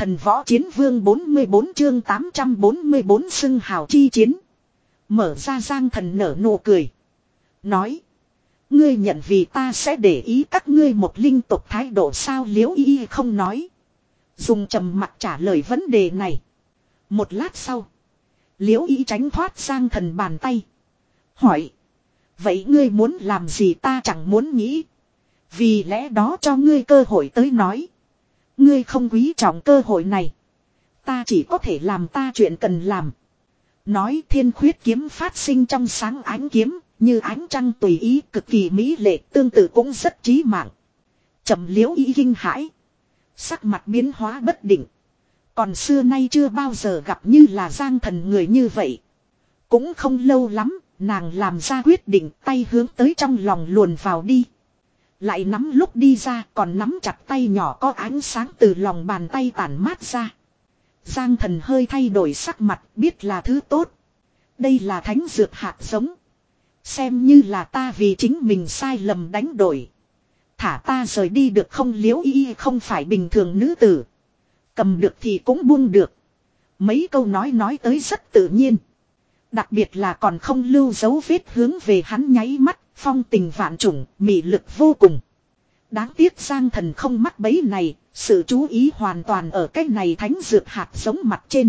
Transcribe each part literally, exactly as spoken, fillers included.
Thần võ chiến vương bốn mươi bốn chương tám trăm bốn mươi bốn xưng hào chi chiến. Mở ra Giang Thần nở nụ cười. Nói. Ngươi nhận vì ta sẽ để ý các ngươi một linh tục thái độ sao Liễu Y không nói. Dùng trầm mặc trả lời vấn đề này. Một lát sau. Liễu Y tránh thoát Giang Thần bàn tay. Hỏi. Vậy ngươi muốn làm gì ta chẳng muốn nghĩ. Vì lẽ đó cho ngươi cơ hội tới nói. Ngươi không quý trọng cơ hội này. Ta chỉ có thể làm ta chuyện cần làm. Nói thiên khuyết kiếm phát sinh trong sáng ánh kiếm. Như ánh trăng tùy ý cực kỳ mỹ lệ tương tự cũng rất chí mạng. Trầm Liễu Y kinh hãi. Sắc mặt biến hóa bất định. Còn xưa nay chưa bao giờ gặp như là Giang Thần người như vậy. Cũng không lâu lắm, nàng làm ra quyết định tay hướng tới trong lòng luồn vào đi. Lại nắm lúc đi ra còn nắm chặt tay nhỏ có ánh sáng từ lòng bàn tay tản mát ra. Giang Thần hơi thay đổi sắc mặt biết là thứ tốt. Đây là thánh dược hạt giống. Xem như là ta vì chính mình sai lầm đánh đổi. Thả ta rời đi được không Liễu Y không phải bình thường nữ tử. Cầm được thì cũng buông được. Mấy câu nói nói tới rất tự nhiên. Đặc biệt là còn không lưu dấu vết hướng về hắn nháy mắt. Phong tình vạn trùng, mị lực vô cùng. Đáng tiếc Giang Thần không mắc bẫy này. Sự chú ý hoàn toàn ở cái này thánh dược hạt giống mặt trên.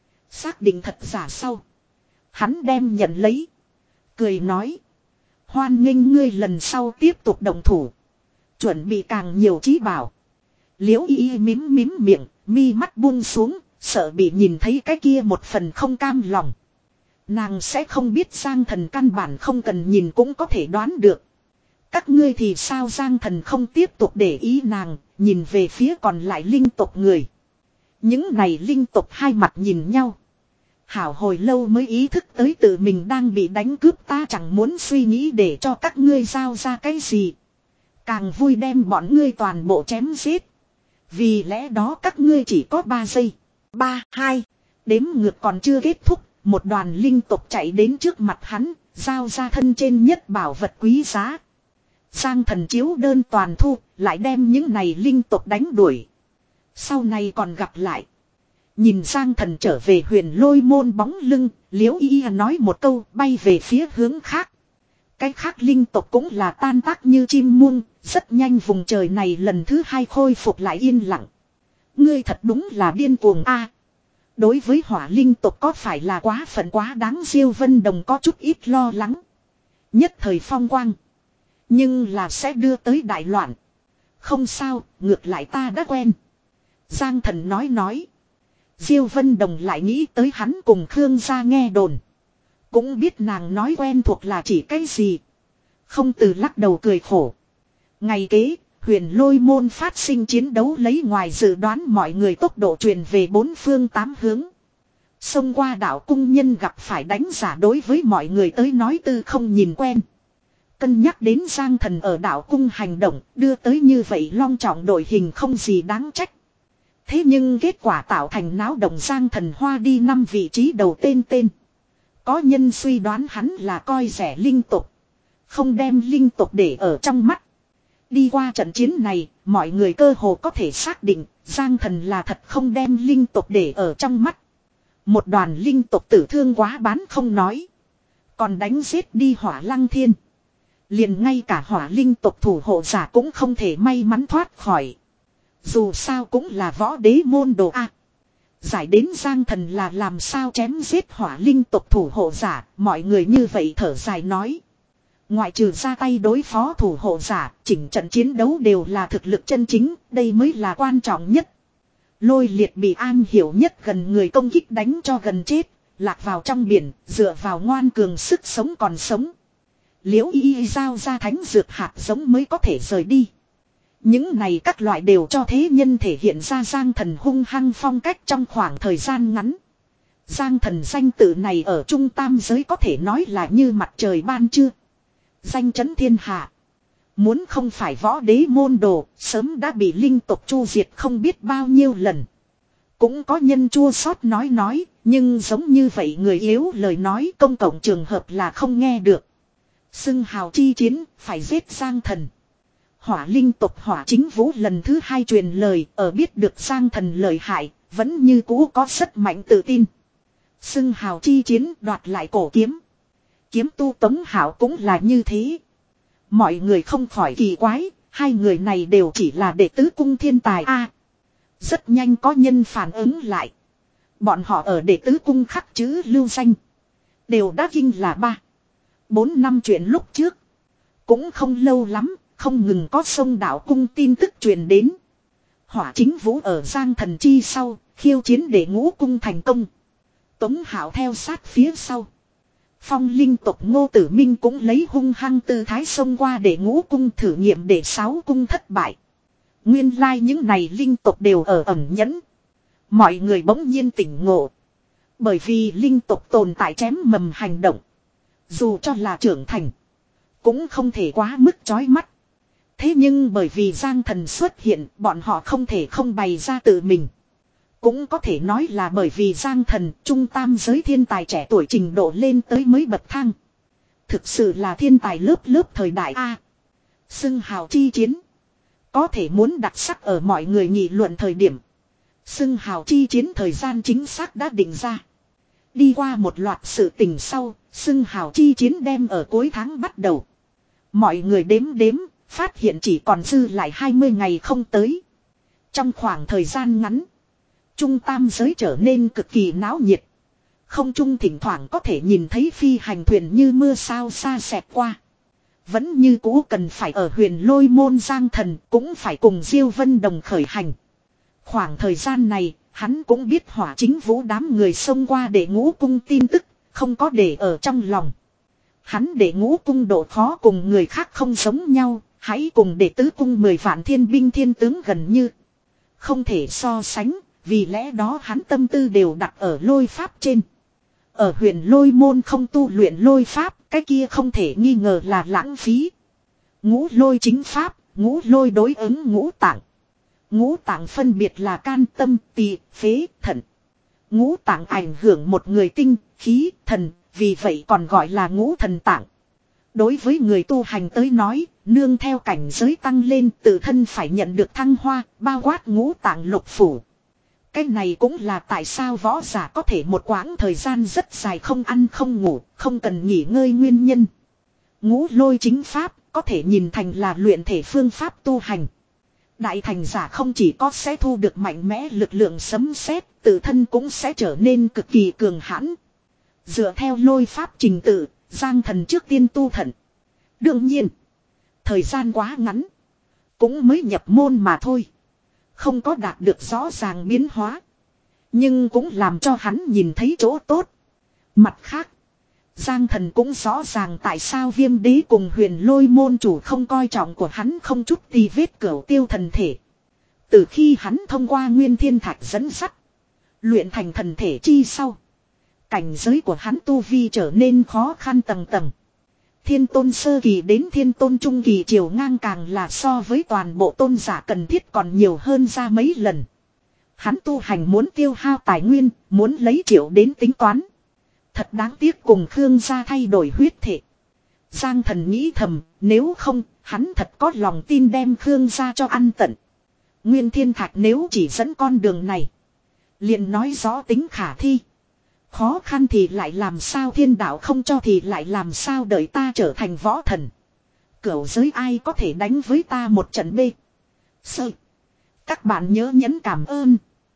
Xác định thật giả sau. Hắn đem nhận lấy. Cười nói. Hoan nghênh ngươi lần sau tiếp tục đồng thủ. Chuẩn bị càng nhiều trí bảo. Liễu Y mím mím miệng, mi mắt buông xuống, sợ bị nhìn thấy cái kia một phần không cam lòng. Nàng sẽ không biết Giang Thần căn bản không cần nhìn cũng có thể đoán được. Các ngươi thì sao Giang Thần không tiếp tục để ý nàng, nhìn về phía còn lại linh tộc người. Những này linh tộc hai mặt nhìn nhau. Hảo hồi lâu mới ý thức tới tự mình đang bị đánh cướp ta chẳng muốn suy nghĩ để cho các ngươi giao ra cái gì. Càng vui đem bọn ngươi toàn bộ chém giết. Vì lẽ đó các ngươi chỉ có ba giây. ba, hai. Đếm ngược còn chưa kết thúc. Một đoàn linh tộc chạy đến trước mặt hắn. Giao ra thân trên nhất bảo vật quý giá. Giang Thần chiếu đơn toàn thu. Lại đem những này linh tộc đánh đuổi. Sau này còn gặp lại. Nhìn Giang Thần trở về huyền lôi môn bóng lưng. Liễu Y nói một câu bay về phía hướng khác. Cái khác linh tộc cũng là tan tác như chim muông. Rất nhanh vùng trời này lần thứ hai khôi phục lại yên lặng. Ngươi thật đúng là điên cuồng a. Đối với hỏa linh tộc có phải là quá phận quá đáng Diêu Vân Đồng có chút ít lo lắng. Nhất thời phong quang. Nhưng là sẽ đưa tới đại loạn. Không sao, ngược lại ta đã quen. Giang Thần nói nói. Diêu Vân Đồng lại nghĩ tới hắn cùng Khương gia nghe đồn. Cũng biết nàng nói quen thuộc là chỉ cái gì. Không từ lắc đầu cười khổ. Ngày kế, huyền lôi môn phát sinh chiến đấu lấy ngoài dự đoán mọi người tốc độ truyền về bốn phương tám hướng. Xông qua đảo cung nhân gặp phải đánh giả đối với mọi người tới nói tư không nhìn quen. Cân nhắc đến Giang Thần ở đảo cung hành động đưa tới như vậy long trọng đội hình không gì đáng trách. Thế nhưng kết quả tạo thành náo động Giang Thần hoa đi năm vị trí đầu tên tên. Có nhân suy đoán hắn là coi rẻ linh tục. Không đem linh tục để ở trong mắt. Đi qua trận chiến này, mọi người cơ hồ có thể xác định, Giang Thần là thật không đem linh tục để ở trong mắt. Một đoàn linh tục tử thương quá bán không nói. Còn đánh giết đi Hỏa Lăng Thiên. Liền ngay cả hỏa linh tục thủ hộ giả cũng không thể may mắn thoát khỏi. Dù sao cũng là võ đế môn đồ A. Giải đến Giang Thần là làm sao chém giết hỏa linh tục thủ hộ giả, mọi người như vậy thở dài nói. Ngoại trừ ra tay đối phó thủ hộ giả, chỉnh trận chiến đấu đều là thực lực chân chính, đây mới là quan trọng nhất. Lôi liệt bị an hiểu nhất gần người công kích đánh cho gần chết, lạc vào trong biển, dựa vào ngoan cường sức sống còn sống. Liễu Y giao ra thánh dược hạt giống mới có thể rời đi. Những này các loại đều cho thế nhân thể hiện ra Giang Thần hung hăng phong cách trong khoảng thời gian ngắn. Giang Thần danh tự này ở trung tam giới có thể nói là như mặt trời ban trưa. Danh chấn thiên hạ. Muốn không phải võ đế môn đồ, sớm đã bị linh tộc chu diệt không biết bao nhiêu lần. Cũng có nhân chua xót nói nói, nhưng giống như vậy người yếu lời nói công cộng trường hợp là không nghe được. Xưng hào chi chiến, phải giết Giang Thần. Hỏa linh tộc Hỏa Chính Vũ lần thứ hai truyền lời, ở biết được Giang Thần lợi hại, vẫn như cũ có rất mạnh tự tin. Xưng hào chi chiến đoạt lại cổ kiếm. Kiếm tu Tống Hảo cũng là như thế. Mọi người không khỏi kỳ quái, hai người này đều chỉ là đệ tứ cung thiên tài a. À, rất nhanh có nhân phản ứng lại. Bọn họ ở đệ tứ cung khắc chữ lưu danh. Đều đã kinh là ba. Bốn năm chuyện lúc trước. Cũng không lâu lắm, không ngừng có sông đạo cung tin tức truyền đến. Hỏa Chính Vũ ở Giang Thần chi sau, khiêu chiến để ngũ cung thành công. Tống Hảo theo sát phía sau. Phong linh tộc Ngô Tử Minh cũng lấy hung hăng tư thái xông qua để ngũ cung thử nghiệm để sáu cung thất bại. Nguyên lai like những này linh tộc đều ở ẩn nhẫn. Mọi người bỗng nhiên tỉnh ngộ. Bởi vì linh tộc tồn tại chém mầm hành động. Dù cho là trưởng thành. Cũng không thể quá mức chói mắt. Thế nhưng bởi vì Giang Thần xuất hiện, bọn họ không thể không bày ra tự mình. Cũng có thể nói là bởi vì Giang Thần, trung tam giới thiên tài trẻ tuổi trình độ lên tới mới bậc thang. Thực sự là thiên tài lớp lớp thời đại A. Xưng hào chi chiến. Có thể muốn đặc sắc ở mọi người nghị luận thời điểm. Xưng hào chi chiến thời gian chính xác đã định ra. Đi qua một loạt sự tình sau, xưng hào chi chiến đem ở cuối tháng bắt đầu. Mọi người đếm đếm, phát hiện chỉ còn dư lại hai mươi ngày không tới. Trong khoảng thời gian ngắn, trung tam giới trở nên cực kỳ náo nhiệt. Không trung thỉnh thoảng có thể nhìn thấy phi hành thuyền như mưa sao xa xẹt qua. Vẫn như cũ cần phải ở huyền lôi môn Giang Thần cũng phải cùng Diêu Vân Đồng khởi hành. Khoảng thời gian này, hắn cũng biết Hỏa Chính Vũ đám người xông qua để ngũ cung tin tức, không có để ở trong lòng. Hắn để ngũ cung độ khó cùng người khác không giống nhau, hãy cùng để tứ cung mười vạn thiên binh thiên tướng gần như. Không thể so sánh, vì lẽ đó hắn tâm tư đều đặt ở lôi pháp trên. Ở huyền lôi môn không tu luyện lôi pháp, cái kia không thể nghi ngờ là lãng phí. Ngũ lôi chính pháp, ngũ lôi đối ứng ngũ tạng. Ngũ tạng phân biệt là can, tâm, tỳ, phế, thận. Ngũ tạng ảnh hưởng một người tinh, khí, thần, vì vậy còn gọi là ngũ thần tạng. Đối với người tu hành tới nói, nương theo cảnh giới tăng lên tự thân phải nhận được thăng hoa, bao quát ngũ tạng lục phủ. Cái này cũng là tại sao võ giả có thể một quãng thời gian rất dài không ăn không ngủ, không cần nghỉ ngơi nguyên nhân. Ngũ lôi chính pháp có thể nhìn thành là luyện thể phương pháp tu hành. Đại thành giả không chỉ có sẽ thu được mạnh mẽ lực lượng sấm sét, tự thân cũng sẽ trở nên cực kỳ cường hãn. Dựa theo lôi pháp trình tự, Giang Thần trước tiên tu thận. Đương nhiên, thời gian quá ngắn, cũng mới nhập môn mà thôi. Không có đạt được rõ ràng biến hóa. Nhưng cũng làm cho hắn nhìn thấy chỗ tốt. Mặt khác, Giang Thần cũng rõ ràng tại sao Viêm Đế cùng huyền lôi môn chủ không coi trọng của hắn không chút tì vết cửu tiêu thần thể. Từ khi hắn thông qua Nguyên Thiên Thạch dẫn sắt, luyện thành thần thể chi sau, cảnh giới của hắn tu vi trở nên khó khăn tầng tầng. Thiên tôn sơ kỳ đến thiên tôn trung kỳ chiều ngang càng là so với toàn bộ tôn giả cần thiết còn nhiều hơn ra mấy lần. Hắn tu hành muốn tiêu hao tài nguyên, muốn lấy triệu đến tính toán. Thật đáng tiếc cùng Khương gia thay đổi huyết thể. Giang Thần nghĩ thầm, nếu không, hắn thật có lòng tin đem Khương gia cho ăn tận. Nguyên Thiên Thạch nếu chỉ dẫn con đường này, liền nói rõ tính khả thi. Khó khăn thì lại làm sao, thiên đạo không cho thì lại làm sao, đợi ta trở thành võ thần. Cửu giới ai có thể đánh với ta một trận bê. Sơ. Các bạn nhớ nhấn cảm ơn.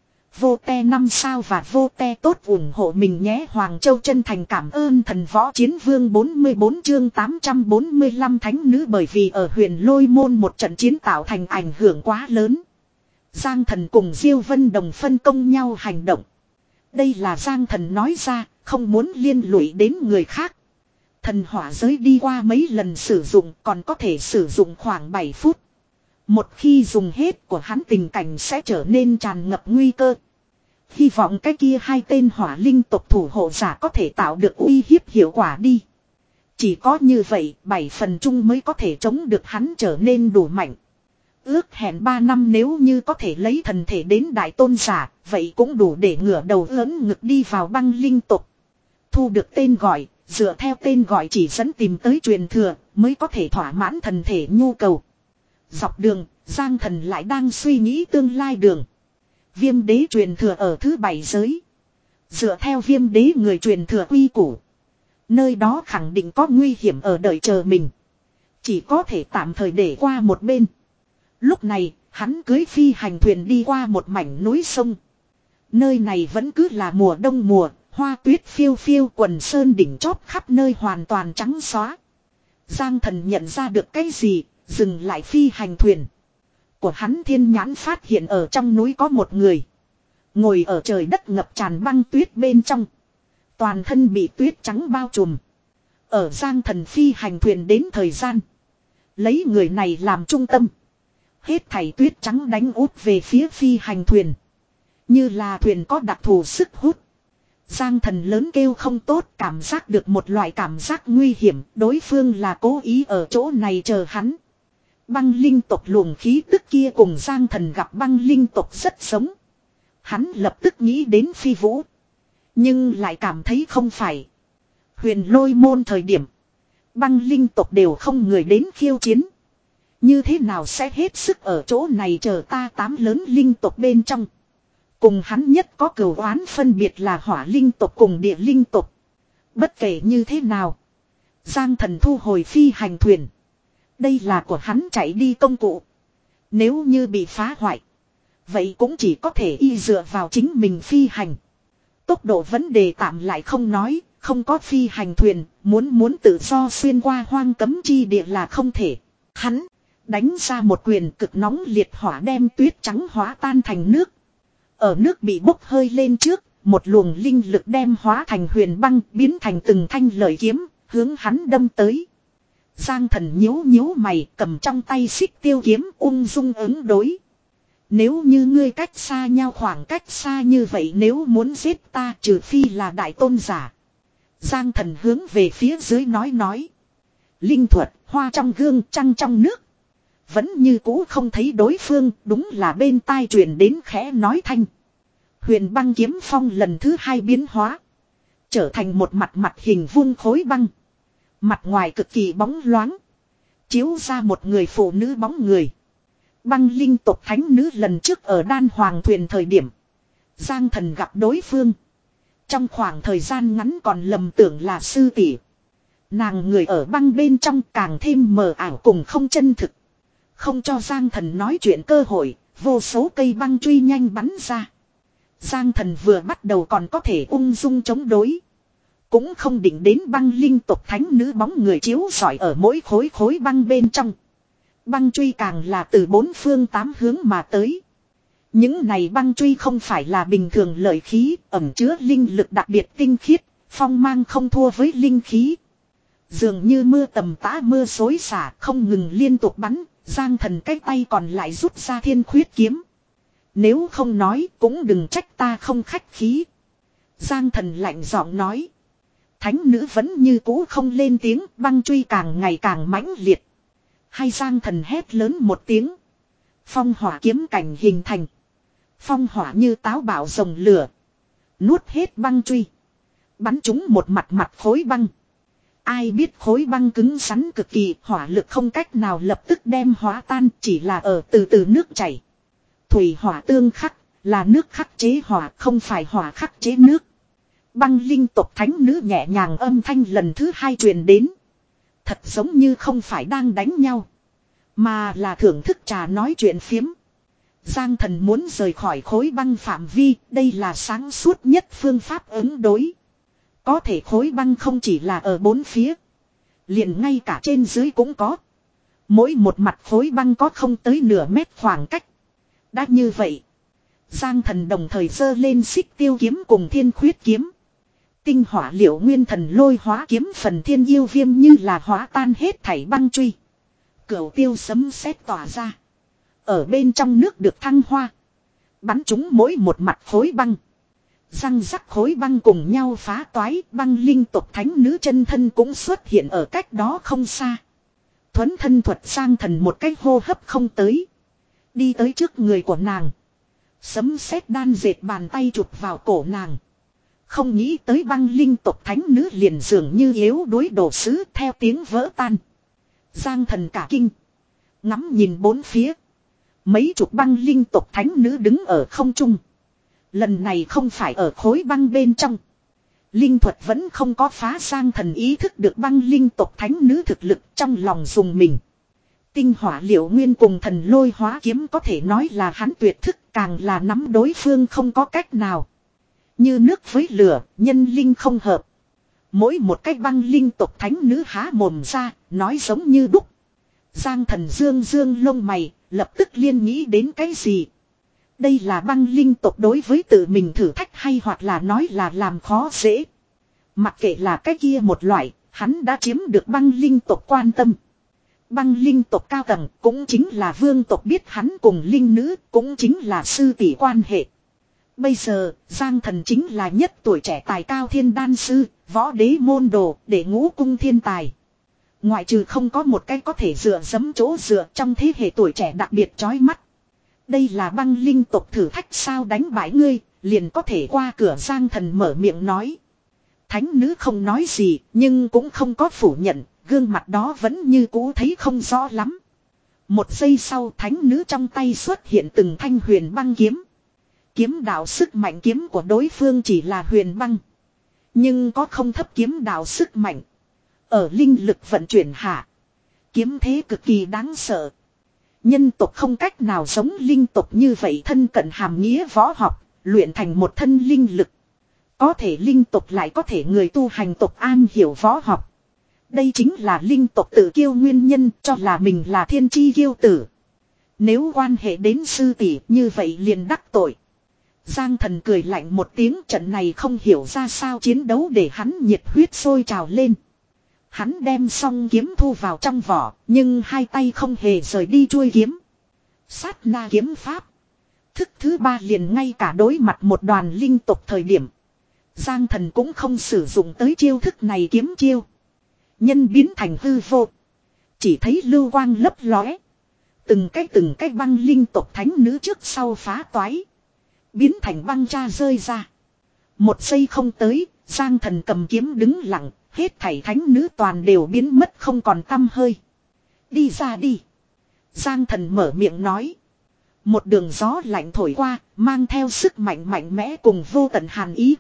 Vô te năm sao và vô te tốt ủng hộ mình nhé. Hoàng Châu chân thành cảm ơn thần võ chiến vương bốn mươi bốn chương tám trăm bốn mươi lăm thánh nữ, bởi vì ở huyền lôi môn một trận chiến tạo thành ảnh hưởng quá lớn. Giang Thần cùng Diêu Vân Đồng phân công nhau hành động. Đây là Giang Thần nói ra, không muốn liên lụy đến người khác. Thần hỏa giới đi qua mấy lần sử dụng còn có thể sử dụng khoảng bảy phút. Một khi dùng hết của hắn tình cảnh sẽ trở nên tràn ngập nguy cơ. Hy vọng cái kia hai tên hỏa linh tộc thủ hộ giả có thể tạo được uy hiếp hiệu quả đi. Chỉ có như vậy bảy phần chung mới có thể chống được hắn trở nên đủ mạnh. Ước hẹn ba năm nếu như có thể lấy thần thể đến đại tôn giả, vậy cũng đủ để ngửa đầu lớn ngực đi vào băng linh tộc. Thu được tên gọi, dựa theo tên gọi chỉ dẫn tìm tới truyền thừa, mới có thể thỏa mãn thần thể nhu cầu. Dọc đường, Giang Thần lại đang suy nghĩ tương lai đường. Viêm đế truyền thừa ở thứ bảy giới. Dựa theo viêm đế người truyền thừa quy củ. Nơi đó khẳng định có nguy hiểm ở đợi chờ mình. Chỉ có thể tạm thời để qua một bên. Lúc này, hắn cưới phi hành thuyền đi qua một mảnh núi sông. Nơi này vẫn cứ là mùa đông mùa, hoa tuyết phiêu phiêu, quần sơn đỉnh chót khắp nơi hoàn toàn trắng xóa. Giang Thần nhận ra được cái gì, dừng lại phi hành thuyền. Của hắn thiên nhãn phát hiện ở trong núi có một người. Ngồi ở trời đất ngập tràn băng tuyết bên trong. Toàn thân bị tuyết trắng bao trùm. Ở Giang Thần phi hành thuyền đến thời gian. Lấy người này làm trung tâm. Hết thảy tuyết trắng đánh úp về phía phi hành thuyền. Như là thuyền có đặc thù sức hút. Giang Thần lớn kêu không tốt, cảm giác được một loại cảm giác nguy hiểm. Đối phương là cố ý ở chỗ này chờ hắn. Băng linh tộc luồng khí tức kia cùng Giang Thần gặp băng linh tộc rất giống. Hắn lập tức nghĩ đến Phi Vũ. Nhưng lại cảm thấy không phải. Huyền Lôi môn thời điểm. Băng linh tộc đều không người đến khiêu chiến. Như thế nào sẽ hết sức ở chỗ này chờ ta tám lớn linh tộc bên trong. Cùng hắn nhất có cửu oán phân biệt là hỏa linh tộc cùng địa linh tộc. Bất kể như thế nào. Giang Thần thu hồi phi hành thuyền. Đây là của hắn chạy đi công cụ. Nếu như bị phá hoại. Vậy cũng chỉ có thể y dựa vào chính mình phi hành. Tốc độ vấn đề tạm lại không nói. Không có phi hành thuyền. Muốn muốn tự do xuyên qua hoang cấm chi địa là không thể. Hắn đánh ra một quyền cực nóng liệt hỏa đem tuyết trắng hóa tan thành nước. Ở nước bị bốc hơi lên trước. Một luồng linh lực đem hóa thành huyền băng biến thành từng thanh lợi kiếm. Hướng hắn đâm tới. Giang Thần nhíu nhíu mày cầm trong tay xích tiêu kiếm ung dung ứng đối. Nếu như ngươi cách xa nhau khoảng cách xa như vậy nếu muốn giết ta trừ phi là đại tôn giả. Giang Thần hướng về phía dưới nói nói. Linh thuật, hoa trong gương, trăng trong nước. Vẫn như cũ không thấy đối phương, đúng là bên tai truyền đến khẽ nói thanh. Huyền băng kiếm phong lần thứ hai biến hóa. Trở thành một mặt mặt hình vuông khối băng. Mặt ngoài cực kỳ bóng loáng. Chiếu ra một người phụ nữ bóng người. Băng linh tộc thánh nữ lần trước ở đan hoàng thuyền thời điểm. Giang Thần gặp đối phương. Trong khoảng thời gian ngắn còn lầm tưởng là sư tỷ. Nàng người ở băng bên trong càng thêm mờ ảo cùng không chân thực. Không cho Giang Thần nói chuyện cơ hội. Vô số cây băng truy nhanh bắn ra. Giang Thần vừa bắt đầu còn có thể ung dung chống đối. Cũng không định đến băng linh tộc thánh nữ bóng người chiếu rọi ở mỗi khối khối băng bên trong. Băng truy càng là từ bốn phương tám hướng mà tới. Những này băng truy không phải là bình thường lợi khí, ẩn chứa linh lực đặc biệt tinh khiết, phong mang không thua với linh khí. Dường như mưa tầm tã mưa xối xả không ngừng liên tục bắn, Giang Thần cái tay còn lại rút ra thiên khuyết kiếm. Nếu không nói cũng đừng trách ta không khách khí. Giang Thần lạnh giọng nói. Thánh nữ vẫn như cũ không lên tiếng, băng truy càng ngày càng mãnh liệt. Hay Giang Thần hét lớn một tiếng. Phong hỏa kiếm cảnh hình thành. Phong hỏa như táo bạo rồng lửa. Nuốt hết băng truy. Bắn chúng một mặt mặt khối băng. Ai biết khối băng cứng rắn cực kỳ, hỏa lực không cách nào lập tức đem hóa tan, chỉ là ở từ từ nước chảy. Thủy hỏa tương khắc, là nước khắc chế hỏa, không phải hỏa khắc chế nước. Băng linh tộc thánh nữ nhẹ nhàng âm thanh lần thứ hai truyền đến. Thật giống như không phải đang đánh nhau. Mà là thưởng thức trà nói chuyện phiếm. Giang Thần muốn rời khỏi khối băng phạm vi. Đây là sáng suốt nhất phương pháp ứng đối. Có thể khối băng không chỉ là ở bốn phía. Liền ngay cả trên dưới cũng có. Mỗi một mặt khối băng có không tới nửa mét khoảng cách. Đã như vậy. Giang Thần đồng thời giơ lên xích tiêu kiếm cùng thiên khuyết kiếm. Tinh hỏa liệu nguyên thần lôi hóa kiếm phần thiên yêu viêm như là hóa tan hết thảy băng truy. Cửu tiêu sấm sét tỏa ra. Ở bên trong nước được thăng hoa. Bắn chúng mỗi một mặt khối băng. Răng rắc khối băng cùng nhau phá toái. Băng linh tộc thánh nữ chân thân cũng xuất hiện ở cách đó không xa. Thuấn thân thuật Giang Thần một cách hô hấp không tới. Đi tới trước người của nàng. Sấm sét đan dệt bàn tay chụp vào cổ nàng. Không nghĩ tới băng linh tộc thánh nữ liền dường như yếu đuối đổ sứ theo tiếng vỡ tan. Giang Thần cả kinh. Ngắm nhìn bốn phía. Mấy chục băng linh tộc thánh nữ đứng ở không trung. Lần này không phải ở khối băng bên trong. Linh thuật vẫn không có phá Giang Thần ý thức được băng linh tộc thánh nữ thực lực, trong lòng dùng mình. Tinh hỏa liệu nguyên cùng thần lôi hóa kiếm có thể nói là hắn tuyệt thức, càng là nắm đối phương không có cách nào. Như nước với lửa, nhân linh không hợp. Mỗi một cái băng linh tộc thánh nữ há mồm ra, nói giống như đúc. Giang Thần dương dương lông mày, lập tức liên nghĩ đến cái gì? Đây là băng linh tộc đối với tự mình thử thách hay hoặc là nói là làm khó dễ. Mặc kệ là cái kia một loại, hắn đã chiếm được băng linh tộc quan tâm. Băng linh tộc cao tầng cũng chính là vương tộc biết hắn cùng linh nữ, cũng chính là sư tỷ quan hệ. Bây giờ, Giang Thần chính là nhất tuổi trẻ tài cao thiên đan sư, võ đế môn đồ, để ngũ cung thiên tài. Ngoại trừ không có một cái có thể dựa dẫm chỗ dựa trong thế hệ tuổi trẻ đặc biệt chói mắt. Đây là băng linh tộc thử thách sao đánh bại ngươi, liền có thể qua cửa. Giang Thần mở miệng nói. Thánh nữ không nói gì, nhưng cũng không có phủ nhận, gương mặt đó vẫn như cũ thấy không rõ lắm. Một giây sau, thánh nữ trong tay xuất hiện từng thanh huyền băng kiếm. Kiếm đạo sức mạnh kiếm của đối phương chỉ là huyền băng. Nhưng có không thấp kiếm đạo sức mạnh. Ở linh lực vận chuyển hạ. Kiếm thế cực kỳ đáng sợ. Nhân tộc không cách nào giống linh tộc như vậy thân cận hàm nghĩa võ học, luyện thành một thân linh lực. Có thể linh tộc lại có thể người tu hành tộc an hiểu võ học. Đây chính là linh tộc tự kiêu nguyên nhân, cho là mình là thiên chi kiêu tử. Nếu quan hệ đến sư tỷ như vậy liền đắc tội. Giang Thần cười lạnh một tiếng, trận này không hiểu ra sao chiến đấu để hắn nhiệt huyết sôi trào lên. Hắn đem song kiếm thu vào trong vỏ, nhưng hai tay không hề rời đi chuôi kiếm. Sát na kiếm pháp. Thức thứ ba liền ngay cả đối mặt một đoàn linh tộc thời điểm. Giang Thần cũng không sử dụng tới chiêu thức này kiếm chiêu. Nhân biến thành hư vô. Chỉ thấy lưu quang lấp lóe. Từng cái từng cái băng linh tộc thánh nữ trước sau phá toái. Biến thành băng cha rơi ra. Một giây không tới, Giang Thần cầm kiếm đứng lặng. Hết thảy thánh nữ toàn đều biến mất không còn tăm hơi. Đi ra đi. Giang Thần mở miệng nói. Một đường gió lạnh thổi qua, mang theo sức mạnh mạnh mẽ cùng vô tận hàn ý.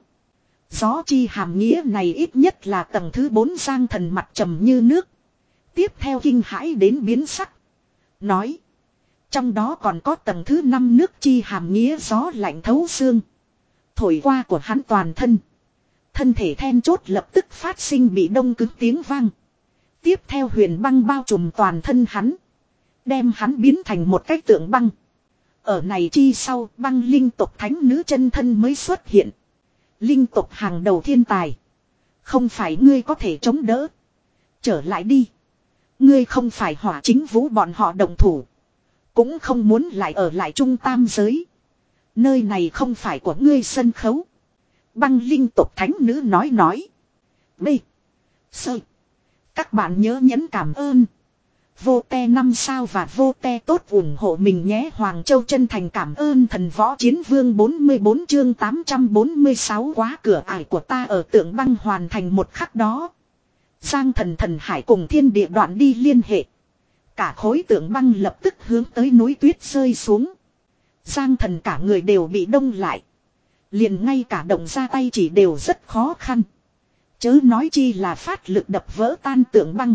Gió chi hàm nghĩa này ít nhất là tầng thứ bốn. Giang Thần mặt trầm như nước. Tiếp theo kinh hãi đến biến sắc. Nói. Trong đó còn có tầng thứ năm nước chi hàm nghĩa gió lạnh thấu xương. Thổi qua của hắn toàn thân. Thân thể then chốt lập tức phát sinh bị đông cứng tiếng vang. Tiếp theo huyền băng bao trùm toàn thân hắn. Đem hắn biến thành một cái tượng băng. Ở này chi sau băng linh tộc thánh nữ chân thân mới xuất hiện. Linh tộc hàng đầu thiên tài. Không phải ngươi có thể chống đỡ. Trở lại đi. Ngươi không phải hỏa chính vũ bọn họ đồng thủ. Cũng không muốn lại ở lại trung tam giới. Nơi này không phải của ngươi sân khấu. Băng linh tộc thánh nữ nói nói. B. Sơ. Các bạn nhớ nhấn cảm ơn. Vô te năm sao và vô te tốt ủng hộ mình nhé. Hoàng Châu chân thành cảm ơn thần võ chiến vương bốn mươi bốn chương tám trăm bốn mươi sáu quá cửa ải của ta ở tượng băng hoàn thành một khắc đó. Giang Thần thần hải cùng thiên địa đoạn đi liên hệ. Cả khối tượng băng lập tức hướng tới núi tuyết rơi xuống. Giang Thần cả người đều bị đông lại. Liền ngay cả động ra tay chỉ đều rất khó khăn. Chớ nói chi là phát lực đập vỡ tan tượng băng.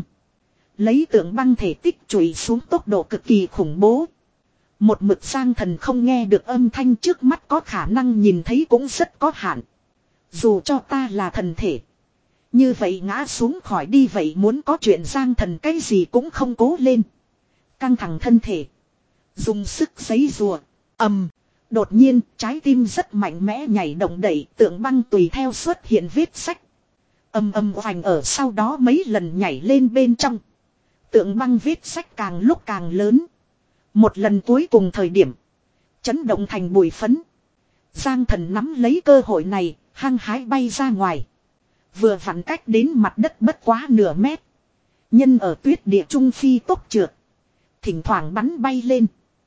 Lấy tượng băng thể tích chùy xuống tốc độ cực kỳ khủng bố. Một mực Giang Thần không nghe được âm thanh trước mắt có khả năng nhìn thấy cũng rất có hạn. Dù cho ta là thần thể. Như vậy ngã xuống khỏi đi vậy muốn có chuyện Giang Thần cái gì cũng không cố lên. Căng thẳng thân thể. Dùng sức giấy rùa. Ầm. Đột nhiên trái tim rất mạnh mẽ nhảy động đẩy tượng băng tùy theo xuất hiện vết sách. Âm âm hoành ở sau đó mấy lần nhảy lên bên trong. Tượng băng vết sách càng lúc càng lớn. Một lần cuối cùng thời điểm. Chấn động thành bụi phấn. Giang Thần nắm lấy cơ hội này, hăng hái bay ra ngoài. Vừa vặn cách đến mặt đất bất quá nửa mét. Nhân ở tuyết địa trung phi tốc trượt. Thỉnh thoảng bắn bay lên.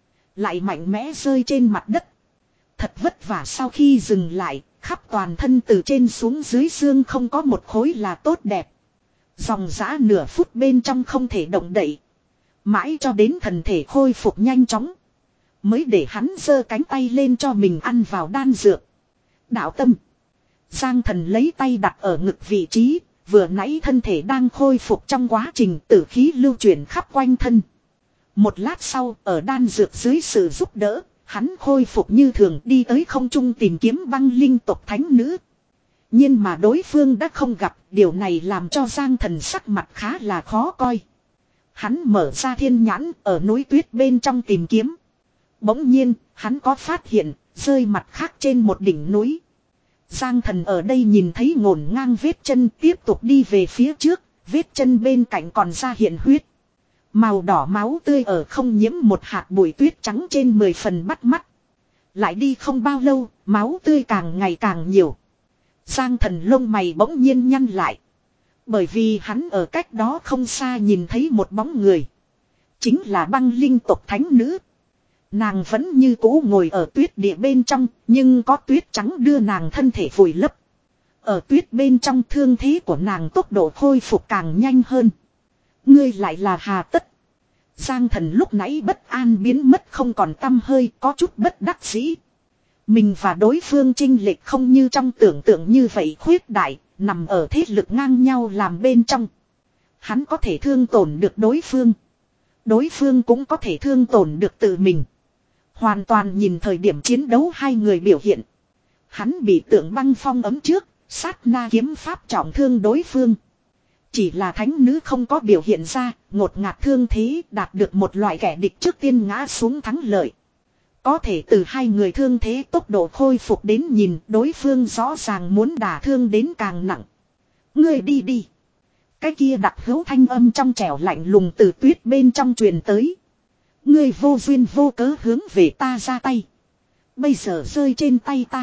Lại mạnh mẽ rơi trên mặt đất. Thật vất vả sau khi dừng lại, khắp toàn thân từ trên xuống dưới xương không có một khối là tốt đẹp. Dòng dã nửa phút bên trong không thể động đậy. Mãi cho đến thần thể khôi phục nhanh chóng. Mới để hắn giơ cánh tay lên cho mình ăn vào đan dược. Đạo tâm. Giang thần lấy tay đặt ở ngực vị trí. Vừa nãy thân thể đang khôi phục trong quá trình tử khí lưu chuyển khắp quanh thân. Một lát sau ở đan dược dưới sự giúp đỡ. Hắn khôi phục như thường đi tới không trung tìm kiếm băng linh tộc thánh nữ. Nhưng mà đối phương đã không gặp. Điều này làm cho Giang thần sắc mặt khá là khó coi. Hắn mở ra thiên nhãn ở núi tuyết bên trong tìm kiếm. Bỗng nhiên hắn có phát hiện rơi mặt khác trên một đỉnh núi. Giang thần ở đây nhìn thấy ngổn ngang vết chân tiếp tục đi về phía trước. Vết chân bên cạnh còn ra hiện huyết. Màu đỏ máu tươi ở không nhiễm một hạt bụi tuyết trắng trên mười phần bắt mắt. Lại đi không bao lâu, máu tươi càng ngày càng nhiều. Giang thần lông mày bỗng nhiên nhăn lại. Bởi vì hắn ở cách đó không xa nhìn thấy một bóng người. Chính là băng linh tộc thánh nữ. Nàng vẫn như cũ ngồi ở tuyết địa bên trong, nhưng có tuyết trắng đưa nàng thân thể vùi lấp. Ở tuyết bên trong thương thế của nàng tốc độ khôi phục càng nhanh hơn. Ngươi lại là Hà Tất. Giang thần lúc nãy bất an biến mất không còn tăm hơi, có chút bất đắc dĩ. Mình và đối phương chênh lệch không như trong tưởng tượng như vậy khuyết đại, nằm ở thế lực ngang nhau làm bên trong. Hắn có thể thương tổn được đối phương. Đối phương cũng có thể thương tổn được tự mình. Hoàn toàn nhìn thời điểm chiến đấu hai người biểu hiện. Hắn bị tượng băng phong ấm trước, sát na kiếm pháp trọng thương đối phương. Chỉ là thánh nữ không có biểu hiện ra, ngột ngạt thương thế đạt được một loại kẻ địch trước tiên ngã xuống thắng lợi. Có thể từ hai người thương thế tốc độ khôi phục đến nhìn đối phương rõ ràng muốn đả thương đến càng nặng. Ngươi đi đi. Cái kia đặc hữu thanh âm trong trẻo lạnh lùng từ tuyết bên trong truyền tới. Ngươi vô duyên vô cớ hướng về ta ra tay. Bây giờ rơi trên tay ta.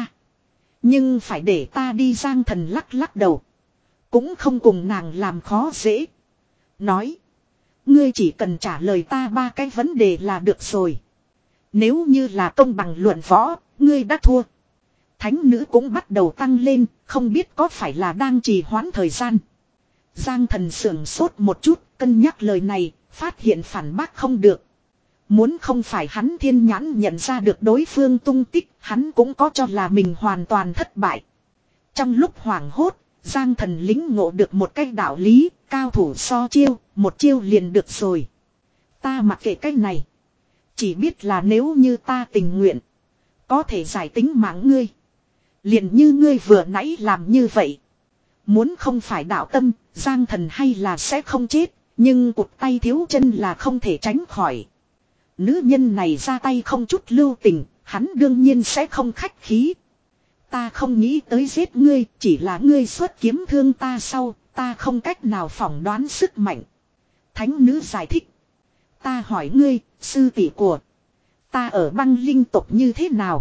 Nhưng phải để ta đi. Giang thần lắc lắc đầu. Cũng không cùng nàng làm khó dễ. Nói. Ngươi chỉ cần trả lời ta ba cái vấn đề là được rồi. Nếu như là công bằng luận võ, ngươi đã thua. Thánh nữ cũng bắt đầu tăng lên, không biết có phải là đang trì hoãn thời gian. Giang thần sưởng sốt một chút, cân nhắc lời này, phát hiện phản bác không được. Muốn không phải hắn thiên nhãn nhận ra được đối phương tung tích, hắn cũng có cho là mình hoàn toàn thất bại. Trong lúc hoảng hốt, Giang thần lính ngộ được một cách đạo lý, cao thủ so chiêu, một chiêu liền được rồi. Ta mặc kệ cái này. Chỉ biết là nếu như ta tình nguyện, có thể giải tính mạng ngươi. Liền như ngươi vừa nãy làm như vậy. Muốn không phải đạo tâm, Giang thần hay là sẽ không chết, nhưng cụt tay thiếu chân là không thể tránh khỏi. Nữ nhân này ra tay không chút lưu tình, hắn đương nhiên sẽ không khách khí. Ta không nghĩ tới giết ngươi, chỉ là ngươi xuất kiếm thương ta sau, ta không cách nào phỏng đoán sức mạnh. Thánh nữ giải thích. Ta hỏi ngươi, sư tỷ của ta ở băng linh tộc như thế nào?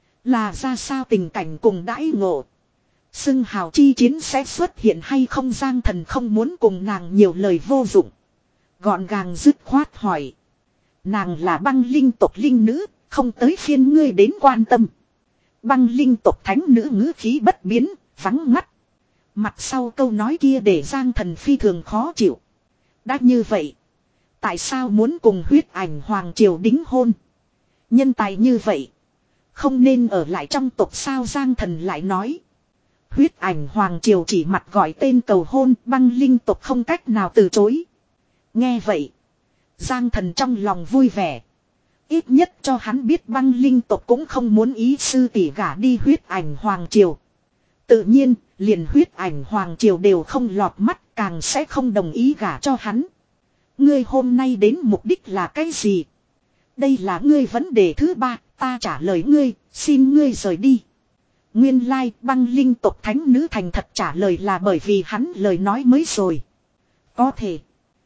Là ra sao tình cảnh cùng đãi ngộ? Xưng hào chi chiến sẽ xuất hiện hay không? Giang thần không muốn cùng nàng nhiều lời vô dụng. Gọn gàng dứt khoát hỏi. Nàng là băng linh tộc linh nữ, không tới phiên ngươi đến quan tâm. Băng linh tộc thánh nữ ngữ khí bất biến, vắng ngắt. Mặt sau câu nói kia để Giang thần phi thường khó chịu. Đã như vậy, tại sao muốn cùng huyết ảnh hoàng triều đính hôn? Nhân tài như vậy, không nên ở lại trong tộc sao? Giang thần lại nói. Huyết ảnh hoàng triều chỉ mặt gọi tên cầu hôn, băng linh tộc không cách nào từ chối. Nghe vậy, Giang thần trong lòng vui vẻ. Ít nhất cho hắn biết băng linh tộc cũng không muốn ý sư tỷ gả đi huyết ảnh hoàng triều. Tự nhiên, liền huyết ảnh hoàng triều đều không lọt mắt, càng sẽ không đồng ý gả cho hắn. Ngươi hôm nay đến mục đích là cái gì? Đây là ngươi vấn đề thứ ba, ta trả lời ngươi, xin ngươi rời đi. Nguyên lai băng linh tộc thánh nữ thành thật trả lời là bởi vì hắn lời nói mới rồi. Có thể.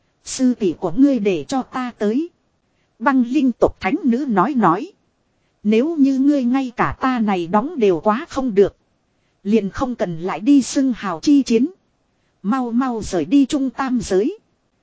Sư tỷ của ngươi để cho ta tới. Băng linh tộc thánh nữ nói nói. Nếu như ngươi ngay cả ta này đóng đều quá không được. Liền không cần lại đi xưng hào chi chiến. Mau mau rời đi trung tam giới.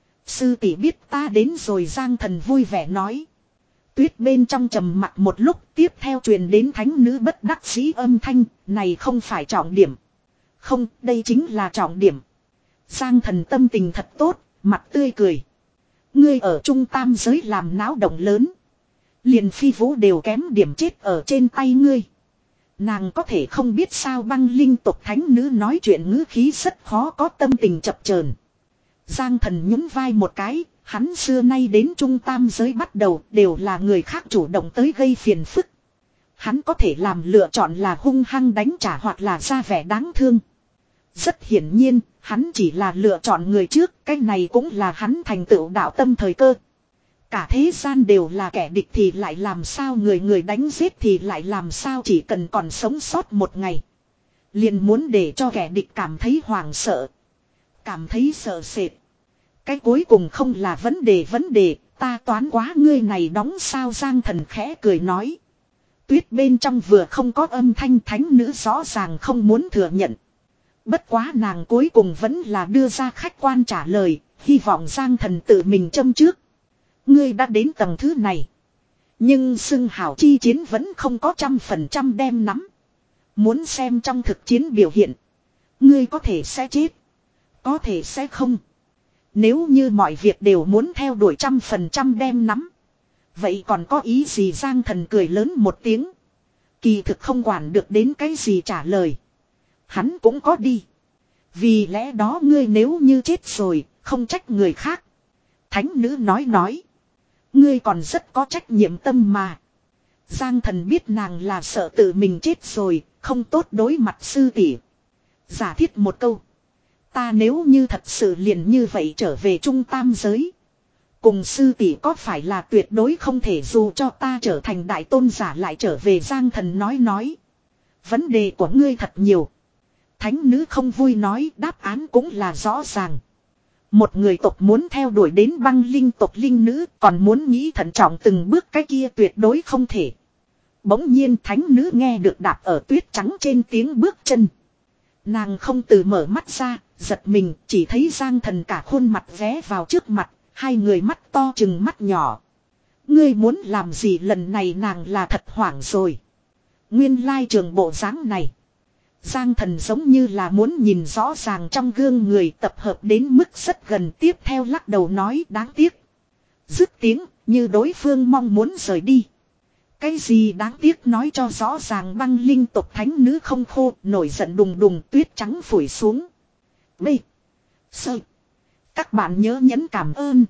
Sư tỷ biết ta đến rồi. Giang thần vui vẻ nói. Tuyết bên trong trầm mặc một lúc, tiếp theo truyền đến thánh nữ bất đắc dĩ âm thanh. Này không phải trọng điểm. Không, đây chính là trọng điểm. Giang thần tâm tình thật tốt, mặt tươi cười. Ngươi ở trung tam giới làm náo động lớn. Liền phi vũ đều kém điểm chết ở trên tay ngươi. Nàng có thể không biết sao băng linh tộc thánh nữ nói chuyện ngữ khí rất khó có tâm tình chập chờn. Giang Thần nhún vai một cái, hắn xưa nay đến trung tam giới bắt đầu đều là người khác chủ động tới gây phiền phức. Hắn có thể làm lựa chọn là hung hăng đánh trả hoặc là ra vẻ đáng thương. Rất hiển nhiên, hắn chỉ là lựa chọn người trước, cái này cũng là hắn thành tựu đạo tâm thời cơ. Cả thế gian đều là kẻ địch thì lại làm sao, người người đánh giết thì lại làm sao, chỉ cần còn sống sót một ngày. Liền muốn để cho kẻ địch cảm thấy hoảng sợ. Cảm thấy sợ sệt. Cái cuối cùng không là vấn đề vấn đề, ta toán quá ngươi này đóng sao. Giang Thần khẽ cười nói. Tuyết bên trong vừa không có âm thanh, thánh nữ rõ ràng không muốn thừa nhận. Bất quá nàng cuối cùng vẫn là đưa ra khách quan trả lời, hy vọng Giang Thần tự mình châm trước. Ngươi đã đến tầng thứ này. Nhưng xưng hào chi chiến vẫn không có trăm phần trăm đem nắm. Muốn xem trong thực chiến biểu hiện. Ngươi có thể sẽ chết. Có thể sẽ không. Nếu như mọi việc đều muốn theo đuổi trăm phần trăm đem nắm. Vậy còn có ý gì? Giang Thần cười lớn một tiếng. Kỳ thực không quản được đến cái gì trả lời. Hắn cũng có đi. Vì lẽ đó ngươi nếu như chết rồi, không trách người khác. Thánh nữ nói nói. Ngươi còn rất có trách nhiệm tâm mà. Giang Thần biết nàng là sợ tự mình chết rồi, không tốt đối mặt sư tỷ. Giả thiết một câu. Ta nếu như thật sự liền như vậy trở về trung tam giới. Cùng sư tỷ có phải là tuyệt đối không thể, dù cho ta trở thành đại tôn giả lại trở về. Giang Thần nói nói. Vấn đề của ngươi thật nhiều. Thánh nữ không vui nói, đáp án cũng là rõ ràng. Một người tộc muốn theo đuổi đến băng linh tộc linh nữ, còn muốn nghĩ thận trọng từng bước, cái kia tuyệt đối không thể. Bỗng nhiên thánh nữ nghe được đạp ở tuyết trắng trên tiếng bước chân. Nàng không từ mở mắt ra, giật mình, chỉ thấy Giang Thần cả khuôn mặt ghé vào trước mặt, hai người mắt to chừng mắt nhỏ. Ngươi muốn làm gì? Lần này nàng là thật hoảng rồi. Nguyên lai trường bộ dáng này. Giang Thần giống như là muốn nhìn rõ ràng trong gương người tập hợp đến mức rất gần, tiếp theo lắc đầu nói đáng tiếc. Dứt tiếng, như đối phương mong muốn rời đi. Cái gì đáng tiếc? Nói cho rõ ràng. Băng linh tộc thánh nữ không khô, nổi giận đùng đùng, tuyết trắng phủi xuống. B. Sơ. Các bạn nhớ nhấn cảm ơn.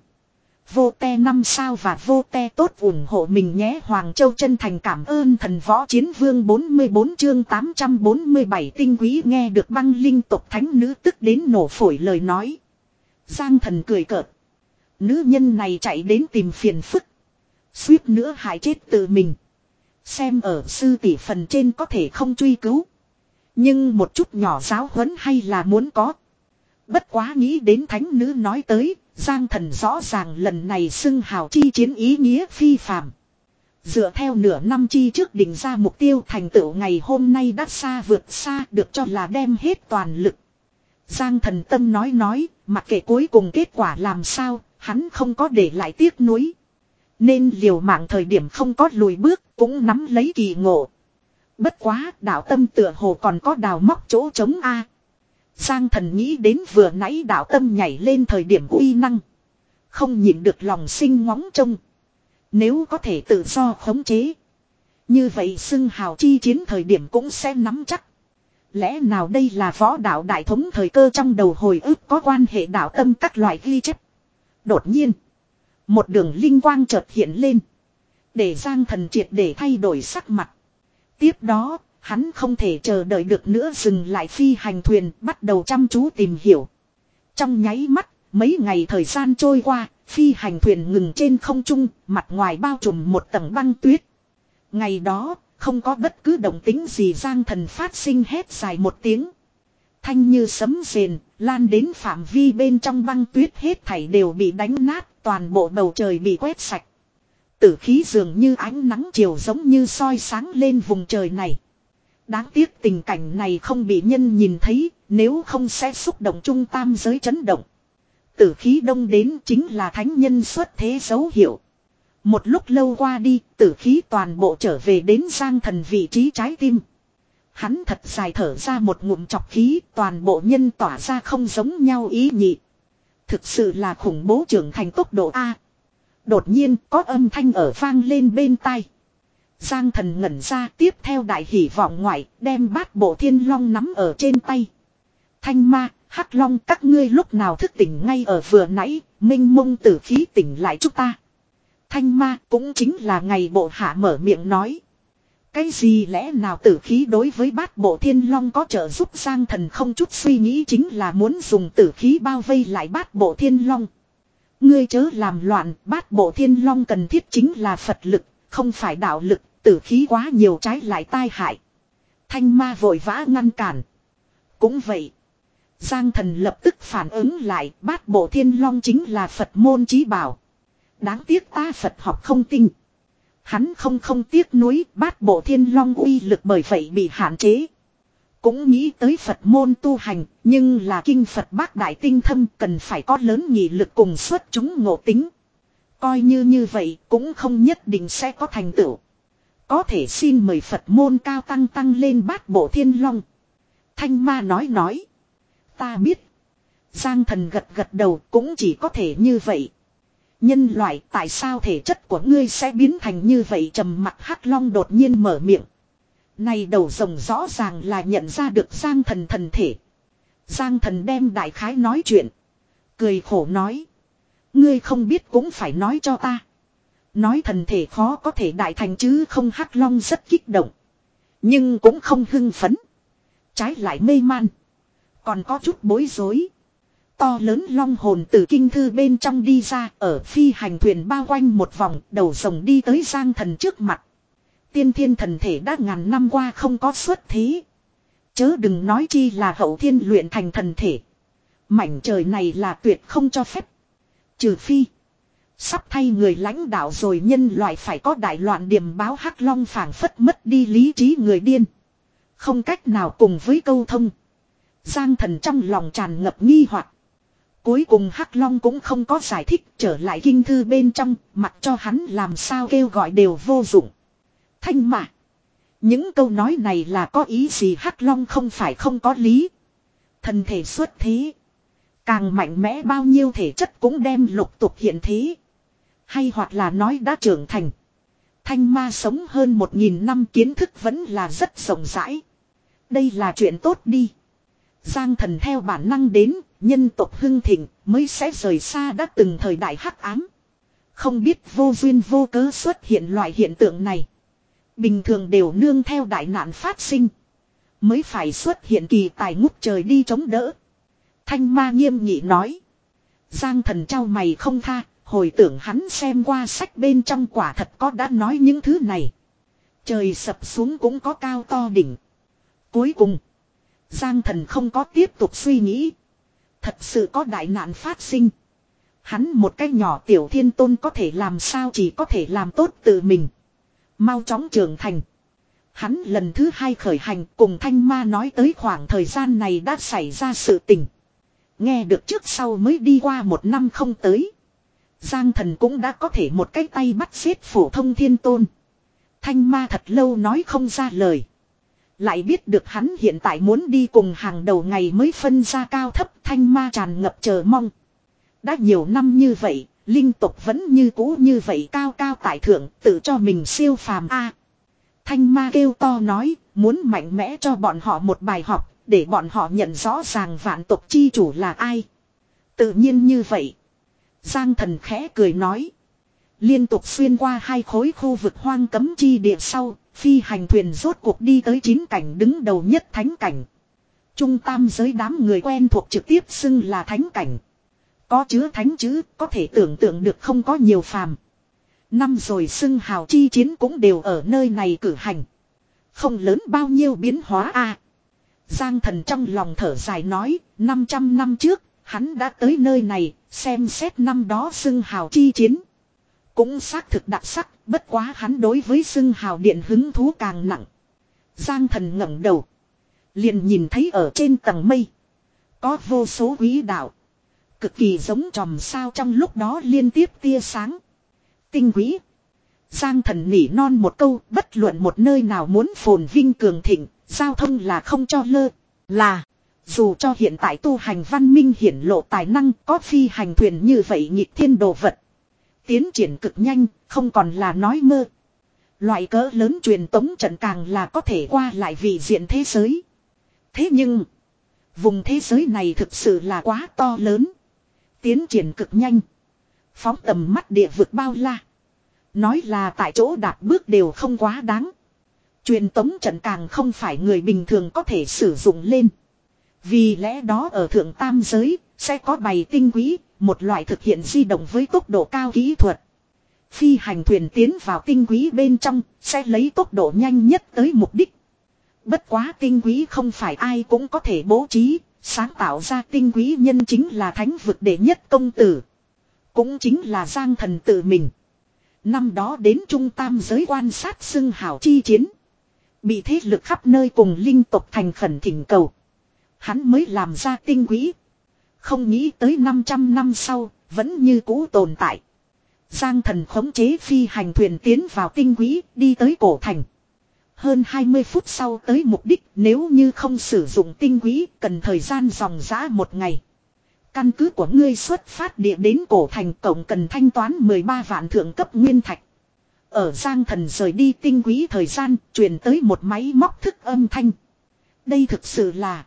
Vô te năm sao và vô te tốt ủng hộ mình nhé. Hoàng Châu chân thành cảm ơn. Thần võ chiến vương bốn mươi bốn chương tám trăm bốn mươi bảy tinh quý. Nghe được băng linh tộc thánh nữ tức đến nổ phổi lời nói. Giang Thần cười cợt. Nữ nhân này chạy đến tìm phiền phức. Suýt nữa hại chết tự mình. Xem ở sư tỷ phần trên có thể không truy cứu. Nhưng một chút nhỏ giáo huấn hay là muốn có. Bất quá nghĩ đến thánh nữ nói tới, Giang Thần rõ ràng lần này xưng hào chi chiến ý nghĩa phi phàm. Dựa theo nửa năm chi trước định ra mục tiêu, thành tựu ngày hôm nay đã xa vượt xa, được cho là đem hết toàn lực. Giang Thần tâm nói nói, mặc kệ cuối cùng kết quả làm sao, hắn không có để lại tiếc nuối. Nên liều mạng thời điểm không có lùi bước, cũng nắm lấy kỳ ngộ. Bất quá, đạo tâm tựa hồ còn có đào móc chỗ trống a. Giang Thần nghĩ đến vừa nãy đạo tâm nhảy lên thời điểm uy năng. Không nhịn được lòng sinh ngóng trông. Nếu có thể tự do khống chế. Như vậy xưng hào chi chiến thời điểm cũng sẽ nắm chắc. Lẽ nào đây là võ đạo đại thống thời cơ? Trong đầu hồi ức có quan hệ đạo tâm các loại ghi chép. Đột nhiên. Một đường linh quang chợt hiện lên. Để Giang Thần triệt để thay đổi sắc mặt. Tiếp đó, hắn không thể chờ đợi được nữa, dừng lại phi hành thuyền, bắt đầu chăm chú tìm hiểu. Trong nháy mắt, mấy ngày thời gian trôi qua, phi hành thuyền ngừng trên không trung, mặt ngoài bao trùm một tầng băng tuyết. Ngày đó, không có bất cứ động tĩnh gì. Giang Thần phát sinh hét dài một tiếng. Thanh như sấm rền, lan đến phạm vi bên trong băng tuyết hết thảy đều bị đánh nát, toàn bộ bầu trời bị quét sạch. Tử khí dường như ánh nắng chiều giống như soi sáng lên vùng trời này. Đáng tiếc tình cảnh này không bị nhân nhìn thấy, nếu không sẽ xúc động trung tam giới chấn động. Tử khí đông đến chính là thánh nhân xuất thế dấu hiệu. Một lúc lâu qua đi, tử khí toàn bộ trở về đến Giang Thần vị trí trái tim. Hắn thật dài thở ra một ngụm chọc khí, toàn bộ nhân tỏa ra không giống nhau ý nhị. Thực sự là khủng bố trưởng thành tốc độ A. Đột nhiên có âm thanh ở vang lên bên tai. Giang Thần ngẩn ra, tiếp theo đại hỉ vọng ngoại, đem bát bộ thiên long nắm ở trên tay. Thanh ma, hắc long, các ngươi lúc nào thức tỉnh ngay ở vừa nãy, minh mông tử khí tỉnh lại chúng ta. Thanh ma cũng chính là ngày bộ hạ mở miệng nói. Cái gì lẽ nào tử khí đối với bát bộ thiên long có trợ giúp? Giang Thần không chút suy nghĩ chính là muốn dùng tử khí bao vây lại bát bộ thiên long. Ngươi chớ làm loạn, bát bộ thiên long cần thiết chính là Phật lực, không phải đạo lực, tử khí quá nhiều trái lại tai hại. Thanh ma vội vã ngăn cản. Cũng vậy. Giang Thần lập tức phản ứng lại, bát bộ thiên long chính là Phật môn chí bảo. Đáng tiếc ta Phật học không tinh. Hắn không không tiếc nuối, bát bộ thiên long uy lực bởi vậy bị hạn chế. Cũng nghĩ tới Phật môn tu hành, nhưng là kinh Phật bác đại tinh thâm cần phải có lớn nghị lực cùng xuất chúng ngộ tính. Coi như như vậy cũng không nhất định sẽ có thành tựu. Có thể xin mời Phật môn cao tăng tăng lên bát bộ thiên long. Thanh ma nói nói. Ta biết. Giang Thần gật gật đầu, cũng chỉ có thể như vậy. Nhân loại, tại sao thể chất của ngươi sẽ biến thành như vậy? Trầm mặc hắc long đột nhiên mở miệng. Này đầu rồng rõ ràng là nhận ra được Giang Thần thần thể. Giang Thần đem đại khái nói chuyện. Cười khổ nói. Ngươi không biết cũng phải nói cho ta. Nói thần thể khó có thể đại thành chứ không? Hắc long rất kích động. Nhưng cũng không hưng phấn. Trái lại mê man. Còn có chút bối rối. To lớn long hồn từ kinh thư bên trong đi ra, ở phi hành thuyền bao quanh một vòng, đầu rồng đi tới Giang Thần trước mặt. Tiên thiên thần thể đã ngàn năm qua không có xuất thế. Chớ đừng nói chi là hậu thiên luyện thành thần thể. Mảnh trời này là tuyệt không cho phép. Trừ phi sắp thay người lãnh đạo rồi nhân loại phải có đại loạn điềm báo. Hắc long phảng phất mất đi lý trí người điên. Không cách nào cùng với câu thông. Giang Thần trong lòng tràn ngập nghi hoặc. Cuối cùng Hắc long cũng không có giải thích, trở lại kinh thư bên trong, mặc cho hắn làm sao kêu gọi đều vô dụng. Thanh mà. Những câu nói này là có ý gì? Hắc long không phải không có lý. Thần thể xuất thế. Càng mạnh mẽ bao nhiêu thể chất cũng đem lục tục hiện thế. Hay hoặc là nói đã trưởng thành. Thanh ma sống hơn một nghìn năm, kiến thức vẫn là rất rộng rãi. Đây là chuyện tốt đi. Giang Thần theo bản năng đến, nhân tộc hưng thịnh mới sẽ rời xa đã từng thời đại hắc ám. Không biết vô duyên vô cớ xuất hiện loại hiện tượng này. Bình thường đều nương theo đại nạn phát sinh. Mới phải xuất hiện kỳ tài ngút trời đi chống đỡ. Thanh ma nghiêm nghị nói. Giang Thần trao mày không tha, hồi tưởng hắn xem qua sách bên trong quả thật có đã nói những thứ này. Trời sập xuống cũng có cao to đỉnh. Cuối cùng Giang Thần không có tiếp tục suy nghĩ. Thật sự có đại nạn phát sinh. Hắn một cái nhỏ tiểu thiên tôn có thể làm sao, chỉ có thể làm tốt tự mình. Mau chóng trưởng thành. Hắn lần thứ hai khởi hành cùng Thanh ma nói tới khoảng thời gian này đã xảy ra sự tình. Nghe được trước sau mới đi qua một năm không tới. Giang Thần cũng đã có thể một cái tay bắt xếp phổ thông thiên tôn. Thanh ma thật lâu nói không ra lời. Lại biết được hắn hiện tại muốn đi cùng hàng đầu ngày mới phân ra cao thấp. Thanh ma tràn ngập chờ mong. Đã nhiều năm như vậy, linh tục vẫn như cũ như vậy cao cao tại thượng, tự cho mình siêu phàm a. Thanh ma kêu to nói, muốn mạnh mẽ cho bọn họ một bài học, để bọn họ nhận rõ ràng vạn tộc chi chủ là ai. Tự nhiên như vậy. Giang Thần khẽ cười nói. Liên tục xuyên qua hai khối khu vực hoang cấm chi địa sau, phi hành thuyền rốt cuộc đi tới chín cảnh đứng đầu nhất thánh cảnh. Trung tam giới đám người quen thuộc trực tiếp xưng là thánh cảnh. Có chứa thánh chữ, có thể tưởng tượng được không có nhiều phàm. Năm rồi xưng hào chi chiến cũng đều ở nơi này cử hành. Không lớn bao nhiêu biến hóa a. Giang Thần trong lòng thở dài nói, năm trăm năm trước, hắn đã tới nơi này, xem xét năm đó xưng hào chi chiến. Cũng xác thực đặc sắc, bất quá hắn đối với xưng hào điện hứng thú càng nặng. Giang Thần ngẩng đầu. Liền nhìn thấy ở trên tầng mây. Có vô số quý đạo. Cực kỳ giống chòm sao trong lúc đó liên tiếp tia sáng. Tinh quý. Giang Thần nỉ non một câu, bất luận một nơi nào muốn phồn vinh cường thịnh, giao thông là không cho lơ. Là. Dù cho hiện tại tu hành văn minh hiển lộ tài năng có phi hành thuyền như vậy nghịch thiên đồ vật. Tiến triển cực nhanh, không còn là nói mơ. Loại cỡ lớn truyền tống trận càng là có thể qua lại vị diện thế giới. Thế nhưng, vùng thế giới này thực sự là quá to lớn. Tiến triển cực nhanh. Phóng tầm mắt địa vực bao la. Nói là tại chỗ đạp bước đều không quá đáng. Truyền tống trận càng không phải người bình thường có thể sử dụng lên. Vì lẽ đó ở thượng tam giới, sẽ có bày tinh quý, một loại thực hiện di động với tốc độ cao kỹ thuật. Phi hành thuyền tiến vào tinh quý bên trong, sẽ lấy tốc độ nhanh nhất tới mục đích. Bất quá tinh quý không phải ai cũng có thể bố trí, sáng tạo ra tinh quý nhân chính là thánh vực đệ nhất công tử. Cũng chính là Giang Thần tự mình. Năm đó đến trung tam giới quan sát xưng hào chi chiến. Bị thế lực khắp nơi cùng linh tộc thành khẩn thỉnh cầu. Hắn mới làm ra tinh quý. Không nghĩ tới năm trăm năm sau, vẫn như cũ tồn tại. Giang Thần khống chế phi hành thuyền tiến vào tinh quý, đi tới cổ thành. Hơn hai mươi phút sau tới mục đích, nếu như không sử dụng tinh quý, cần thời gian dòng dã một ngày. Căn cứ của ngươi xuất phát địa đến cổ thành tổng cần thanh toán mười ba vạn thượng cấp nguyên thạch. Ở Giang Thần rời đi tinh quý thời gian, truyền tới một máy móc thức âm thanh. Đây thực sự là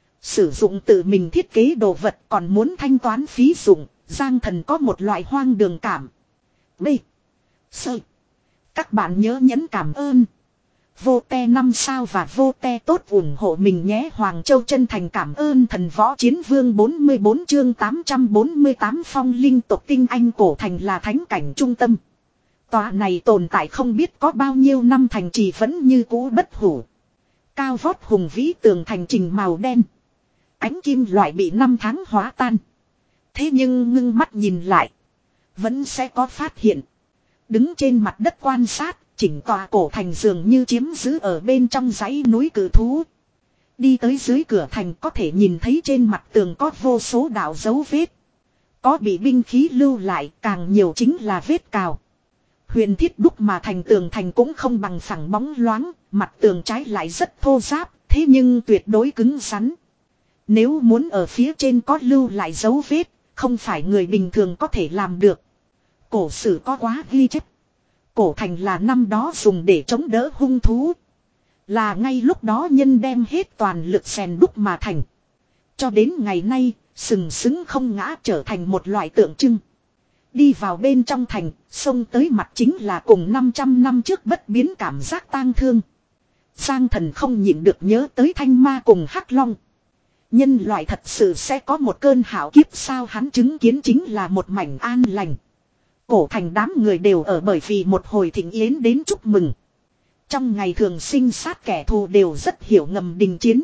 sử dụng tự mình thiết kế đồ vật còn muốn thanh toán phí dụng. Giang Thần có một loại hoang đường cảm. B. Sơ. Các bạn nhớ nhấn cảm ơn. Vô te năm sao và vô te tốt ủng hộ mình nhé. Hoàng Châu chân thành cảm ơn thần võ chiến vương bốn mươi bốn chương tám trăm bốn mươi tám phong linh tộc tinh anh cổ thành là thánh cảnh trung tâm. Tòa này tồn tại không biết có bao nhiêu năm thành trì vẫn như cũ bất hủ. Cao vót hùng vĩ tường thành trình màu đen. Ánh kim loại bị năm tháng hóa tan. Thế nhưng ngưng mắt nhìn lại. Vẫn sẽ có phát hiện. Đứng trên mặt đất quan sát. Chỉnh tòa cổ thành dường như chiếm giữ ở bên trong dãy núi cử thú. Đi tới dưới cửa thành có thể nhìn thấy trên mặt tường có vô số đạo dấu vết. Có bị binh khí lưu lại càng nhiều chính là vết cào. Huyền thiết đúc mà thành tường thành cũng không bằng phẳng bóng loáng. Mặt tường trái lại rất thô ráp. Thế nhưng tuyệt đối cứng rắn. Nếu muốn ở phía trên có lưu lại dấu vết. Không phải người bình thường có thể làm được. Cổ sử có quá ghi chép. Cổ thành là năm đó dùng để chống đỡ hung thú. Là ngay lúc đó nhân đem hết toàn lực rèn đúc mà thành. Cho đến ngày nay, sừng sững không ngã trở thành một loại tượng trưng. Đi vào bên trong thành, xông tới mặt chính là cùng năm trăm năm trước bất biến cảm giác tang thương. Giang Thần không nhịn được nhớ tới Thanh Ma cùng Hắc Long. Nhân loại thật sự sẽ có một cơn hảo kiếp sao, hắn chứng kiến chính là một mảnh an lành. Cổ thành đám người đều ở bởi vì một hồi thịnh yến đến chúc mừng. Trong ngày thường sinh sát kẻ thù đều rất hiểu ngầm đình chiến.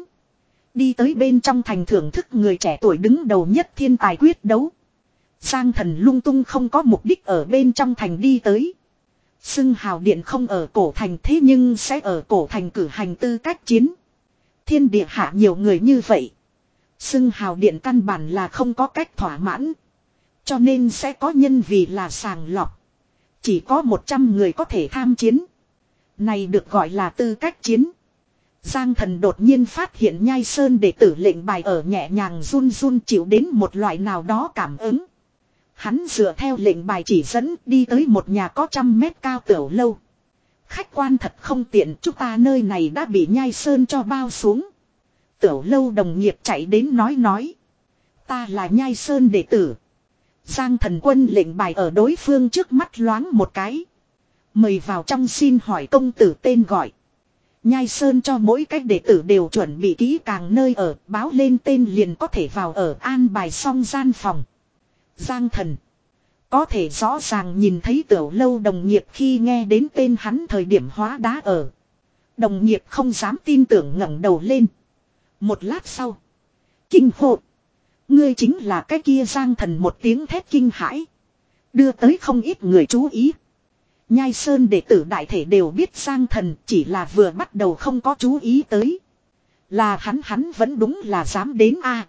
Đi tới bên trong thành thưởng thức người trẻ tuổi đứng đầu nhất thiên tài quyết đấu. Giang Thần lung tung không có mục đích ở bên trong thành đi tới. Xưng hào điện không ở cổ thành thế nhưng sẽ ở cổ thành cử hành tư cách chiến. Thiên địa hạ nhiều người như vậy. Xưng hào điện căn bản là không có cách thỏa mãn. Cho nên sẽ có nhân vì là sàng lọc. Chỉ có một trăm người có thể tham chiến. Này được gọi là tư cách chiến. Giang Thần đột nhiên phát hiện Nhai Sơn đệ tử lệnh bài ở nhẹ nhàng run run chịu đến một loại nào đó cảm ứng. Hắn dựa theo lệnh bài chỉ dẫn đi tới một nhà có trăm mét cao tiểu lâu. Khách quan thật không tiện, chúng ta nơi này đã bị Nhai Sơn cho bao xuống. Tiểu lâu đồng nghiệp chạy đến nói nói. Ta là Nhai Sơn đệ tử. Giang Thần quân lệnh bài ở đối phương trước mắt loáng một cái. Mời vào trong, xin hỏi công tử tên gọi. Nhai Sơn cho mỗi cách đệ tử đều chuẩn bị kỹ càng nơi ở, báo lên tên liền có thể vào ở, an bài xong gian phòng. Giang Thần có thể rõ ràng nhìn thấy tiểu lâu đồng nghiệp khi nghe đến tên hắn thời điểm hóa đá ở. Đồng nghiệp không dám tin tưởng ngẩng đầu lên. Một lát sau. Kinh hô. Ngươi chính là cái kia Giang Thần, một tiếng thét kinh hãi. Đưa tới không ít người chú ý. Nhai Sơn đệ tử đại thể đều biết Giang Thần, chỉ là vừa bắt đầu không có chú ý tới. Là hắn hắn vẫn đúng là dám đến a.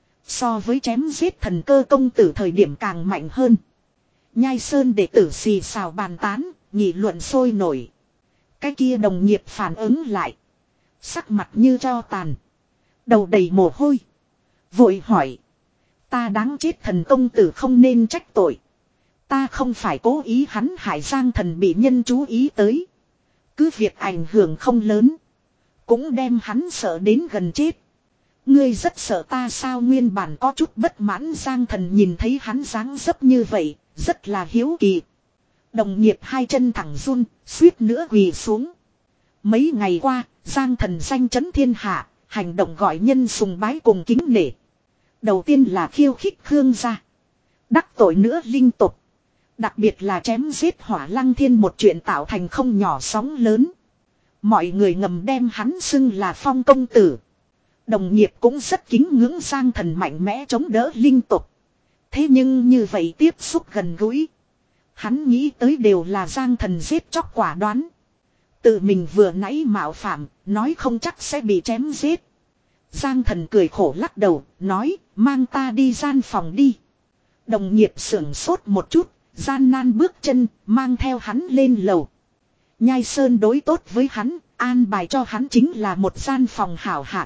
So với chém giết thần cơ công tử thời điểm càng mạnh hơn. Nhai Sơn đệ tử xì xào bàn tán, nghị luận sôi nổi. Cái kia đồng nghiệp phản ứng lại. Sắc mặt như tro tàn. Đầu đầy mồ hôi. Vội hỏi. Ta đáng chết, thần công tử không nên trách tội. Ta không phải cố ý, hắn hại Giang Thần bị nhân chú ý tới. Cứ việc ảnh hưởng không lớn. Cũng đem hắn sợ đến gần chết. Ngươi rất sợ ta sao? Nguyên bản có chút bất mãn Giang Thần nhìn thấy hắn dáng dấp như vậy, rất là hiếu kỳ. Đồng nghiệp hai chân thẳng run, suýt nữa quỳ xuống. Mấy ngày qua, Giang Thần danh chấn thiên hạ, hành động gọi nhân sùng bái cùng kính nể. Đầu tiên là khiêu khích Khương gia, đắc tội nữa linh tục. Đặc biệt là chém giết Hỏa Lăng Thiên một chuyện tạo thành không nhỏ sóng lớn. Mọi người ngầm đem hắn xưng là Phong công tử. Đồng nghiệp cũng rất kính ngưỡng Giang Thần mạnh mẽ chống đỡ linh tục. Thế nhưng như vậy tiếp xúc gần gũi, hắn nghĩ tới đều là Giang Thần giết chóc quả đoán. Tự mình vừa nãy mạo phạm, nói không chắc sẽ bị chém giết. Giang Thần cười khổ lắc đầu, nói, mang ta đi gian phòng đi. Đồng nghiệp sưởng sốt một chút, gian nan bước chân, mang theo hắn lên lầu. Nhai Sơn đối tốt với hắn, an bài cho hắn chính là một gian phòng hảo hạng.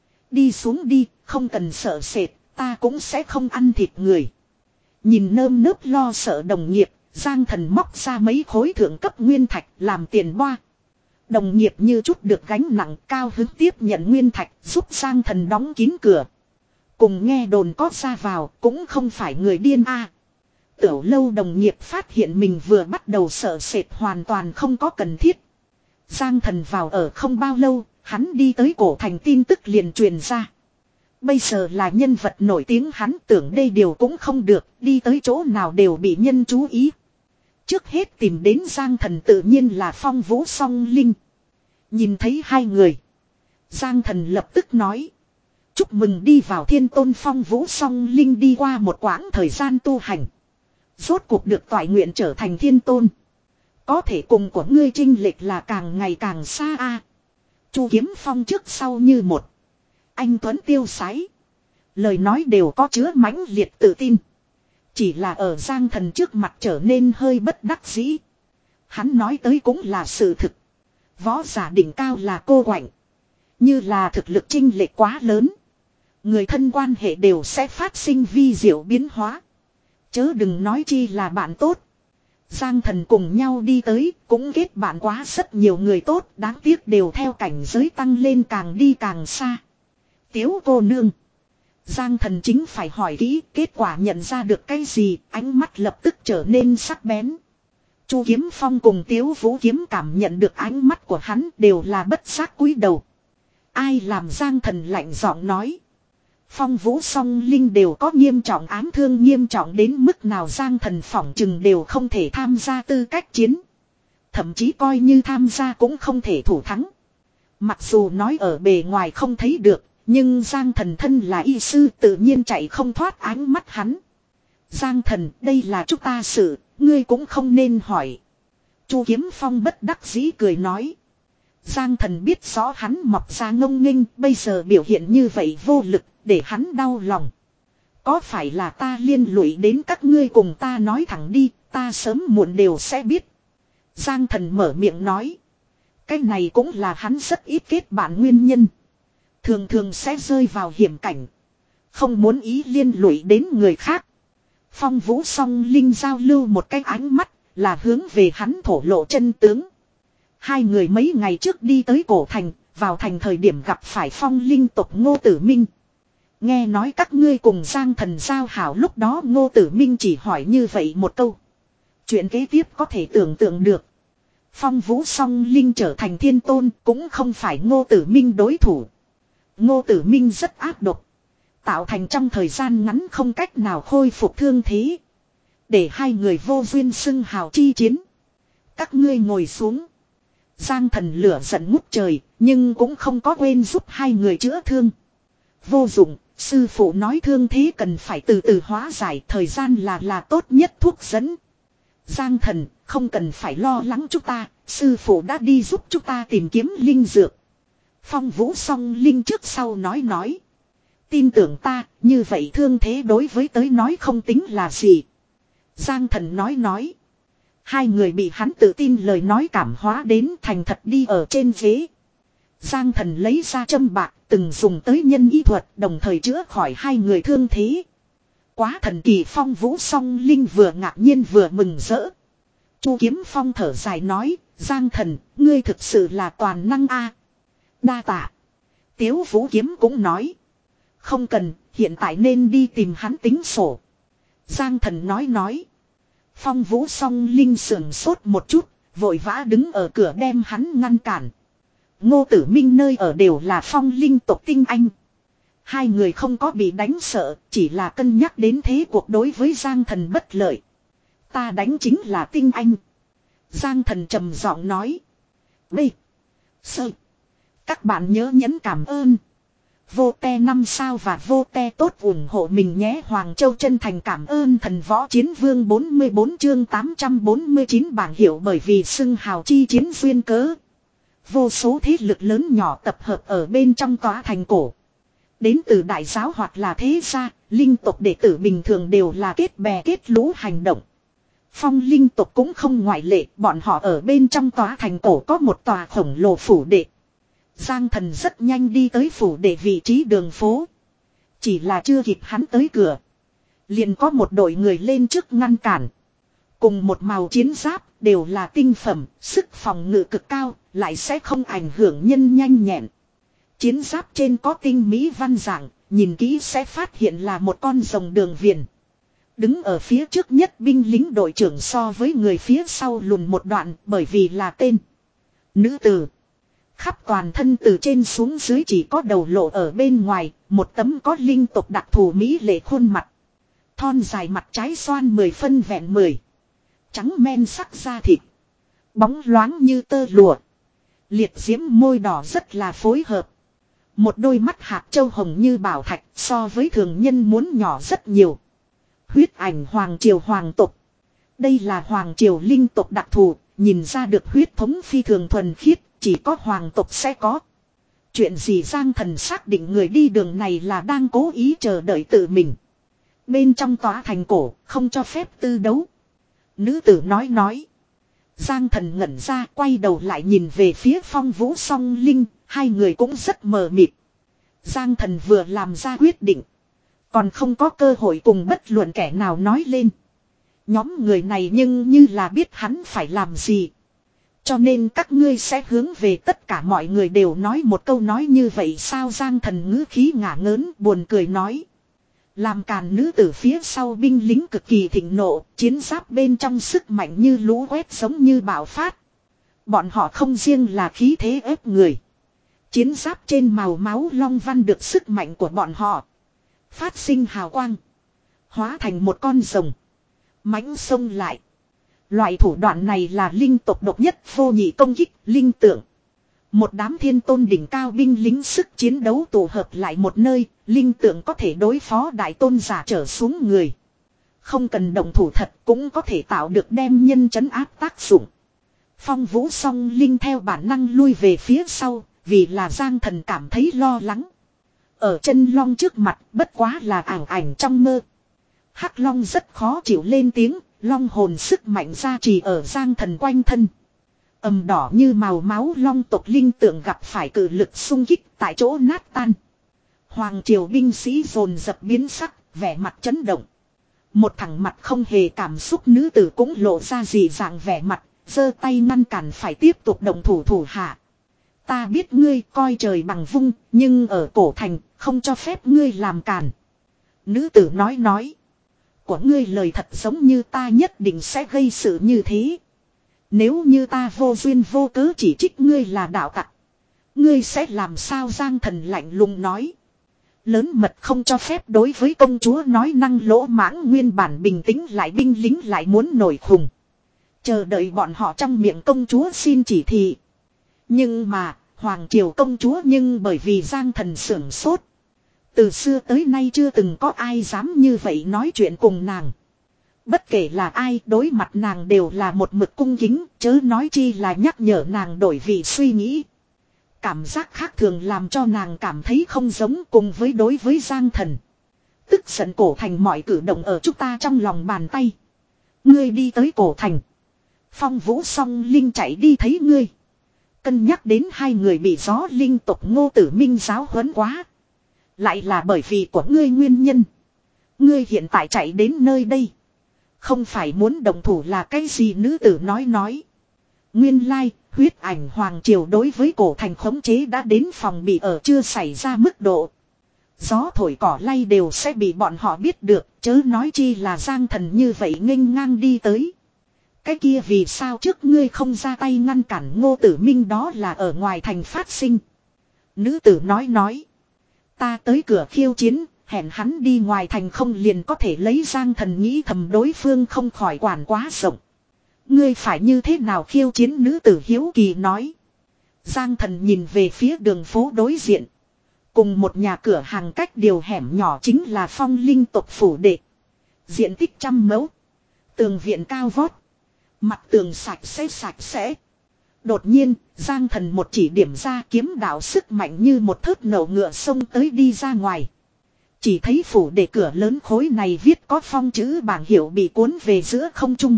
Đi xuống đi, không cần sợ sệt, ta cũng sẽ không ăn thịt người. Nhìn nơm nớp lo sợ đồng nghiệp, Giang Thần móc ra mấy khối thượng cấp nguyên thạch làm tiền boa. Đồng nghiệp như chút được gánh nặng, cao hứng tiếp nhận nguyên thạch, giúp Giang Thần đóng kín cửa. Cùng nghe đồn có ra vào, cũng không phải người điên a. Tiểu lâu đồng nghiệp phát hiện mình vừa bắt đầu sợ sệt hoàn toàn không có cần thiết. Giang Thần vào ở không bao lâu, hắn đi tới cổ thành tin tức liền truyền ra. Bây giờ là nhân vật nổi tiếng, hắn tưởng đây điều cũng không được, đi tới chỗ nào đều bị nhân chú ý. Trước hết tìm đến Giang Thần tự nhiên là Phong Vũ Song Linh. Nhìn thấy hai người, Giang Thần lập tức nói. Chúc mừng đi vào thiên tôn. Phong Vũ Song Linh đi qua một quãng thời gian tu hành, rốt cuộc được toại nguyện trở thành thiên tôn. Có thể cùng của ngươi chênh lệch là càng ngày càng xa a. Chu Kiếm Phong trước sau như một. Anh tuấn tiêu sái. Lời nói đều có chứa mãnh liệt tự tin. Chỉ là ở Giang Thần trước mặt trở nên hơi bất đắc dĩ. Hắn nói tới cũng là sự thực. Võ giả đỉnh cao là cô quạnh. Như là thực lực chênh lệch quá lớn, người thân quan hệ đều sẽ phát sinh vi diệu biến hóa. Chớ đừng nói chi là bạn tốt. Giang Thần cùng nhau đi tới, cũng kết bạn quá rất nhiều người tốt, đáng tiếc đều theo cảnh giới tăng lên càng đi càng xa. Tiếu cô nương. Giang Thần chính phải hỏi kỹ, kết quả nhận ra được cái gì, ánh mắt lập tức trở nên sắc bén. Chu Kiếm Phong cùng Tiếu Vũ Kiếm cảm nhận được ánh mắt của hắn, đều là bất giác cúi đầu. Ai làm? Giang Thần lạnh giọng nói. Phong Vũ Song Linh đều có nghiêm trọng ám thương, nghiêm trọng đến mức nào Giang Thần phỏng chừng đều không thể tham gia tư cách chiến. Thậm chí coi như tham gia cũng không thể thủ thắng. Mặc dù nói ở bề ngoài không thấy được, nhưng Giang Thần thân là y sư tự nhiên chạy không thoát ánh mắt hắn. Giang Thần, đây là chúng ta sự, ngươi cũng không nên hỏi. Chu Kiếm Phong bất đắc dĩ cười nói. Giang Thần biết rõ hắn mọc ra ngông nghênh, bây giờ biểu hiện như vậy vô lực, để hắn đau lòng. Có phải là ta liên lụy đến các ngươi? Cùng ta nói thẳng đi, ta sớm muộn đều sẽ biết. Giang Thần mở miệng nói. Cái này cũng là hắn rất ít kết bạn nguyên nhân. Thường thường sẽ rơi vào hiểm cảnh, không muốn ý liên lụy đến người khác. Phong Vũ Song Linh giao lưu một cái ánh mắt, là hướng về hắn thổ lộ chân tướng. Hai người mấy ngày trước đi tới cổ thành, vào thành thời điểm gặp phải Phong Linh tộc Ngô Tử Minh. Nghe nói các ngươi cùng Giang Thần giao hảo, lúc đó Ngô Tử Minh chỉ hỏi như vậy một câu. Chuyện kế tiếp có thể tưởng tượng được. Phong Vũ Song Linh trở thành thiên tôn cũng không phải Ngô Tử Minh đối thủ. Ngô Tử Minh rất ác độc, tạo thành trong thời gian ngắn không cách nào khôi phục thương thế, để hai người vô duyên xưng hào chi chiến. Các ngươi ngồi xuống. Giang Thần lửa giận ngút trời, nhưng cũng không có quên giúp hai người chữa thương. Vô dụng, sư phụ nói thương thế cần phải từ từ hóa giải, thời gian là là tốt nhất thuốc dẫn. Giang Thần, không cần phải lo lắng chúng ta, sư phụ đã đi giúp chúng ta tìm kiếm linh dược. Phong Vũ Song Linh trước sau nói nói. Tin tưởng ta, như vậy thương thế đối với tới nói không tính là gì. Giang Thần nói nói. Hai người bị hắn tự tin lời nói cảm hóa đến thành thật đi ở trên ghế. Giang Thần lấy ra châm bạc từng dùng tới nhân y thuật đồng thời chữa khỏi hai người thương thế. Quá thần kỳ. Phong Vũ Song Linh vừa ngạc nhiên vừa mừng rỡ. Chu Kiếm Phong thở dài nói, Giang Thần, ngươi thực sự là toàn năng a. Đa tạ. Tiếu Vũ Kiếm cũng nói, không cần, hiện tại nên đi tìm hắn tính sổ. Giang Thần nói nói. Phong Vũ Song Linh sườn sốt một chút, vội vã đứng ở cửa đem hắn ngăn cản. Ngô Tử Minh nơi ở đều là Phong Linh tộc tinh anh. Hai người không có bị đánh sợ, chỉ là cân nhắc đến thế cuộc đối với Giang Thần bất lợi. Ta đánh chính là tinh anh. Giang Thần trầm giọng nói. B. Sơ. Các bạn nhớ nhấn cảm ơn. Vô te năm sao và vô te tốt ủng hộ mình nhé. Hoàng Châu chân thành cảm ơn thần võ chiến vương bốn mươi bốn chương tám trăm bốn mươi chín bảng hiệu bởi vì xưng hào chi chiến duyên cớ. Vô số thế lực lớn nhỏ tập hợp ở bên trong tòa thành cổ. Đến từ đại giáo hoặc là thế gia, linh tộc đệ tử bình thường đều là kết bè kết lũ hành động. Phong linh tộc cũng không ngoại lệ, bọn họ ở bên trong tòa thành cổ có một tòa khổng lồ phủ đệ. Giang Thần rất nhanh đi tới phủ đệ vị trí đường phố. Chỉ là chưa kịp hắn tới cửa, liền có một đội người lên trước ngăn cản. Cùng một màu chiến giáp, đều là tinh phẩm, sức phòng ngự cực cao, lại sẽ không ảnh hưởng nhân nhanh nhẹn. Chiến giáp trên có tinh mỹ văn dạng, nhìn kỹ sẽ phát hiện là một con rồng đường viền. Đứng ở phía trước nhất binh lính đội trưởng so với người phía sau lùn một đoạn bởi vì là tên nữ tử. Khắp toàn thân từ trên xuống dưới chỉ có đầu lộ ở bên ngoài, một tấm có linh tộc đặc thù mỹ lệ khuôn mặt. Thon dài mặt trái xoan mười phân vẹn mười. Trắng men sắc da thịt. Bóng loáng như tơ lụa. Liệt diễm môi đỏ rất là phối hợp. Một đôi mắt hạt châu hồng như bảo thạch so với thường nhân muốn nhỏ rất nhiều. Huyết ảnh hoàng triều hoàng tộc. Đây là hoàng triều linh tộc đặc thù, nhìn ra được huyết thống phi thường thuần khiết, chỉ có hoàng tộc sẽ có. Chuyện gì Giang Thần xác định người đi đường này là đang cố ý chờ đợi tự mình. Bên trong tòa thành cổ, không cho phép tư đấu. Nữ tử nói nói. Giang Thần ngẩn ra quay đầu lại nhìn về phía Phong Vũ Song Linh, hai người cũng rất mờ mịt. Giang Thần vừa làm ra quyết định, còn không có cơ hội cùng bất luận kẻ nào nói lên. Nhóm người này nhưng như là biết hắn phải làm gì. Cho nên các ngươi sẽ hướng về tất cả mọi người đều nói một câu nói như vậy sao? Giang Thần ngữ khí ngả ngớn buồn cười nói. Làm càn nữ tử phía sau binh lính cực kỳ thịnh nộ, chiến giáp bên trong sức mạnh như lũ quét giống như bạo phát. Bọn họ không riêng là khí thế ép người. Chiến giáp trên màu máu long văn được sức mạnh của bọn họ phát sinh hào quang, hóa thành một con rồng mãnh xông lại. Loại thủ đoạn này là linh tộc độc nhất vô nhị công kích linh tượng. Một đám thiên tôn đỉnh cao binh lính sức chiến đấu tụ hợp lại một nơi, linh tượng có thể đối phó đại tôn giả trở xuống người. Không cần động thủ thật cũng có thể tạo được đem nhân trấn áp tác dụng. Phong Vũ Song Linh theo bản năng lui về phía sau, vì là Giang Thần cảm thấy lo lắng. Ở chân long trước mặt bất quá là ảo ảnh trong mơ. Hắc long rất khó chịu lên tiếng, long hồn sức mạnh gia trì ở Giang Thần quanh thân. Ầm đỏ như màu máu long tộc linh tượng gặp phải cự lực xung kích tại chỗ nát tan. Hoàng triều binh sĩ dồn dập biến sắc, vẻ mặt chấn động. Một thằng mặt không hề cảm xúc nữ tử cũng lộ ra dị dạng vẻ mặt, giơ tay ngăn cản phải tiếp tục động thủ thủ hạ. Ta biết ngươi coi trời bằng vung, nhưng ở cổ thành không cho phép ngươi làm càn. Nữ tử nói nói. Của ngươi lời thật giống như ta nhất định sẽ gây sự như thế. Nếu như ta vô duyên vô cớ chỉ trích ngươi là đạo tặc, ngươi sẽ làm sao? Giang Thần lạnh lùng nói. Lớn mật không cho phép đối với công chúa nói năng lỗ mãng. Nguyên bản bình tĩnh lại binh lính lại muốn nổi khùng, chờ đợi bọn họ trong miệng công chúa xin chỉ thị. Nhưng mà hoàng triều công chúa nhưng bởi vì Giang Thần sưởng sốt. Từ xưa tới nay chưa từng có ai dám như vậy nói chuyện cùng nàng. Bất kể là ai đối mặt nàng đều là một mực cung kính, chớ nói chi là nhắc nhở nàng đổi vị suy nghĩ. Cảm giác khác thường làm cho nàng cảm thấy không giống cùng với đối với Giang Thần. Tức giận cổ thành mọi cử động ở chúng ta trong lòng bàn tay. Ngươi đi tới cổ thành, Phong Vũ Song Linh chạy đi thấy ngươi. Cân nhắc đến hai người bị gió linh tộc Ngô Tử Minh giáo huấn quá. Lại là bởi vì của ngươi nguyên nhân. Ngươi hiện tại chạy đến nơi đây. Không phải muốn đồng thủ là cái gì nữ tử nói nói. Nguyên lai, huyết ảnh hoàng triều đối với cổ thành khống chế đã đến phòng bị ở chưa xảy ra mức độ. Gió thổi cỏ lay đều sẽ bị bọn họ biết được, chớ nói chi là Giang Thần như vậy nghênh ngang đi tới. Cái kia vì sao trước ngươi không ra tay ngăn cản Ngô Tử Minh đó là ở ngoài thành phát sinh. Nữ tử nói nói. Ta tới cửa khiêu chiến, hẹn hắn đi ngoài thành không liền có thể lấy Giang Thần nghĩ thầm đối phương không khỏi quản quá rộng. Ngươi phải như thế nào khiêu chiến nữ tử hiếu kỳ nói. Giang Thần nhìn về phía đường phố đối diện. Cùng một nhà cửa hàng cách điều hẻm nhỏ chính là Phong Linh tộc phủ đệ. Diện tích trăm mẫu. Tường viện cao vót. Mặt tường sạch sẽ sạch sẽ. Đột nhiên, Giang Thần một chỉ điểm ra kiếm đạo sức mạnh như một thớt nổ ngựa xông tới đi ra ngoài. Chỉ thấy phủ đệ cửa lớn khối này viết có phong chữ bảng hiệu bị cuốn về giữa không trung.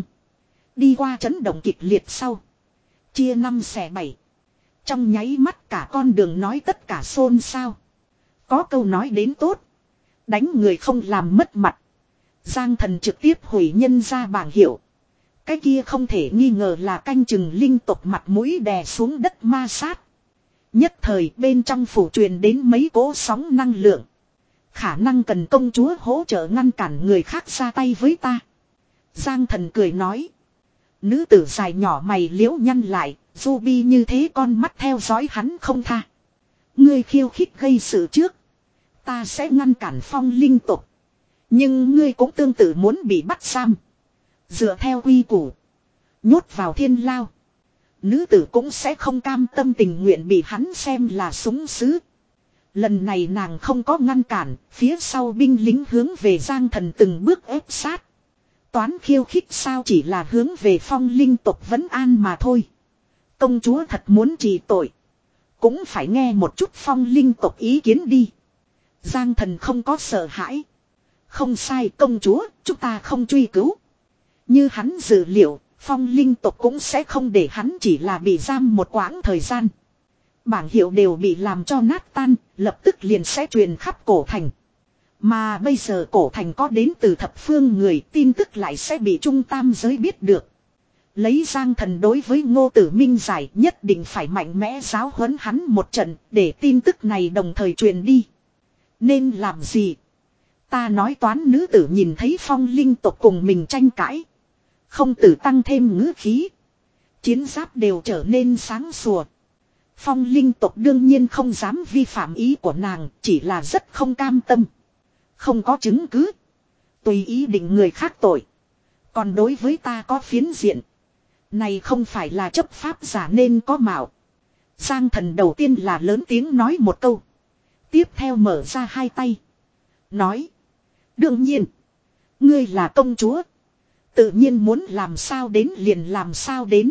Đi qua chấn động kịch liệt sau. Chia năm xẻ bảy. Trong nháy mắt cả con đường nói tất cả xôn xao. Có câu nói đến tốt. Đánh người không làm mất mặt. Giang Thần trực tiếp hủy nhân ra bảng hiệu. Cái kia không thể nghi ngờ là canh chừng linh tộc mặt mũi đè xuống đất ma sát. Nhất thời bên trong phủ truyền đến mấy cỗ sóng năng lượng. Khả năng cần công chúa hỗ trợ ngăn cản người khác ra tay với ta. Giang Thần cười nói. Nữ tử dài nhỏ mày liễu nhăn lại, Ruby như thế con mắt theo dõi hắn không tha. Ngươi khiêu khích gây sự trước. Ta sẽ ngăn cản Phong Linh tộc. Nhưng ngươi cũng tương tự muốn bị bắt giam. Dựa theo quy củ. Nhốt vào thiên lao. Nữ tử cũng sẽ không cam tâm tình nguyện bị hắn xem là súng sứ. Lần này nàng không có ngăn cản. Phía sau binh lính hướng về Giang Thần từng bước ép sát. Toán khiêu khích sao chỉ là hướng về Phong Linh tộc vấn an mà thôi. Công chúa thật muốn trị tội. Cũng phải nghe một chút Phong Linh tộc ý kiến đi. Giang Thần không có sợ hãi. Không sai công chúa, chúng ta không truy cứu. Như hắn dự liệu, Phong Linh tộc cũng sẽ không để hắn chỉ là bị giam một quãng thời gian. Bảng hiệu đều bị làm cho nát tan, lập tức liền sẽ truyền khắp cổ thành. Mà bây giờ cổ thành có đến từ thập phương người, tin tức lại sẽ bị trung tam giới biết được. Lấy Giang Thần đối với Ngô Tử Minh giải nhất định phải mạnh mẽ giáo huấn hắn một trận để tin tức này đồng thời truyền đi. Nên làm gì? Ta nói toán nữ tử nhìn thấy Phong Linh tộc cùng mình tranh cãi. Không tử tăng thêm ngữ khí. Chiến giáp đều trở nên sáng sủa. Phong Linh tộc đương nhiên không dám vi phạm ý của nàng, chỉ là rất không cam tâm. Không có chứng cứ. Tùy ý định người khác tội. Còn đối với ta có phiến diện. Này không phải là chấp pháp giả nên có mạo. Giang Thần đầu tiên là lớn tiếng nói một câu. Tiếp theo mở ra hai tay. Nói. Đương nhiên. Ngươi là công chúa. Tự nhiên muốn làm sao đến liền làm sao đến.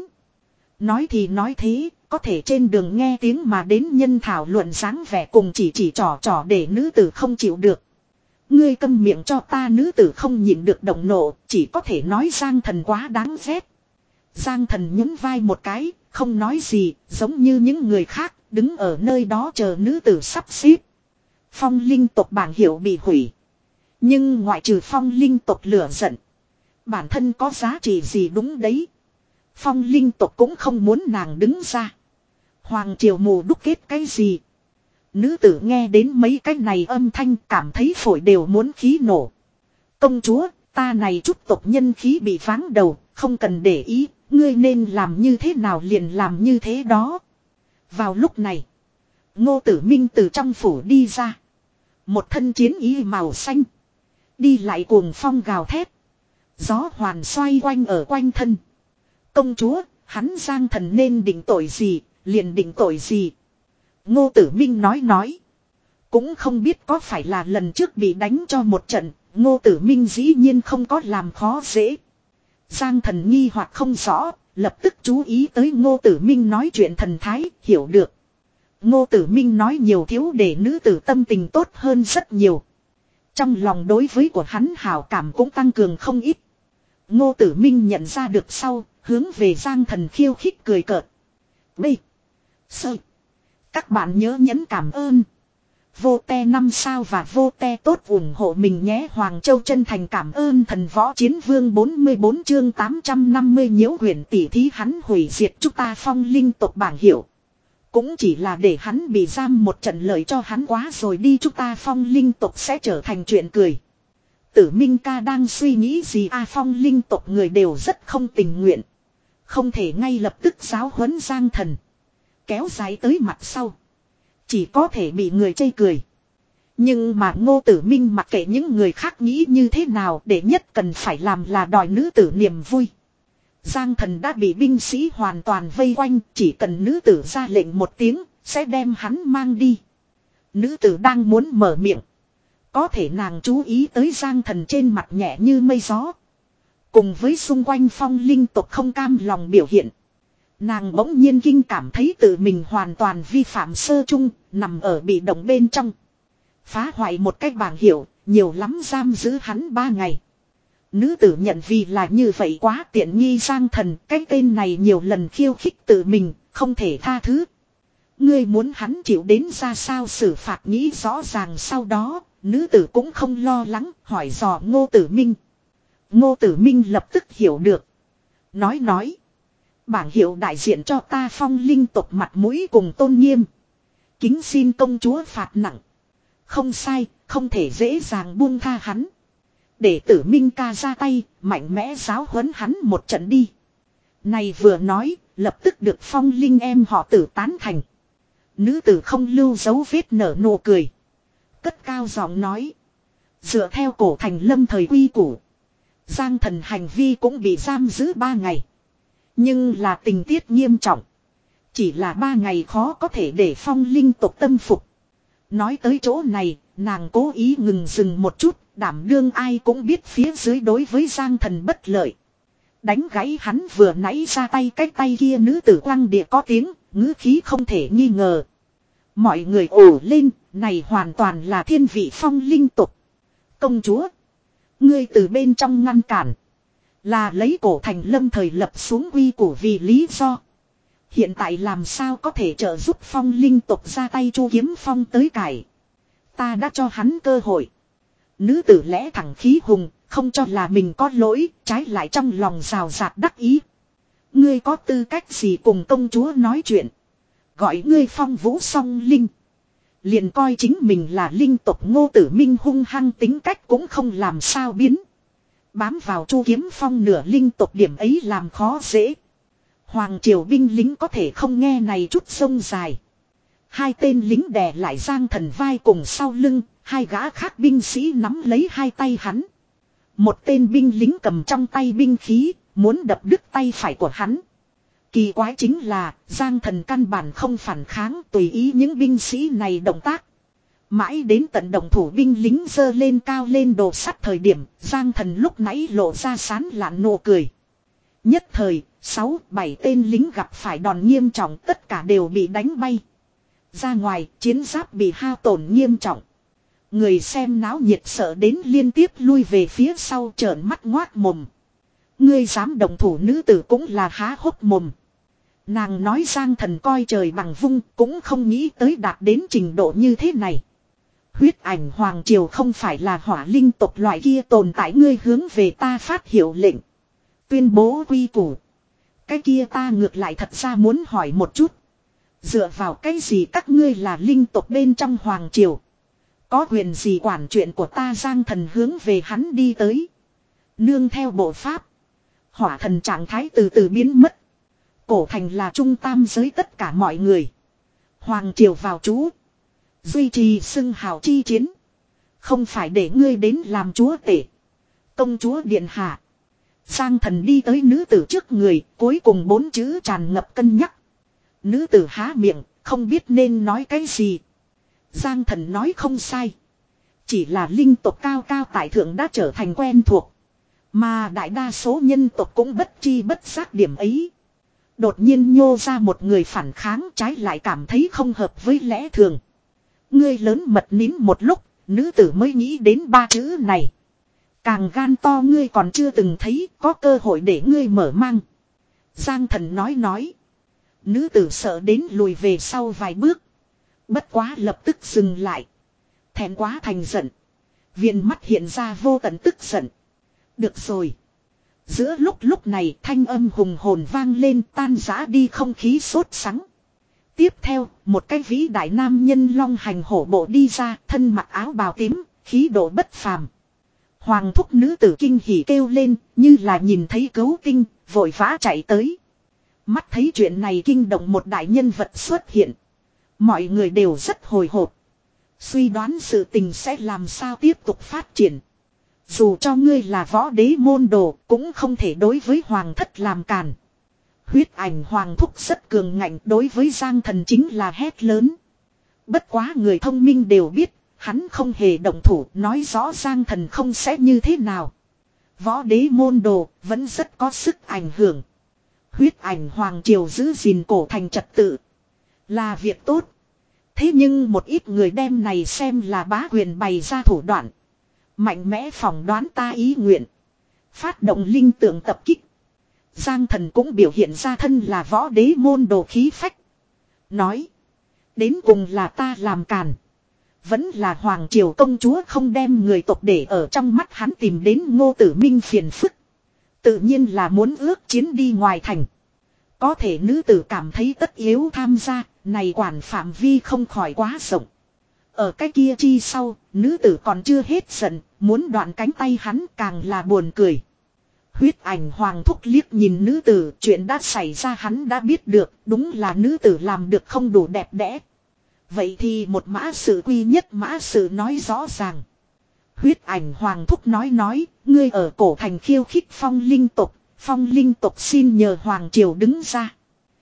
Nói thì nói thế. Có thể trên đường nghe tiếng mà đến nhân thảo luận dáng vẻ cùng chỉ chỉ trò trò để nữ tử không chịu được. Ngươi câm miệng cho ta nữ tử không nhịn được động nộ. Chỉ có thể nói Giang Thần quá đáng ghét. Giang Thần nhún vai một cái. Không nói gì. Giống như những người khác. Đứng ở nơi đó chờ nữ tử sắp xếp. Phong Linh tộc bảng hiệu bị hủy. Nhưng ngoại trừ Phong Linh tộc lửa giận. Bản thân có giá trị gì đúng đấy. Phong Linh tộc cũng không muốn nàng đứng ra. Hoàng triều mù đúc kết cái gì. Nữ tử nghe đến mấy cái này âm thanh cảm thấy phổi đều muốn khí nổ. Công chúa, ta này chút tộc nhân khí bị váng đầu, không cần để ý, ngươi nên làm như thế nào liền làm như thế đó. Vào lúc này, Ngô Tử Minh từ trong phủ đi ra. Một thân chiến y màu xanh. Đi lại cuồng phong gào thét. Gió hoàn xoay quanh ở quanh thân. Công chúa, hắn Giang Thần nên định tội gì, liền định tội gì. Ngô Tử Minh nói nói. Cũng không biết có phải là lần trước bị đánh cho một trận, Ngô Tử Minh dĩ nhiên không có làm khó dễ. Giang Thần nghi hoặc không rõ, lập tức chú ý tới Ngô Tử Minh nói chuyện thần thái, hiểu được. Ngô Tử Minh nói nhiều thiếu để nữ tử tâm tình tốt hơn rất nhiều. Trong lòng đối với của hắn hảo cảm cũng tăng cường không ít. Ngô Tử Minh nhận ra được sau, hướng về Giang Thần khiêu khích cười cợt. B. Sơ. Các bạn nhớ nhấn cảm ơn. Vô te năm sao và vô te tốt ủng hộ mình nhé. Hoàng Châu chân thành cảm ơn thần võ chiến vương bốn mươi bốn chương tám trăm năm mươi nhiễu huyền tỷ thí hắn hủy diệt chúng ta phong linh tộc bảng hiệu. Cũng chỉ là để hắn bị giam một trận lợi cho hắn quá rồi đi, chúng ta phong linh tộc sẽ trở thành chuyện cười. Tử Minh ca đang suy nghĩ gì à, phong linh tộc người đều rất không tình nguyện. Không thể ngay lập tức giáo huấn Giang Thần. Kéo dài tới mặt sau. Chỉ có thể bị người chê cười. Nhưng mà Ngô Tử Minh mặc kệ những người khác nghĩ như thế nào, để nhất cần phải làm là đòi nữ tử niềm vui. Giang Thần đã bị binh sĩ hoàn toàn vây quanh, chỉ cần nữ tử ra lệnh một tiếng, sẽ đem hắn mang đi. Nữ tử đang muốn mở miệng. Có thể nàng chú ý tới Giang Thần trên mặt nhẹ như mây gió. Cùng với xung quanh phong linh tộc không cam lòng biểu hiện. Nàng bỗng nhiên kinh cảm thấy tự mình hoàn toàn vi phạm sơ chung, nằm ở bị động bên trong. Phá hoại một cách bảng hiệu, nhiều lắm giam giữ hắn ba ngày. Nữ tử nhận vì là như vậy quá tiện nghi Giang Thần, cái tên này nhiều lần khiêu khích tự mình, không thể tha thứ. Ngươi muốn hắn chịu đến ra sao xử phạt nghĩ rõ ràng sau đó, nữ tử cũng không lo lắng, hỏi dò Ngô Tử Minh. Ngô Tử Minh lập tức hiểu được. Nói nói. Bảng hiệu đại diện cho ta phong linh tộc mặt mũi cùng tôn nghiêm. Kính xin công chúa phạt nặng. Không sai, không thể dễ dàng buông tha hắn. Để Tử Minh ca ra tay, mạnh mẽ giáo huấn hắn một trận đi. Này vừa nói, lập tức được phong linh em họ Tử tán thành. Nữ tử không lưu dấu vết nở nụ cười. Cất cao giọng nói. Dựa theo cổ thành lâm thời quy củ. Giang Thần hành vi cũng bị giam giữ ba ngày. Nhưng là tình tiết nghiêm trọng. Chỉ là ba ngày khó có thể để phong linh tộc tâm phục. Nói tới chỗ này, nàng cố ý ngừng dừng một chút, đảm đương ai cũng biết phía dưới đối với Giang Thần bất lợi. Đánh gãy hắn vừa nãy ra tay, cái tay kia nữ tử quăng địa có tiếng, ngữ khí không thể nghi ngờ. Mọi người ồ lên, này hoàn toàn là thiên vị phong linh tộc. Công chúa, ngươi từ bên trong ngăn cản. Là lấy cổ thành lâm thời lập xuống quy củ vì lý do. Hiện tại làm sao có thể trợ giúp phong linh tộc ra tay chu kiếm phong tới cải. Ta đã cho hắn cơ hội. Nữ tử lẽ thẳng khí hùng, không cho là mình có lỗi, trái lại trong lòng rào rạt đắc ý. Ngươi có tư cách gì cùng công chúa nói chuyện. Gọi ngươi phong vũ song linh. Liền coi chính mình là linh tộc. Ngô Tử Minh hung hăng tính cách cũng không làm sao biến. Bám vào chu kiếm phong nửa linh tộc điểm ấy làm khó dễ. Hoàng triều binh lính có thể không nghe này chút sông dài. Hai tên lính đè lại Giang Thần vai cùng sau lưng, hai gã khác binh sĩ nắm lấy hai tay hắn. Một tên binh lính cầm trong tay binh khí, muốn đập đứt tay phải của hắn. Kỳ quái chính là, Giang Thần căn bản không phản kháng, tùy ý những binh sĩ này động tác. Mãi đến tận động thủ binh lính giơ lên cao lên đồ sắt thời điểm, Giang Thần lúc nãy lộ ra sán lạn nụ cười. Nhất thời, sáu, bảy tên lính gặp phải đòn nghiêm trọng, tất cả đều bị đánh bay. Ra ngoài, chiến giáp bị hao tổn nghiêm trọng. Người xem náo nhiệt sợ đến liên tiếp lui về phía sau trợn mắt ngoác mồm. Ngươi dám động thủ nữ tử cũng là há hốc mồm. Nàng nói Giang Thần coi trời bằng vung, cũng không nghĩ tới đạt đến trình độ như thế này. Huyết ảnh hoàng triều không phải là hỏa linh tộc loại kia tồn tại, ngươi hướng về ta phát hiệu lệnh. Tuyên bố quy củ. Cái kia ta ngược lại thật ra muốn hỏi một chút. Dựa vào cái gì các ngươi là linh tộc bên trong hoàng triều? Có quyền gì quản chuyện của ta? Giang Thần hướng về hắn đi tới. Nương theo bộ pháp. Hỏa thần trạng thái từ từ biến mất. Cổ thành là trung tam giới tất cả mọi người. Hoàng triều vào trú. Duy trì xưng hào chi chiến. Không phải để ngươi đến làm chúa tể. Công chúa điện hạ. Giang Thần đi tới nữ tử trước người, cuối cùng bốn chữ tràn ngập cân nhắc. Nữ tử há miệng, không biết nên nói cái gì. Giang Thần nói không sai. Chỉ là linh tộc cao cao tại thượng đã trở thành quen thuộc. Mà đại đa số nhân tộc cũng bất chi bất giác điểm ấy. Đột nhiên nhô ra một người phản kháng, trái lại cảm thấy không hợp với lẽ thường. Ngươi lớn mật nín một lúc, nữ tử mới nghĩ đến ba chữ này. Càng gan to ngươi còn chưa từng thấy, có cơ hội để ngươi mở mang. Giang Thần nói nói. Nữ tử sợ đến lùi về sau vài bước. Bất quá lập tức dừng lại. Thẹn quá thành giận. Viền mắt hiện ra vô tận tức giận. Được rồi. Giữa lúc lúc này thanh âm hùng hồn vang lên, tan rã đi không khí sốt sắng. Tiếp theo, một cái vĩ đại nam nhân long hành hổ bộ đi ra, thân mặc áo bào tím, khí độ bất phàm. Hoàng thúc nữ tử kinh hỉ kêu lên, như là nhìn thấy cứu tinh, vội vã chạy tới. Mắt thấy chuyện này kinh động một đại nhân vật xuất hiện. Mọi người đều rất hồi hộp. Suy đoán sự tình sẽ làm sao tiếp tục phát triển. Dù cho ngươi là võ đế môn đồ, cũng không thể đối với hoàng thất làm càn. Huyết ảnh hoàng thúc rất cường ngạnh, đối với Giang Thần chính là hét lớn. Bất quá người thông minh đều biết, hắn không hề động thủ, nói rõ Giang Thần không sẽ như thế nào. Võ đế môn đồ vẫn rất có sức ảnh hưởng. Huyết ảnh hoàng triều giữ gìn cổ thành trật tự là việc tốt. Thế nhưng một ít người đem này xem là bá quyền bày ra thủ đoạn. Mạnh mẽ phỏng đoán ta ý nguyện. Phát động linh tượng tập kích. Giang Thần cũng biểu hiện ra thân là võ đế môn đồ khí phách. Nói. Đến cùng là ta làm càn. Vẫn là hoàng triều công chúa không đem người tộc để ở trong mắt hắn tìm đến Ngô Tử Minh phiền phức. Tự nhiên là muốn ước chiến đi ngoài thành. Có thể nữ tử cảm thấy tất yếu tham gia, này quản phạm vi không khỏi quá rộng. Ở cái kia chi sau, nữ tử còn chưa hết giận, muốn đoạn cánh tay hắn càng là buồn cười. Huyết ảnh hoàng thúc liếc nhìn nữ tử, chuyện đã xảy ra hắn đã biết được, đúng là nữ tử làm được không đủ đẹp đẽ. Vậy thì một mã sự quy nhất mã sự nói rõ ràng. Huyết ảnh hoàng thúc nói nói, ngươi ở cổ thành khiêu khích phong linh tộc, phong linh tộc xin nhờ hoàng triều đứng ra.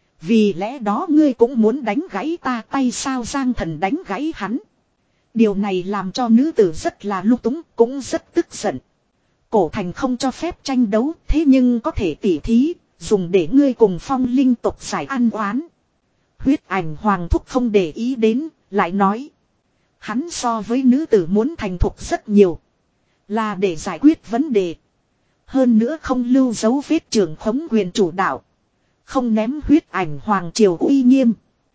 Vì lẽ đó ngươi cũng muốn đánh gãy ta tay sao? Giang Thần đánh gãy hắn. Điều này làm cho nữ tử rất là lung túng, cũng rất tức giận. Cổ thành không cho phép tranh đấu, thế nhưng có thể tỉ thí, dùng để ngươi cùng phong linh tộc giải ăn oán. Huyết ảnh hoàng thúc không để ý đến, lại nói. Hắn so với nữ tử muốn thành thục rất nhiều. Là để giải quyết vấn đề. Hơn nữa không lưu dấu vết trường khống quyền chủ đạo. Không ném huyết ảnh hoàng triều uy nghiêm.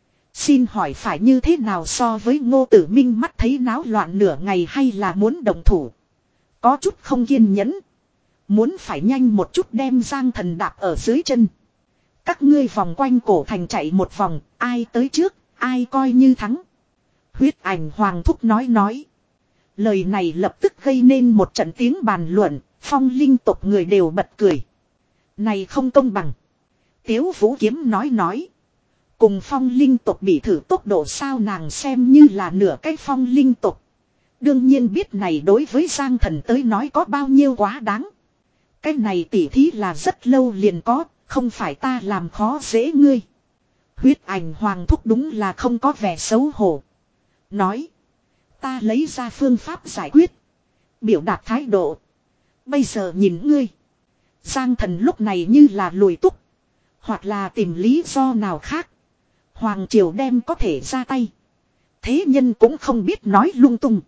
Xin hỏi phải như thế nào so với Ngô Tử Minh mắt thấy náo loạn nửa ngày hay là muốn đồng thủ. Có chút không kiên nhẫn. Muốn phải nhanh một chút đem Giang Thần đạp ở dưới chân. Các ngươi vòng quanh cổ thành chạy một vòng, ai tới trước, ai coi như thắng. Huyết ảnh hoàng thúc nói nói. Lời này lập tức gây nên một trận tiếng bàn luận, phong linh tộc người đều bật cười. Này không công bằng. Tiếu Vũ Kiếm nói nói. Cùng phong linh tộc bị thử tốc độ sao, nàng xem như là nửa cái phong linh tộc. Đương nhiên biết này đối với Giang Thần tới nói có bao nhiêu quá đáng. Cái này tỉ thí là rất lâu liền có, không phải ta làm khó dễ ngươi. Huyết ảnh hoàng thúc đúng là không có vẻ xấu hổ. Nói. Ta lấy ra phương pháp giải quyết. Biểu đạt thái độ. Bây giờ nhìn ngươi. Giang Thần lúc này như là lùi túc. Hoặc là tìm lý do nào khác. Hoàng triều đem có thể ra tay. Thế nhân cũng không biết nói lung tung.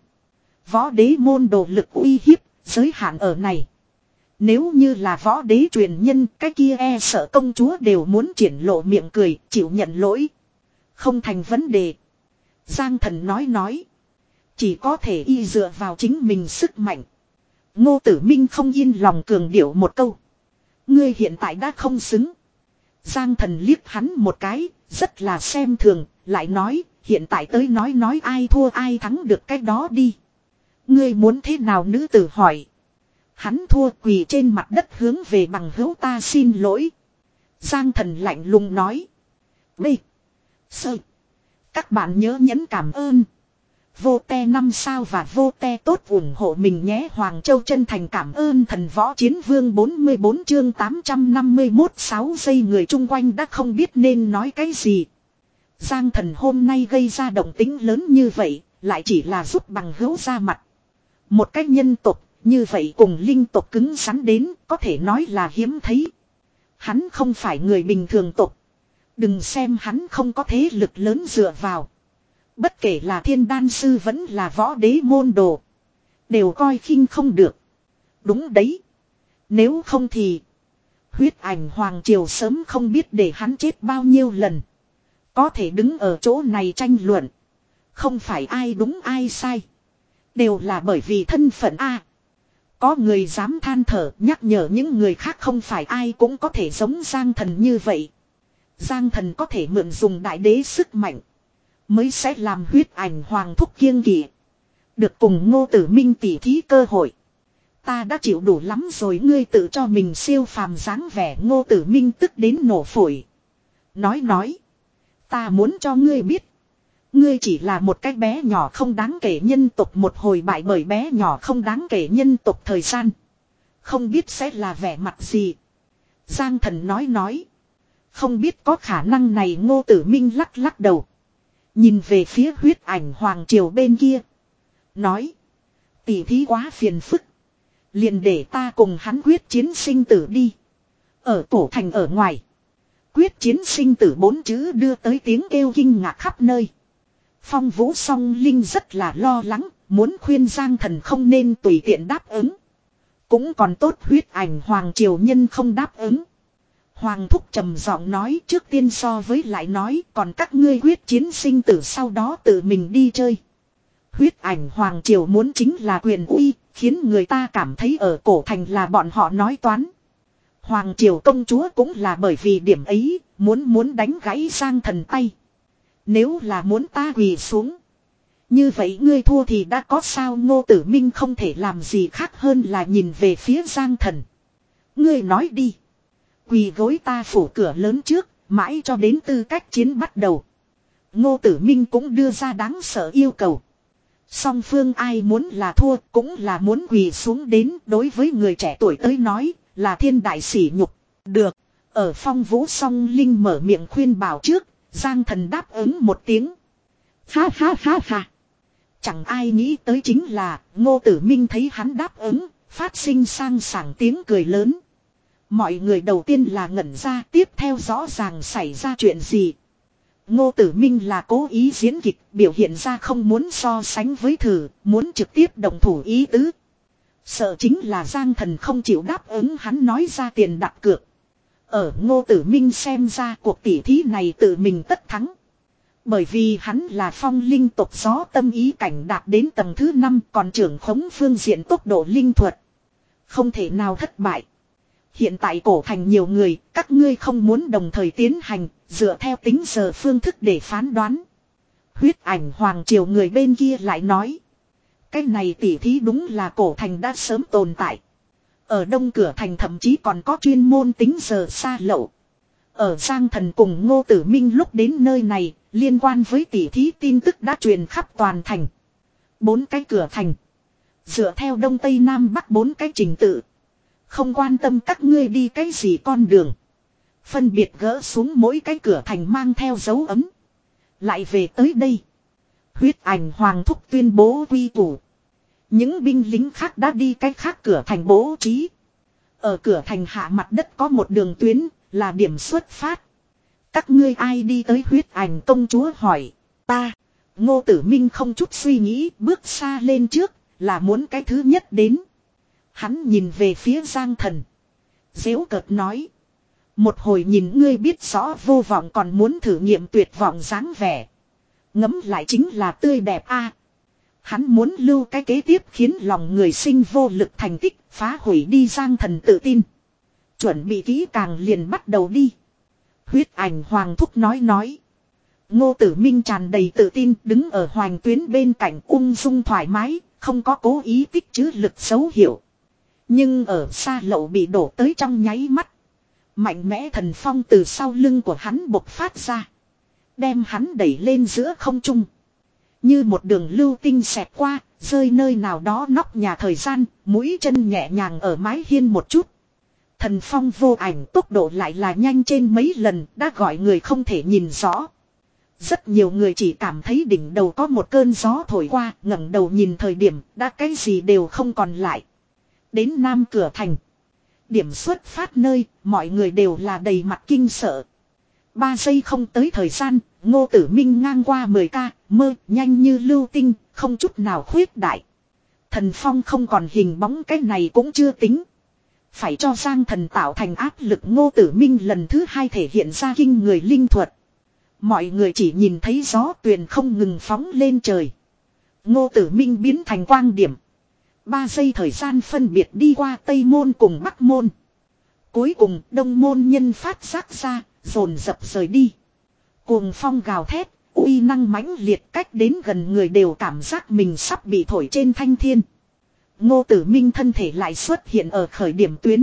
Võ đế môn đồ lực uy hiếp, giới hạn ở này. Nếu như là võ đế truyền nhân, cái kia e sợ công chúa đều muốn triển lộ miệng cười, chịu nhận lỗi. Không thành vấn đề. Giang Thần nói nói. Chỉ có thể y dựa vào chính mình sức mạnh. Ngô Tử Minh không yên lòng cường điệu một câu. Ngươi hiện tại đã không xứng. Giang Thần liếc hắn một cái, rất là xem thường, lại nói, hiện tại tới nói nói ai thua ai thắng được cái đó đi. Ngươi muốn thế nào? Nữ tử hỏi. Hắn thua, quỳ trên mặt đất hướng về bằng hữu ta xin lỗi. Giang Thần lạnh lùng nói. B. Sơ. Các bạn nhớ nhấn cảm ơn. Vô te năm sao và vô te tốt ủng hộ mình nhé. Hoàng Châu chân thành cảm ơn thần võ chiến vương. Bốn mươi bốn chương tám trăm năm mươi mốt. Sáu giây người chung quanh đã không biết nên nói cái gì. Giang Thần hôm nay gây ra động tính lớn như vậy, lại chỉ là giúp bằng hữu ra mặt. Một cách nhân tộc như vậy cùng linh tộc cứng rắn đến, có thể nói là hiếm thấy. Hắn không phải người bình thường tộc. Đừng xem hắn không có thế lực lớn dựa vào. Bất kể là thiên đan sư vẫn là võ đế môn đồ, đều coi khinh không được. Đúng đấy. Nếu không thì huyết ảnh hoàng triều sớm không biết để hắn chết bao nhiêu lần. Có thể đứng ở chỗ này tranh luận. Không phải ai đúng ai sai. Đều là bởi vì thân phận A. Có người dám than thở nhắc nhở những người khác không phải ai cũng có thể giống Giang Thần như vậy. Giang Thần có thể mượn dùng đại đế sức mạnh. Mới sẽ làm huyết ảnh hoàng thúc kiêng kỵ. Được cùng Ngô Tử Minh tỉ thí cơ hội. Ta đã chịu đủ lắm rồi, ngươi tự cho mình siêu phàm dáng vẻ. Ngô Tử Minh tức đến nổ phổi. Nói nói. Ta muốn cho ngươi biết. Ngươi chỉ là một cái bé nhỏ không đáng kể nhân tộc, một hồi bại bởi bé nhỏ không đáng kể nhân tộc thời gian. Không biết sẽ là vẻ mặt gì. Giang Thần nói nói. Không biết có khả năng này. Ngô Tử Minh lắc lắc đầu. Nhìn về phía huyết ảnh hoàng triều bên kia. Nói. Tỷ thí quá phiền phức. Liền để ta cùng hắn quyết chiến sinh tử đi. Ở cổ thành ở ngoài. Quyết chiến sinh tử bốn chữ đưa tới tiếng kêu kinh ngạc khắp nơi. Phong Vũ Song Linh rất là lo lắng. Muốn khuyên Giang Thần không nên tùy tiện đáp ứng. Cũng còn tốt huyết ảnh hoàng triều nhân không đáp ứng. Hoàng thúc trầm giọng nói, trước tiên so với lại nói, còn các ngươi quyết chiến sinh tử sau đó tự mình đi chơi. Huyết ảnh hoàng triều muốn chính là quyền uy, khiến người ta cảm thấy ở cổ thành là bọn họ nói toán. Hoàng triều công chúa cũng là bởi vì điểm ấy, muốn muốn đánh gãy Giang Thần tay. Nếu là muốn ta quỳ xuống, như vậy ngươi thua thì đã có sao? Ngô Tử Minh không thể làm gì khác hơn là nhìn về phía Giang Thần. Ngươi nói đi. Quỳ gối ta phủ cửa lớn trước, mãi cho đến tư cách chiến bắt đầu. Ngô Tử Minh cũng đưa ra đáng sợ yêu cầu. Song phương ai muốn là thua cũng là muốn quỳ xuống đến, đối với người trẻ tuổi tới nói là thiên đại sỉ nhục. Được, ở Phong Vũ Song Linh mở miệng khuyên bảo trước, Giang Thần đáp ứng một tiếng. Ha ha ha ha. Chẳng ai nghĩ tới chính là Ngô Tử Minh thấy hắn đáp ứng, phát sinh sang sảng tiếng cười lớn. Mọi người đầu tiên là ngẩn ra, tiếp theo rõ ràng xảy ra chuyện gì. Ngô Tử Minh là cố ý diễn kịch, biểu hiện ra không muốn so sánh với thử, muốn trực tiếp động thủ ý tứ. Sợ chính là Giang Thần không chịu đáp ứng hắn nói ra tiền đặt cược. Ở Ngô Tử Minh xem ra cuộc tỉ thí này tự mình tất thắng. Bởi vì hắn là phong linh tộc gió tâm ý cảnh đạt đến tầng thứ năm, còn trưởng khống phương diện tốc độ linh thuật. Không thể nào thất bại. Hiện tại cổ thành nhiều người, các ngươi không muốn đồng thời tiến hành, dựa theo tính giờ phương thức để phán đoán. Huyết ảnh hoàng triều người bên kia lại nói. Cái này tỉ thí đúng là cổ thành đã sớm tồn tại. Ở đông cửa thành thậm chí còn có chuyên môn tính giờ xa lậu. Ở Giang Thần cùng Ngô Tử Minh lúc đến nơi này, liên quan với tỉ thí tin tức đã truyền khắp toàn thành. Bốn cái cửa thành. Dựa theo đông tây nam bắc bốn cái trình tự. Không quan tâm các ngươi đi cái gì con đường. Phân biệt gỡ xuống mỗi cái cửa thành mang theo dấu ấm. Lại về tới đây. Huyết ảnh hoàng thúc tuyên bố quy củ. Những binh lính khác đã đi cách khác cửa thành bố trí. Ở cửa thành hạ mặt đất có một đường tuyến, là điểm xuất phát. Các ngươi ai đi tới? Huyết ảnh công chúa hỏi. Ta. Ngô Tử Minh không chút suy nghĩ, bước xa lên trước, là muốn cái thứ nhất đến. Hắn nhìn về phía Giang Thần. Giễu cợt nói. Một hồi nhìn ngươi biết rõ vô vọng còn muốn thử nghiệm tuyệt vọng dáng vẻ. Ngấm lại chính là tươi đẹp a. Hắn muốn lưu cái kế tiếp khiến lòng người sinh vô lực thành tích, phá hủy đi. Giang Thần tự tin. Chuẩn bị kỹ càng liền bắt đầu đi. Huyết ảnh hoàng thúc nói nói. Ngô Tử Minh tràn đầy tự tin đứng ở hoành tuyến bên cạnh ung dung thoải mái, không có cố ý tích trữ lực xấu hiểu. Nhưng ở xa lậu bị đổ tới trong nháy mắt. Mạnh mẽ thần phong từ sau lưng của hắn bộc phát ra. Đem hắn đẩy lên giữa không trung. Như một đường lưu tinh xẹt qua, rơi nơi nào đó nóc nhà thời gian, mũi chân nhẹ nhàng ở mái hiên một chút. Thần phong vô ảnh tốc độ lại là nhanh trên mấy lần, đã gọi người không thể nhìn rõ. Rất nhiều người chỉ cảm thấy đỉnh đầu có một cơn gió thổi qua, ngẩng đầu nhìn thời điểm, đã cái gì đều không còn lại. Đến nam cửa thành. Điểm xuất phát nơi, mọi người đều là đầy mặt kinh sợ. Ba giây không tới thời gian, Ngô Tử Minh ngang qua mười ca, mơ, nhanh như lưu tinh, không chút nào khuyết đại. Thần phong không còn hình bóng, cái này cũng chưa tính. Phải cho Giang Thần tạo thành áp lực. Ngô Tử Minh lần thứ hai thể hiện ra kinh người linh thuật. Mọi người chỉ nhìn thấy gió tuyền không ngừng phóng lên trời. Ngô Tử Minh biến thành quang điểm. Ba giây thời gian phân biệt đi qua Tây Môn cùng Bắc Môn. Cuối cùng Đông Môn nhân phát giác ra, dồn dập rời đi. Cuồng phong gào thét, uy năng mãnh liệt, cách đến gần người đều cảm giác mình sắp bị thổi trên thanh thiên. Ngô Tử Minh thân thể lại xuất hiện ở khởi điểm tuyến.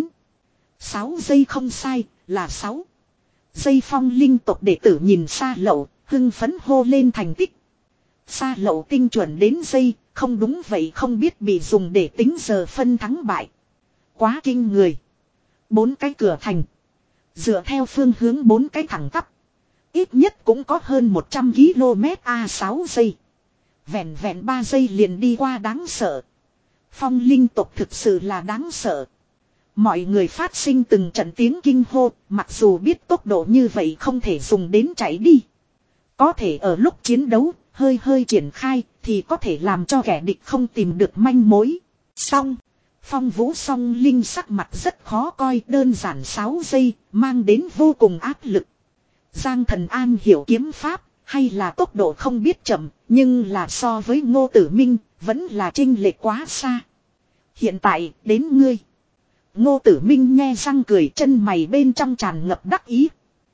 Sáu giây không sai, là sáu. Giây phong linh tộc đệ tử nhìn Sa Lậu, hưng phấn hô lên thành tích. Sa Lậu tinh chuẩn đến giây, không đúng vậy không biết bị dùng để tính giờ phân thắng bại. Quá kinh người. Bốn cái cửa thành. Dựa theo phương hướng bốn cái thẳng tắp. Ít nhất cũng có hơn một trăm ki lô mét a sáu giây. Vẹn vẹn ba giây liền đi qua đáng sợ. Phong linh tộc thực sự là đáng sợ. Mọi người phát sinh từng trận tiếng kinh hô, mặc dù biết tốc độ như vậy không thể dùng đến chạy đi. Có thể ở lúc chiến đấu, hơi hơi triển khai, thì có thể làm cho kẻ địch không tìm được manh mối. Xong, Phong Vũ Song Linh sắc mặt rất khó coi, đơn giản sáu giây, mang đến vô cùng áp lực. Giang Thần An hiểu kiếm pháp, hay là tốc độ không biết chậm, nhưng là so với Ngô Tử Minh, vẫn là chênh lệch quá xa. Hiện tại, đến ngươi. Ngô Tử Minh nghe răng cười, chân mày bên trong tràn ngập đắc ý.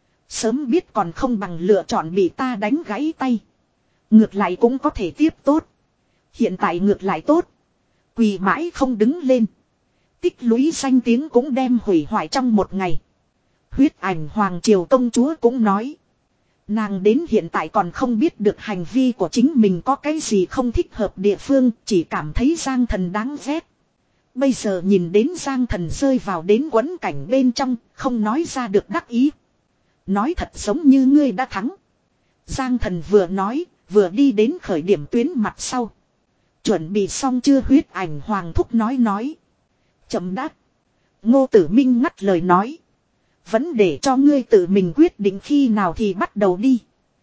Sớm biết còn không bằng lựa chọn bị ta đánh gãy tay. Ngược lại cũng có thể tiếp tốt. Hiện tại ngược lại tốt. Quỳ mãi không đứng lên. Tích lũy danh tiếng cũng đem hủy hoại trong một ngày. Huyết ảnh Hoàng Triều công chúa cũng nói. Nàng đến hiện tại còn không biết được hành vi của chính mình có cái gì không thích hợp địa phương, chỉ cảm thấy Giang Thần đáng ghét. Bây giờ nhìn đến Giang Thần rơi vào đến quẫn cảnh bên trong, không nói ra được đắc ý. Nói thật giống như ngươi đã thắng. Giang Thần vừa nói, vừa đi đến khởi điểm tuyến mặt sau. Chuẩn bị xong chưa? Huyết ảnh Hoàng thúc nói nói. Chậm đáp. Ngô Tử Minh ngắt lời nói. Vẫn để cho ngươi tự mình quyết định khi nào thì bắt đầu đi.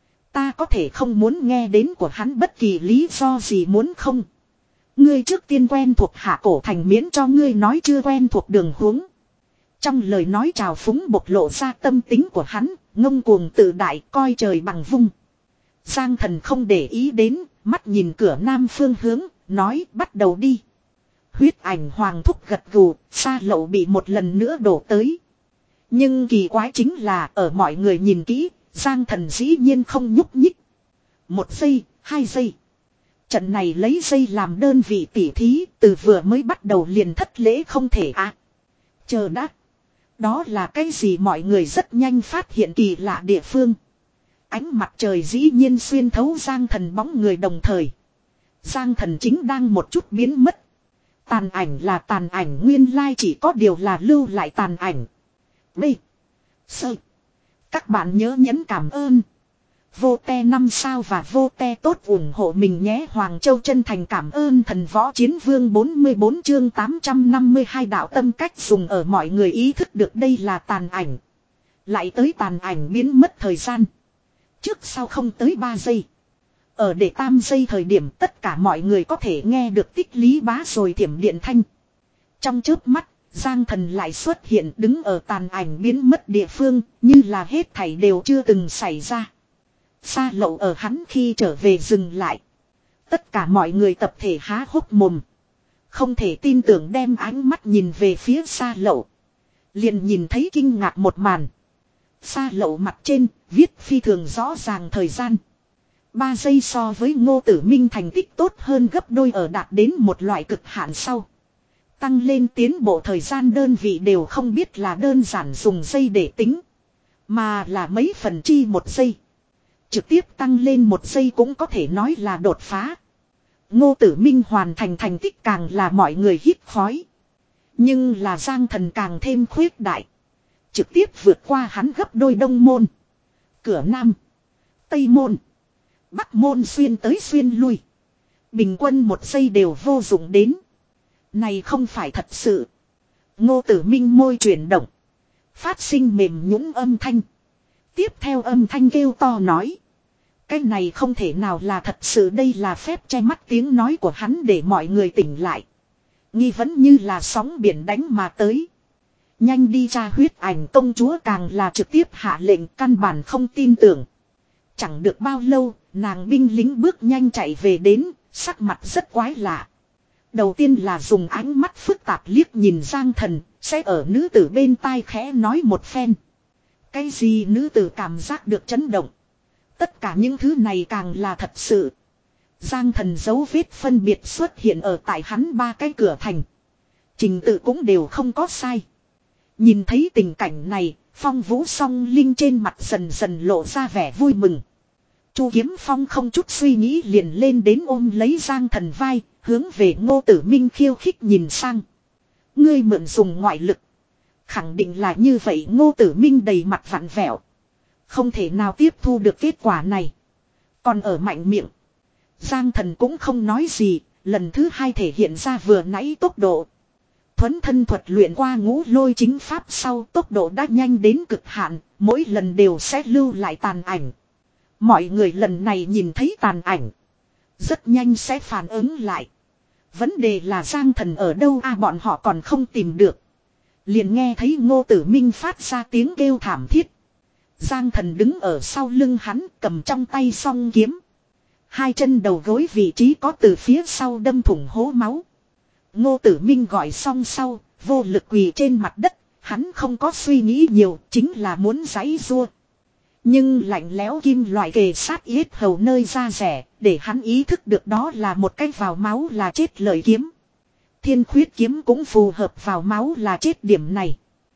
Ta có thể không muốn nghe đến của hắn bất kỳ lý do gì muốn không. Ngươi trước tiên quen thuộc Hạ Cổ Thành miễn cho ngươi nói chưa quen thuộc đường huống. Trong lời nói trào phúng bộc lộ ra tâm tính của hắn, ngông cuồng tự đại coi trời bằng vung. Giang Thần không để ý đến, mắt nhìn cửa nam phương hướng, nói bắt đầu đi. Huyết ảnh Hoàng thúc gật gù, Sa Lậu bị một lần nữa đổ tới. Nhưng kỳ quái chính là ở mọi người nhìn kỹ, Giang Thần dĩ nhiên không nhúc nhích. Một giây, hai giây. Trận này lấy giây làm đơn vị tỉ thí, từ vừa mới bắt đầu liền thất lễ không thể à. Chờ đã. Đó là cái gì? Mọi người rất nhanh phát hiện kỳ lạ địa phương. Ánh mặt trời dĩ nhiên xuyên thấu Giang Thần bóng người đồng thời. Giang Thần chính đang một chút biến mất. Tàn ảnh là tàn ảnh, nguyên lai chỉ có điều là lưu lại tàn ảnh. B. Sơ. Các bạn nhớ nhấn cảm ơn. Vô te năm sao và vô te tốt ủng hộ mình nhé. Hoàng Châu chân thành cảm ơn Thần Võ Chiến Vương bốn mươi bốn chương tám trăm năm mươi hai đạo tâm cách dùng ở mọi người ý thức được đây là tàn ảnh. Lại tới tàn ảnh biến mất thời gian. Trước sau không tới ba giây. Ở để tam giây thời điểm tất cả mọi người có thể nghe được tích lý bá rồi thiểm điện thanh. Trong chớp mắt, Giang Thần lại xuất hiện đứng ở tàn ảnh biến mất địa phương, như là hết thảy đều chưa từng xảy ra. Sa Lậu ở hắn khi trở về dừng lại. Tất cả mọi người tập thể há hốc mồm. Không thể tin tưởng đem ánh mắt nhìn về phía Sa Lậu. Liền nhìn thấy kinh ngạc một màn. Sa Lậu mặt trên, viết phi thường rõ ràng thời gian. Ba giây so với Ngô Tử Minh thành tích tốt hơn gấp đôi ở đạt đến một loại cực hạn sau. Tăng lên tiến bộ thời gian đơn vị đều không biết là đơn giản dùng giây để tính. Mà là mấy phần chi một giây. Trực tiếp tăng lên một giây cũng có thể nói là đột phá. Ngô Tử Minh hoàn thành thành tích càng là mọi người hít khói. Nhưng là Giang Thần càng thêm khuyết đại. Trực tiếp vượt qua hắn gấp đôi Đông Môn, Cửa Nam, Tây Môn, Bắc Môn xuyên tới xuyên lui. Bình quân một giây đều vô dụng đến. Này không phải thật sự. Ngô Tử Minh môi chuyển động. Phát sinh mềm nhũn âm thanh. Tiếp theo âm thanh kêu to nói. Cái này không thể nào là thật sự, đây là phép che mắt. Tiếng nói của hắn để mọi người tỉnh lại. Nghi vấn như là sóng biển đánh mà tới. Nhanh đi tra. Huyết ảnh công chúa càng là trực tiếp hạ lệnh, căn bản không tin tưởng. Chẳng được bao lâu, nàng binh lính bước nhanh chạy về đến, sắc mặt rất quái lạ. Đầu tiên là dùng ánh mắt phức tạp liếc nhìn Giang Thần, sẽ ở nữ tử bên tai khẽ nói một phen. Cái gì nữ tử cảm giác được chấn động. Tất cả những thứ này càng là thật sự. Giang Thần dấu vết phân biệt xuất hiện ở tại hắn ba cái cửa thành. Trình tự cũng đều không có sai. Nhìn thấy tình cảnh này, Phong Vũ Song Linh trên mặt dần dần lộ ra vẻ vui mừng. Chu Kiếm Phong không chút suy nghĩ liền lên đến ôm lấy Giang Thần vai, hướng về Ngô Tử Minh khiêu khích nhìn sang. Ngươi mượn dùng ngoại lực. Khẳng định là như vậy. Ngô Tử Minh đầy mặt vặn vẹo. Không thể nào tiếp thu được kết quả này. Còn ở mạnh miệng. Giang Thần cũng không nói gì, lần thứ hai thể hiện ra vừa nãy tốc độ. Thuấn thân thuật luyện qua ngũ lôi chính pháp sau, tốc độ đã nhanh đến cực hạn, mỗi lần đều sẽ lưu lại tàn ảnh. Mọi người lần này nhìn thấy tàn ảnh, rất nhanh sẽ phản ứng lại. Vấn đề là Giang Thần ở đâu a, à, bọn họ còn không tìm được. Liền nghe thấy Ngô Tử Minh phát ra tiếng kêu thảm thiết. Giang Thần đứng ở sau lưng hắn, cầm trong tay song kiếm. Hai chân đầu gối vị trí có từ phía sau đâm thủng hố máu. Ngô Tử Minh gọi xong sau, vô lực quỳ trên mặt đất, hắn không có suy nghĩ nhiều, chính là muốn giãy giụa. Nhưng lạnh lẽo kim loại kề sát yết hầu nơi da rẻ, để hắn ý thức được đó là một cái vào máu là chết lời kiếm. Thiên khuyết kiếm cũng phù hợp vào máu là chết điểm này.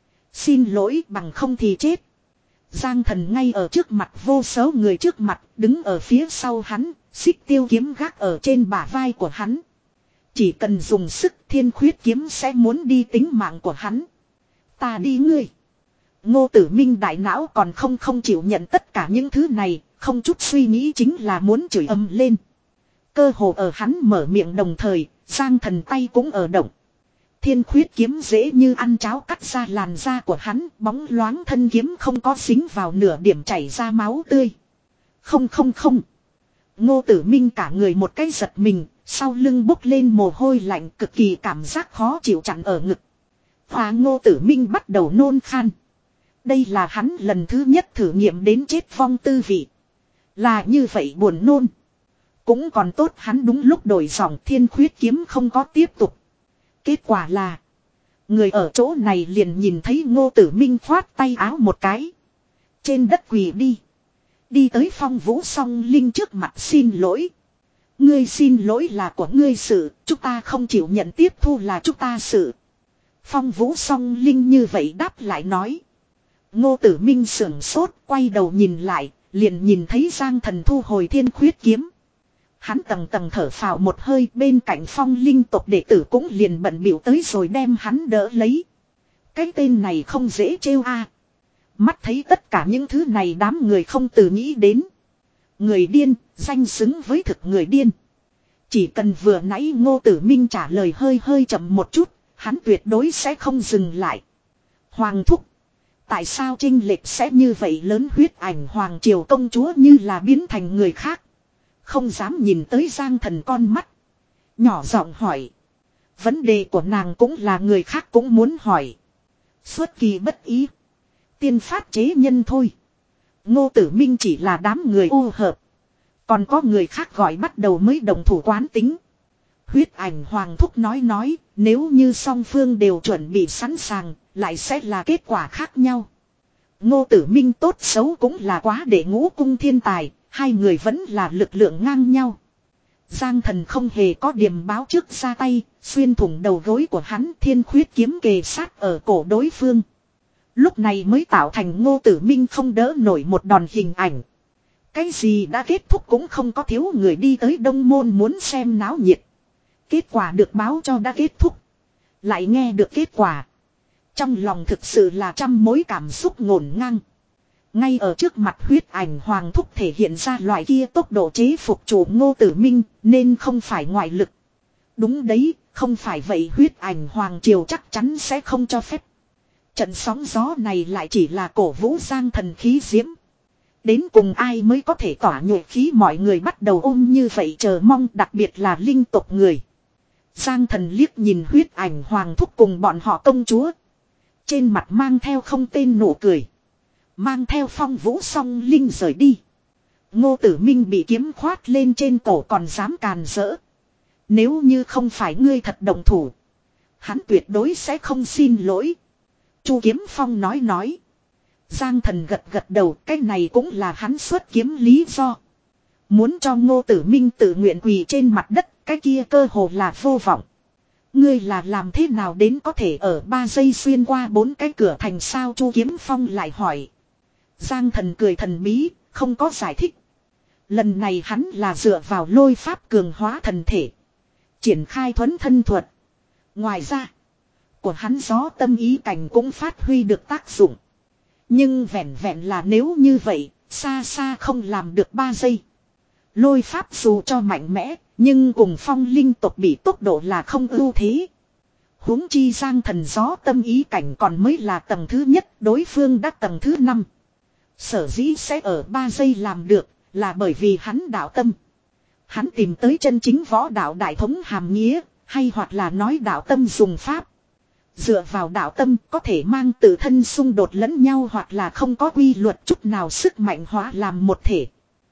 Xin lỗi, bằng không thì chết. Giang Thần ngay ở trước mặt vô số người trước mặt, đứng ở phía sau hắn, xích tiêu kiếm gác ở trên bả vai của hắn. Chỉ cần dùng sức, thiên khuyết kiếm sẽ muốn đi tính mạng của hắn. Ta đi ngươi. Ngô Tử Minh đại não còn không không chịu nhận tất cả những thứ này, không chút suy nghĩ chính là muốn chửi ầm lên. Cơ hồ ở hắn mở miệng đồng thời, Giang Thần tay cũng ở động. Thiên khuyết kiếm dễ như ăn cháo cắt ra làn da của hắn, bóng loáng thân kiếm không có dính vào nửa điểm chảy ra máu tươi. Không không không. Ngô Tử Minh cả người một cái giật mình, sau lưng bốc lên mồ hôi lạnh, cực kỳ cảm giác khó chịu chặn ở ngực. Và Ngô Tử Minh bắt đầu nôn khan. Đây là hắn lần thứ nhất thử nghiệm đến chết vong tư vị. Là như vậy buồn nôn. Cũng còn tốt hắn đúng lúc đổi giọng, thiên khuyết kiếm không có tiếp tục. Kết quả là, người ở chỗ này liền nhìn thấy Ngô Tử Minh khoát tay áo một cái. Trên đất quỳ đi. Đi tới Phong Vũ Song Linh trước mặt xin lỗi. Ngươi xin lỗi là của ngươi sự, chúng ta không chịu nhận tiếp thu là chúng ta sự. Phong Vũ Song Linh như vậy đáp lại nói. Ngô Tử Minh sưởng sốt, quay đầu nhìn lại, liền nhìn thấy Giang Thần thu hồi thiên khuyết kiếm. Hắn tầng tầng thở phào một hơi, bên cạnh Phong Linh tộc đệ tử cũng liền bận bịu tới rồi đem hắn đỡ lấy. Cái tên này không dễ trêu a. Mắt thấy tất cả những thứ này đám người không từ nghĩ đến. Người điên, danh xứng với thực người điên. Chỉ cần vừa nãy Ngô Tử Minh trả lời hơi hơi chậm một chút, hắn tuyệt đối sẽ không dừng lại. Hoàng thúc. Tại sao chênh lệch sẽ như vậy lớn? Huyết Ảnh Hoàng Triều công chúa như là biến thành người khác. Không dám nhìn tới Giang Thần con mắt. Nhỏ giọng hỏi. Vấn đề của nàng cũng là người khác cũng muốn hỏi. Xuất kỳ bất ý. Tiên phát chế nhân thôi. Ngô Tử Minh chỉ là đám người ô hợp. Còn có người khác gọi bắt đầu mới đồng thủ quán tính. Huyết Ảnh Hoàng thúc nói nói, nếu như song phương đều chuẩn bị sẵn sàng, lại sẽ là kết quả khác nhau. Ngô Tử Minh tốt xấu cũng là quá để ngũ cung thiên tài, hai người vẫn là lực lượng ngang nhau. Giang Thần không hề có điểm báo trước ra tay, xuyên thủng đầu gối của hắn, thiên khuyết kiếm kề sát ở cổ đối phương. Lúc này mới tạo thành Ngô Tử Minh không đỡ nổi một đòn hình ảnh. Cái gì đã kết thúc cũng không có thiếu người đi tới Đông Môn muốn xem náo nhiệt. Kết quả được báo cho đã kết thúc. Lại nghe được kết quả. Trong lòng thực sự là trăm mối cảm xúc ngổn ngang. Ngay ở trước mặt Huyết Ảnh Hoàng thúc thể hiện ra loại kia tốc độ chế phục chủ Ngô Tử Minh, nên không phải ngoại lực. Đúng đấy, không phải vậy Huyết Ảnh Hoàng Triều chắc chắn sẽ không cho phép. Trận sóng gió này lại chỉ là cổ vũ Giang Thần khí diễm. Đến cùng ai mới có thể tỏa nhuệ khí, mọi người bắt đầu ôm như vậy chờ mong, đặc biệt là linh tộc người. Giang Thần liếc nhìn Huyết Ảnh Hoàng thúc cùng bọn họ công chúa. Trên mặt mang theo không tên nụ cười. Mang theo Phong Vũ Song Linh rời đi. Ngô Tử Minh bị kiếm khoát lên trên cổ còn dám càn rỡ. Nếu như không phải ngươi thật động thủ, hắn tuyệt đối sẽ không xin lỗi. Chu Kiếm Phong nói nói. Giang Thần gật gật đầu, cái này cũng là hắn xuất kiếm lý do. Muốn cho Ngô Tử Minh tự nguyện quỳ trên mặt đất, cái kia cơ hồ là vô vọng. Ngươi là làm thế nào đến có thể ở ba giây xuyên qua bốn cái cửa thành sao? Chu Kiếm Phong lại hỏi. Giang Thần cười thần bí, không có giải thích. Lần này hắn là dựa vào lôi pháp cường hóa thần thể, triển khai thuấn thân thuật. Ngoài ra, của hắn gió tâm ý cảnh cũng phát huy được tác dụng. Nhưng vẹn vẹn là nếu như vậy, xa xa không làm được ba giây. Lôi pháp dù cho mạnh mẽ, nhưng cùng phong linh tộc bị tốc độ là không ưu thế. Huống chi Giang Thần gió tâm ý cảnh còn mới là tầng thứ nhất, đối phương đã tầng thứ năm. Sở dĩ sẽ ở ba giây làm được, là bởi vì hắn đạo tâm. Hắn tìm tới chân chính võ đạo đại thống hàm nghĩa, hay hoặc là nói đạo tâm dùng pháp. Dựa vào đạo tâm có thể mang tự thân xung đột lẫn nhau hoặc là không có quy luật chút nào sức mạnh hóa làm một thể.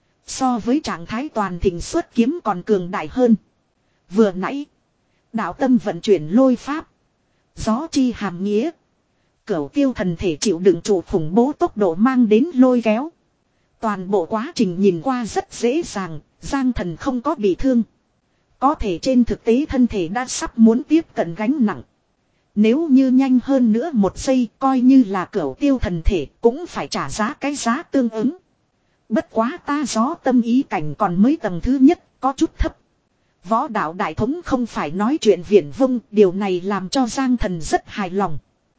So với trạng thái toàn thịnh xuất kiếm còn cường đại hơn. Vừa nãy, đạo tâm vận chuyển lôi pháp, gió chi hàm nghĩa. Cửu tiêu thần thể chịu đựng trụ khủng bố tốc độ mang đến lôi kéo. Toàn bộ quá trình nhìn qua rất dễ dàng, Giang Thần không có bị thương. Có thể trên thực tế thân thể đã sắp muốn tiếp cận gánh nặng. Nếu như nhanh hơn nữa một giây coi như là cửu tiêu thần thể cũng phải trả giá cái giá tương ứng. Bất quá ta gió tâm ý cảnh còn mới tầng thứ nhất, có chút thấp. Võ đạo đại thống không phải nói chuyện viển vông, điều này làm cho Giang Thần rất hài lòng.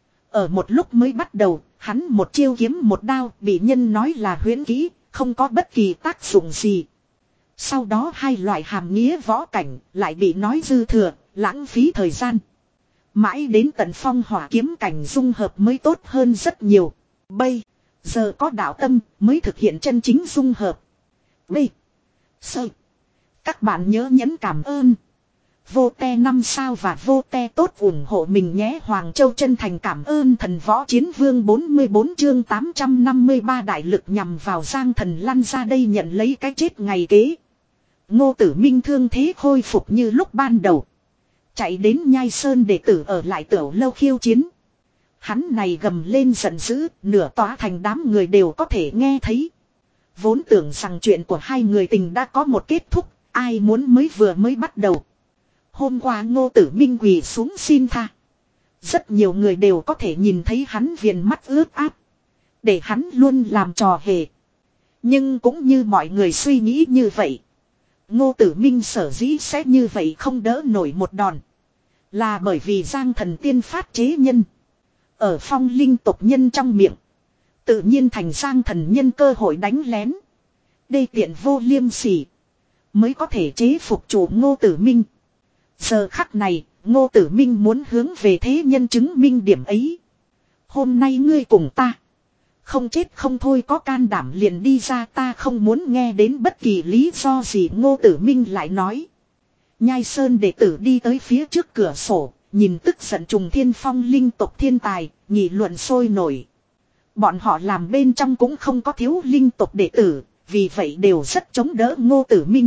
Ở một lúc mới bắt đầu, hắn một chiêu kiếm một đao bị nhân nói là huyễn kỹ, không có bất kỳ tác dụng gì. Sau đó hai loại hàm nghĩa võ cảnh lại bị nói dư thừa, lãng phí thời gian. Mãi đến tận phong hỏa kiếm cảnh dung hợp mới tốt hơn rất nhiều. Bây giờ có đạo tâm mới thực hiện chân chính dung hợp. Bây sơ. Các bạn nhớ nhấn cảm ơn. Vô te năm sao và vô te tốt ủng hộ mình nhé. Hoàng Châu chân thành cảm ơn thần võ chiến vương bốn mươi bốn chương tám trăm năm mươi ba đại lực nhằm vào Giang Thần lăn ra đây nhận lấy cái chết ngày kế. Ngô Tử Minh thương thế khôi phục như lúc ban đầu. Chạy đến Nhai Sơn để tử ở lại tiểu lâu khiêu chiến. Hắn này gầm lên giận dữ, nửa tỏa thành đám người đều có thể nghe thấy. Vốn tưởng rằng chuyện của hai người tình đã có một kết thúc, ai muốn mới vừa mới bắt đầu. Hôm qua Ngô Tử Minh quỳ xuống xin tha. Rất nhiều người đều có thể nhìn thấy hắn viền mắt ướt át. Để hắn luôn làm trò hề. Nhưng cũng như mọi người suy nghĩ như vậy. Ngô Tử Minh sở dĩ sẽ như vậy không đỡ nổi một đòn. Là bởi vì Giang Thần tiên phát chế nhân. Ở phong linh tộc nhân trong miệng. Tự nhiên thành Giang Thần nhân cơ hội đánh lén. Đê tiện vô liêm sỉ. Mới có thể chế phục chủ Ngô Tử Minh. Giờ khắc này, Ngô Tử Minh muốn hướng về thế nhân chứng minh điểm ấy. Hôm nay ngươi cùng ta. Không chết không thôi có can đảm liền đi ra, ta không muốn nghe đến bất kỳ lý do gì. Ngô Tử Minh lại nói. Nhai Sơn đệ tử đi tới phía trước cửa sổ, nhìn tức giận trùng thiên phong linh tộc thiên tài, nghị luận sôi nổi. Bọn họ làm bên trong cũng không có thiếu linh tộc đệ tử, vì vậy đều rất chống đỡ Ngô Tử Minh.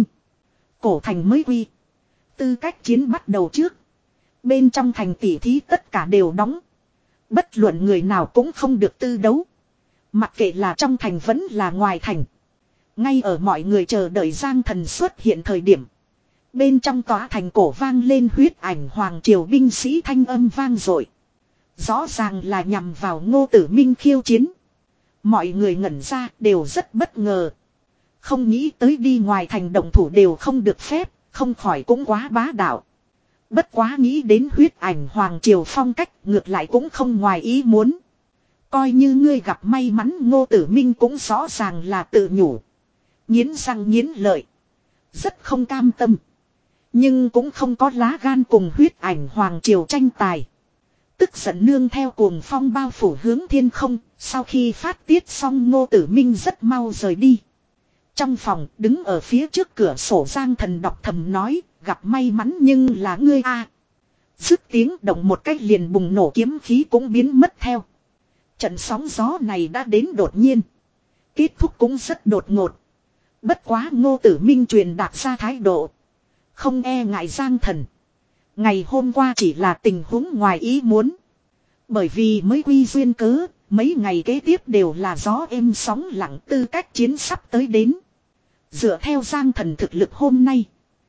Cổ thành mới quy. Tư cách chiến bắt đầu trước. Bên trong thành tỉ thí tất cả đều đóng. Bất luận người nào cũng không được tư đấu. Mặc kệ là trong thành vẫn là ngoài thành. Ngay ở mọi người chờ đợi Giang Thần xuất hiện thời điểm. Bên trong tòa thành cổ vang lên huyết ảnh hoàng triều binh sĩ thanh âm vang dội. Rõ ràng là nhằm vào Ngô Tử Minh khiêu chiến. Mọi người ngẩn ra đều rất bất ngờ. Không nghĩ tới đi ngoài thành động thủ đều không được phép, không khỏi cũng quá bá đạo. Bất quá nghĩ đến huyết ảnh hoàng triều phong cách ngược lại cũng không ngoài ý muốn. Coi như ngươi gặp may mắn. Ngô Tử Minh cũng rõ ràng là tự nhủ. Nghiến răng nghiến lợi. Rất không cam tâm. Nhưng cũng không có lá gan cùng huyết ảnh hoàng triều tranh tài. Tức giận nương theo cuồng phong bao phủ hướng thiên không. Sau khi phát tiết xong Ngô Tử Minh rất mau rời đi. Trong phòng đứng ở phía trước cửa sổ Giang Thần đọc thầm nói. Gặp may mắn nhưng là ngươi a. À. Dứt tiếng động một cách liền bùng nổ kiếm khí cũng biến mất theo. Trận sóng gió này đã đến đột nhiên. Kết thúc cũng rất đột ngột. Bất quá Ngô Tử Minh truyền đạt ra thái độ. Không e ngại Giang Thần. Ngày hôm qua chỉ là tình huống ngoài ý muốn. Bởi vì mới quy duyên cớ, mấy ngày kế tiếp đều là gió êm sóng lặng, tư cách chiến sắp tới đến. Dựa theo Giang Thần thực lực hôm nay.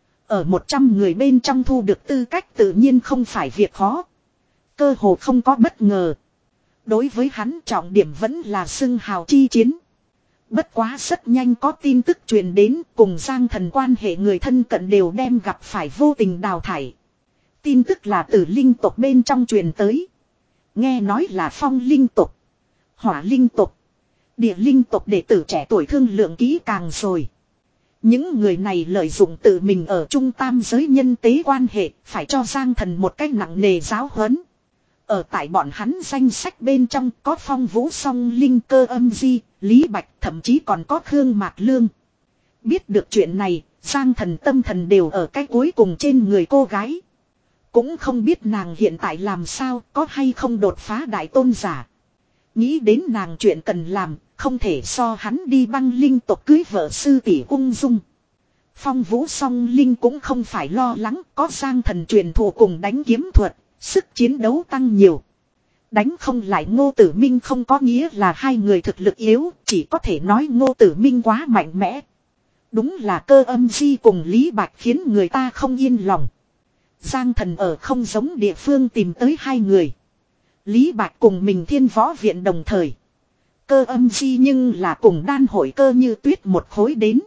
Ở một trăm người bên trong thu được tư cách tự nhiên không phải việc khó. Cơ hồ không có bất ngờ. Đối với hắn trọng điểm vẫn là xưng hào chi chiến. Bất quá rất nhanh có tin tức truyền đến, cùng Giang Thần quan hệ người thân cận đều đem gặp phải vô tình đào thải. Tin tức là từ linh tộc bên trong truyền tới. Nghe nói là phong linh tộc, hỏa linh tộc, địa linh tộc đệ tử trẻ tuổi thương lượng kỹ càng rồi. Những người này lợi dụng tự mình ở trung tam giới nhân tế quan hệ, phải cho Giang Thần một cách nặng nề giáo huấn. Ở tại bọn hắn danh sách bên trong có Phong Vũ Song Linh, Cơ Âm Di, Lý Bạch, thậm chí còn có Khương Mạc Lương. Biết được chuyện này, Giang Thần tâm thần đều ở cái cuối cùng trên người cô gái. Cũng không biết nàng hiện tại làm sao, có hay không đột phá đại tôn giả. Nghĩ đến nàng chuyện cần làm, không thể so hắn đi băng linh tộc cưới vợ sư tỷ ung dung. Phong Vũ Song Linh cũng không phải lo lắng, có Giang Thần truyền thụ cùng đánh kiếm thuật, sức chiến đấu tăng nhiều. Đánh không lại Ngô Tử Minh không có nghĩa là hai người thực lực yếu, chỉ có thể nói Ngô Tử Minh quá mạnh mẽ. Đúng là Cơ Âm Di cùng Lý Bạch khiến người ta không yên lòng. Giang Thần ở không giống địa phương tìm tới hai người. Lý Bạch cùng mình Thiên Võ Viện đồng thời. Cơ Âm Di nhưng là cùng đan hội Cơ Như Tuyết một khối đến.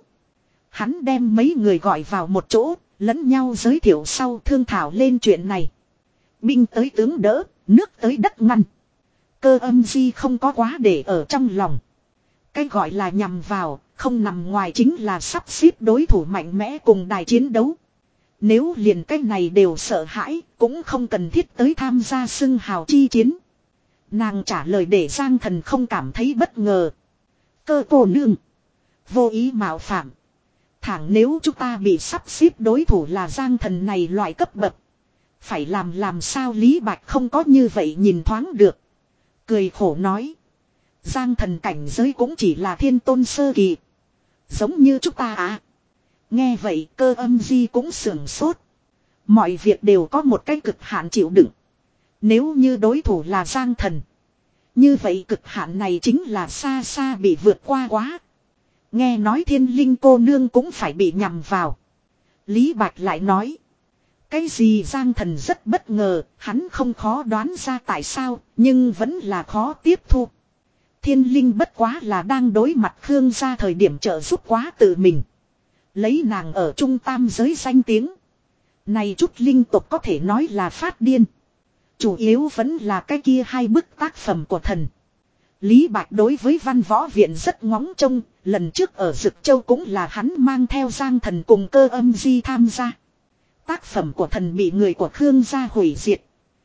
Hắn đem mấy người gọi vào một chỗ, lẫn nhau giới thiệu sau thương thảo lên chuyện này. Binh tới tướng đỡ, nước tới đất ngăn. Cơ Âm Di không có quá để ở trong lòng. Cái gọi là nhằm vào, không nằm ngoài chính là sắp xếp đối thủ mạnh mẽ cùng đài chiến đấu. Nếu liền cái này đều sợ hãi, cũng không cần thiết tới tham gia xưng hào chi chiến. Nàng trả lời để Giang Thần không cảm thấy bất ngờ. Cơ cô nương, vô ý mạo phạm. Thẳng nếu chúng ta bị sắp xếp đối thủ là Giang Thần này loại cấp bậc. Phải làm làm sao Lý Bạch không có như vậy nhìn thoáng được. Cười khổ nói. Giang Thần cảnh giới cũng chỉ là thiên tôn sơ kỳ. Giống như chúng ta à. Nghe vậy Cơ Âm Di cũng sưởng sốt. Mọi việc đều có một cái cực hạn chịu đựng. Nếu như đối thủ là Giang Thần. Như vậy cực hạn này chính là xa xa bị vượt qua quá. Nghe nói Thiên Linh cô nương cũng phải bị nhầm vào. Lý Bạch lại nói. Cái gì Giang Thần rất bất ngờ, hắn không khó đoán ra tại sao, nhưng vẫn là khó tiếp thu. Thiên Linh bất quá là đang đối mặt Khương gia thời điểm trợ giúp quá tự mình. Lấy nàng ở trung tam giới danh tiếng. Này chút linh tộc có thể nói là phát điên. Chủ yếu vẫn là cái kia hai bức tác phẩm của thần. Lý Bạch đối với Văn Võ Viện rất ngóng trông, lần trước ở Dực Châu cũng là hắn mang theo Giang Thần cùng Cơ Âm Di tham gia. Tác phẩm của thần bị người của Khương gia hủy diệt.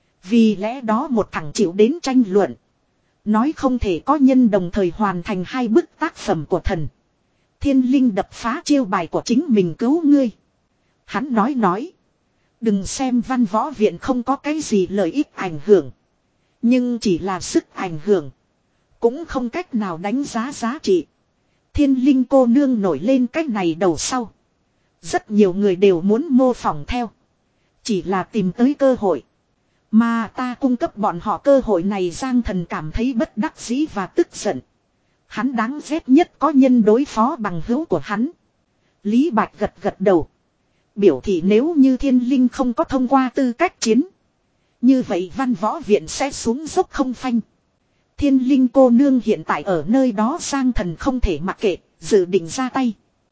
Vì lẽ đó một thằng chịu đến tranh luận. Nói không thể có nhân đồng thời hoàn thành hai bức tác phẩm của thần. Thiên Linh đập phá chiêu bài của chính mình cứu ngươi. Hắn nói nói. Đừng xem Văn Võ Viện không có cái gì lợi ích ảnh hưởng. Nhưng chỉ là sức ảnh hưởng. Cũng không cách nào đánh giá giá trị. Thiên Linh cô nương nổi lên cách này đầu sau. Rất nhiều người đều muốn mô phỏng theo. Chỉ là tìm tới cơ hội. Mà ta cung cấp bọn họ cơ hội này Giang Thần cảm thấy bất đắc dĩ và tức giận. Hắn đáng ghét nhất có nhân đối phó bằng hữu của hắn. Lý Bạch gật gật đầu. Biểu thị nếu như Thiên Linh không có thông qua tư cách chiến. Như vậy Văn Võ Viện sẽ xuống dốc không phanh. Thiên Linh cô nương hiện tại ở nơi đó Giang Thần không thể mặc kệ, dự định ra tay.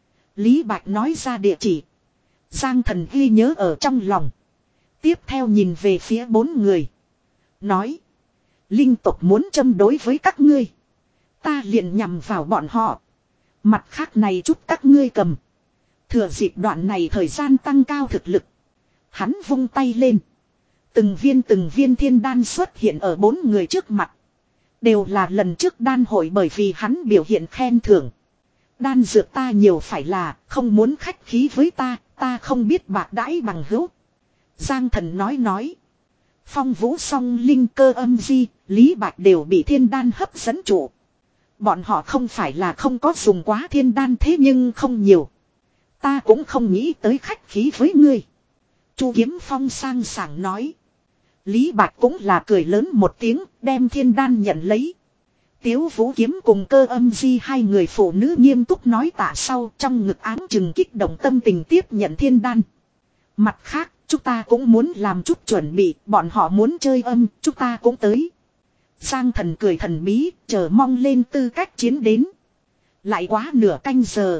Lý Bạch nói ra địa chỉ. Giang Thần ghi nhớ ở trong lòng. Tiếp theo nhìn về phía bốn người. Nói. Linh tộc muốn châm đối với các ngươi. Ta liền nhằm vào bọn họ. Mặt khác này chút các ngươi cầm. Thừa dịp đoạn này thời gian tăng cao thực lực. Hắn vung tay lên. Từng viên từng viên thiên đan xuất hiện ở bốn người trước mặt. Đều là lần trước đan hội bởi vì hắn biểu hiện khen thưởng. Đan dược ta nhiều phải là không muốn khách khí với ta, ta không biết bạc đãi bằng hữu. Giang Thần nói nói. Phong Vũ Song Linh, Cơ Âm Di, Lý Bạch đều bị thiên đan hấp dẫn trụ. Bọn họ không phải là không có dùng quá thiên đan thế nhưng không nhiều. Ta cũng không nghĩ tới khách khí với ngươi. Chu Kiếm Phong sang sảng nói. Lý Bạch cũng là cười lớn một tiếng, đem thiên đan nhận lấy. Tiếu Vũ Kiếm cùng Cơ Âm Di hai người phụ nữ nghiêm túc nói tạ sau, trong ngực áng chừng kích động tâm tình tiếp nhận thiên đan. Mặt khác, chúng ta cũng muốn làm chút chuẩn bị, bọn họ muốn chơi âm, chúng ta cũng tới. Giang Thần cười thần bí, chờ mong lên tư cách chiến đến. Lại quá nửa canh giờ.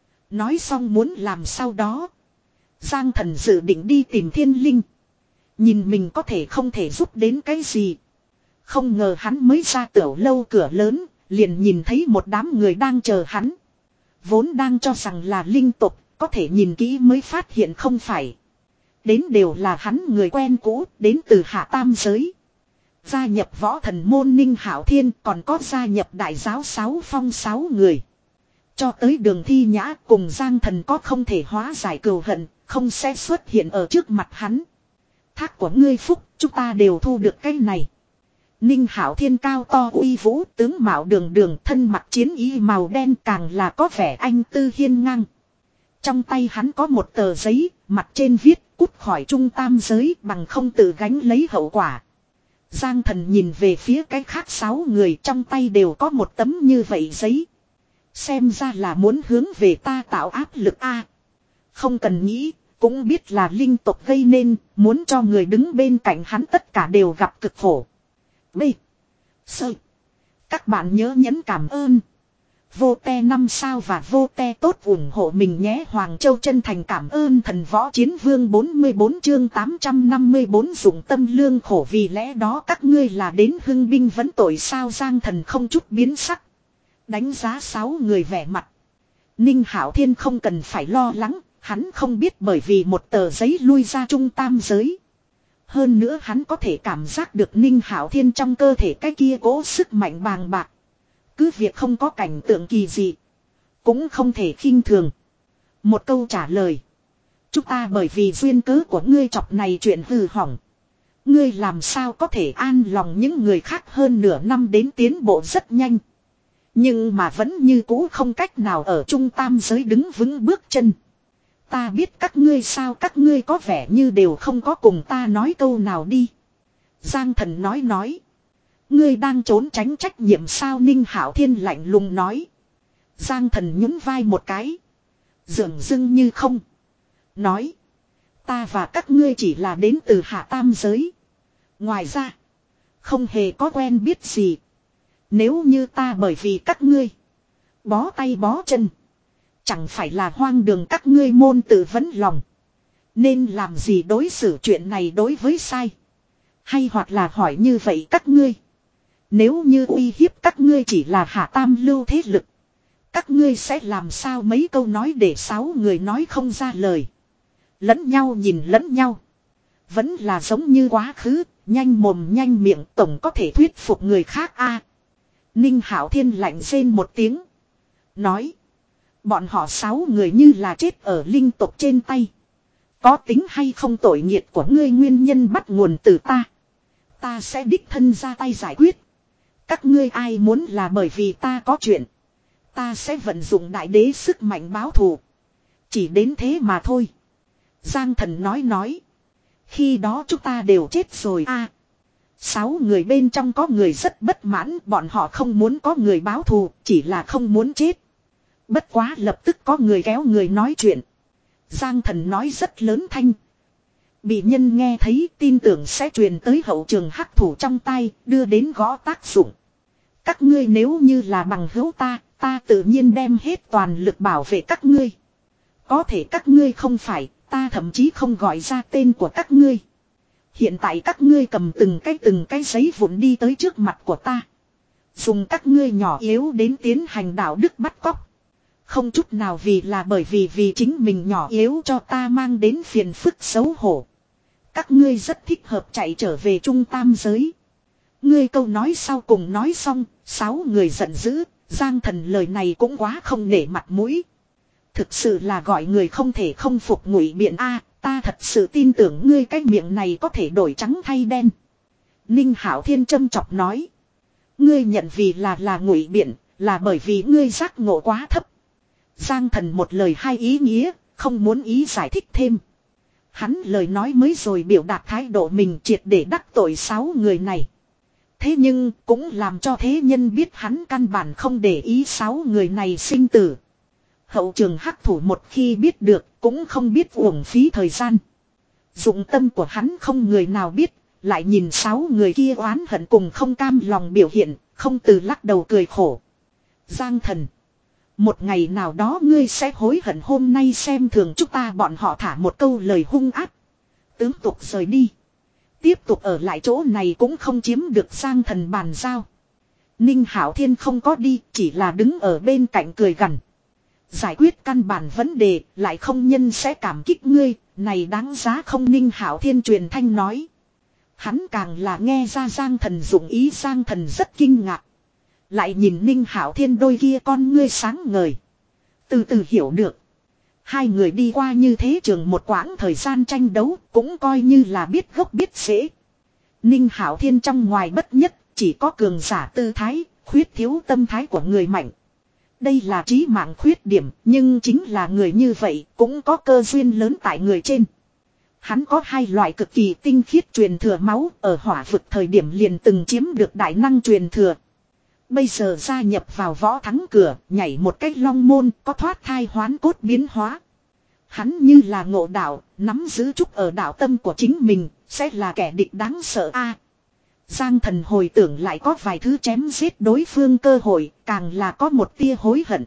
Nói xong muốn làm sau đó. Giang Thần dự định đi tìm Thiên Linh. Nhìn mình có thể không thể giúp đến cái gì. Không ngờ hắn mới ra tiểu lâu cửa lớn, liền nhìn thấy một đám người đang chờ hắn. Vốn đang cho rằng là linh tục, có thể nhìn kỹ mới phát hiện không phải. Đến đều là hắn người quen cũ, đến từ hạ tam giới. Gia nhập võ thần môn Ninh Hạo Thiên, còn có gia nhập đại giáo sáu phong sáu người. Cho tới Đường Thi Nhã cùng Giang Thần có không thể hóa giải cừu hận, không sẽ xuất hiện ở trước mặt hắn. Thác của ngươi phúc, chúng ta đều thu được cái này. Ninh Hạo Thiên cao to uy vũ, tướng mạo đường đường, thân mặc chiến y màu đen, càng là có vẻ anh tư hiên ngang. Trong tay hắn có một tờ giấy, mặt trên viết cút khỏi trung tam giới, bằng không tự gánh lấy hậu quả. Giang Thần nhìn về phía cái khác sáu người, trong tay đều có một tấm như vậy giấy. Xem ra là muốn hướng về ta tạo áp lực a. Không cần nghĩ, cũng biết là linh tộc gây nên, muốn cho người đứng bên cạnh hắn tất cả đều gặp cực khổ. B. Sơ. Các bạn nhớ nhấn cảm ơn. Vô te năm sao và vô te tốt ủng hộ mình nhé. Hoàng Châu chân thành cảm ơn thần võ chiến vương bốn mươi bốn chương tám trăm năm mươi bốn dụng tâm lương khổ, vì lẽ đó các ngươi là đến hưng binh vấn tội sao? Giang Thần không chút biến sắc. Đánh giá sáu người vẻ mặt. Ninh Hạo Thiên không cần phải lo lắng, hắn không biết bởi vì một tờ giấy lui ra trung tam giới. Hơn nữa hắn có thể cảm giác được Ninh Hạo Thiên trong cơ thể cái kia cố sức mạnh bàng bạc. Cứ việc không có cảnh tượng kỳ dị, cũng không thể khinh thường. Một câu trả lời. Chúng ta bởi vì duyên cớ của ngươi chọc này chuyện hư hỏng. Ngươi làm sao có thể an lòng những người khác hơn nửa năm đến tiến bộ rất nhanh. Nhưng mà vẫn như cũ không cách nào ở trung tam giới đứng vững bước chân. Ta biết các ngươi sao, các ngươi có vẻ như đều không có cùng ta nói câu nào đi. Giang Thần nói nói. Ngươi đang trốn tránh trách nhiệm sao? Ninh Hạo Thiên lạnh lùng nói. Giang Thần nhún vai một cái. Dường dưng như không. Nói. Ta và các ngươi chỉ là đến từ hạ tam giới. Ngoài ra. Không hề có quen biết gì. Nếu như ta bởi vì các ngươi. Bó tay bó chân. Chẳng phải là hoang đường các ngươi môn tự vấn lòng. Nên làm gì đối xử chuyện này đối với sai. Hay hoặc là hỏi như vậy các ngươi. Nếu như uy hiếp các ngươi chỉ là hạ tam lưu thế lực. Các ngươi sẽ làm sao? Mấy câu nói để sáu người nói không ra lời. Lẫn nhau nhìn lẫn nhau. Vẫn là giống như quá khứ, nhanh mồm nhanh miệng, tổng có thể thuyết phục người khác a. Ninh Hạo Thiên lạnh rên một tiếng. Nói. Bọn họ sáu người như là chết ở linh tộc trên tay. Có tính hay không tội nghiệt của ngươi nguyên nhân bắt nguồn từ ta. Ta sẽ đích thân ra tay giải quyết. Các ngươi ai muốn là bởi vì ta có chuyện. Ta sẽ vận dụng đại đế sức mạnh báo thù. Chỉ đến thế mà thôi. Giang Thần nói nói. Khi đó chúng ta đều chết rồi a. À, sáu người bên trong có người rất bất mãn. Bọn họ không muốn có người báo thù. Chỉ là không muốn chết. Bất quá lập tức có người kéo người nói chuyện. Giang Thần nói rất lớn thanh. Bị nhân nghe thấy tin tưởng sẽ truyền tới hậu trường hắc thủ trong tay, đưa đến gõ tác dụng. Các ngươi nếu như là bằng hữu ta, ta tự nhiên đem hết toàn lực bảo vệ các ngươi. Có thể các ngươi không phải, ta thậm chí không gọi ra tên của các ngươi. Hiện tại các ngươi cầm từng cái từng cái giấy vụn đi tới trước mặt của ta. Dùng các ngươi nhỏ yếu đến tiến hành đạo đức bắt cóc. Không chút nào vì là bởi vì vì chính mình nhỏ yếu cho ta mang đến phiền phức xấu hổ. Các ngươi rất thích hợp chạy trở về trung tam giới. Ngươi câu nói sau cùng nói xong, sáu người giận dữ, Giang Thần lời này cũng quá không nể mặt mũi. Thực sự là gọi người không thể không phục ngụy biện a, ta thật sự tin tưởng ngươi cái miệng này có thể đổi trắng thay đen. Ninh Hạo Thiên châm chọc nói. Ngươi nhận vì là là ngụy biện, Là bởi vì ngươi giác ngộ quá thấp. Giang Thần một lời hai ý nghĩa, không muốn ý giải thích thêm. Hắn lời nói mới rồi biểu đạt thái độ mình triệt để đắc tội sáu người này. Thế nhưng cũng làm cho thế nhân biết hắn căn bản không để ý sáu người này sinh tử. Hậu trường hắc thủ một khi biết được cũng không biết uổng phí thời gian. Dụng tâm của hắn không người nào biết, lại nhìn sáu người kia oán hận cùng không cam lòng biểu hiện, không từ lắc đầu cười khổ. Giang Thần, một ngày nào đó ngươi sẽ hối hận hôm nay xem thường chúng ta bọn họ thả một câu lời hung ác. Tướng tục rời đi. Tiếp tục ở lại chỗ này cũng không chiếm được Giang Thần bàn giao. Ninh Hạo Thiên không có đi, chỉ là đứng ở bên cạnh cười gằn. Giải quyết căn bản vấn đề, lại không nhân sẽ cảm kích ngươi, này đáng giá không? Ninh Hạo Thiên truyền thanh nói. Hắn càng là nghe ra Giang Thần dụng ý. Giang Thần rất kinh ngạc. Lại nhìn Ninh Hạo Thiên đôi kia con ngươi sáng ngời. Từ từ hiểu được. Hai người đi qua như thế trường một quãng thời gian tranh đấu cũng coi như là biết gốc biết rễ. Ninh Hạo Thiên trong ngoài bất nhất, chỉ có cường giả tư thái, khuyết thiếu tâm thái của người mạnh. Đây là trí mạng khuyết điểm, nhưng chính là người như vậy cũng có cơ duyên lớn tại người trên. Hắn có hai loại cực kỳ tinh khiết truyền thừa máu, ở hỏa vực thời điểm liền từng chiếm được đại năng truyền thừa. Bây giờ gia nhập vào võ thắng cửa, nhảy một cách long môn, có thoát thai hoán cốt biến hóa. Hắn như là ngộ đạo, nắm giữ trúc ở đạo tâm của chính mình, sẽ là kẻ địch đáng sợ a. Giang Thần hồi tưởng lại có vài thứ chém giết đối phương cơ hội, càng là có một tia hối hận.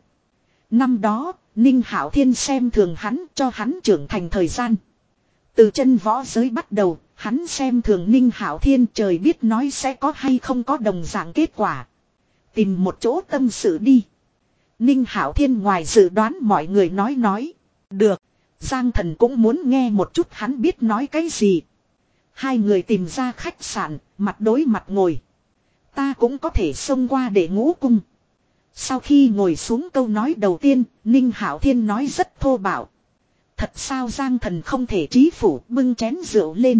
Năm đó, Ninh Hạo Thiên xem thường hắn, cho hắn trưởng thành thời gian. Từ chân võ giới bắt đầu, hắn xem thường Ninh Hạo Thiên, trời biết nói sẽ có hay không có đồng dạng kết quả. Tìm một chỗ tâm sự đi. Ninh Hạo Thiên ngoài dự đoán mọi người nói nói. Được. Giang Thần cũng muốn nghe một chút hắn biết nói cái gì. Hai người tìm ra khách sạn, mặt đối mặt ngồi. Ta cũng có thể xông qua để ngũ cung. Sau khi ngồi xuống câu nói đầu tiên, Ninh Hạo Thiên nói rất thô bạo. Thật sao? Giang Thần không thể trí phủ, bưng chén rượu lên.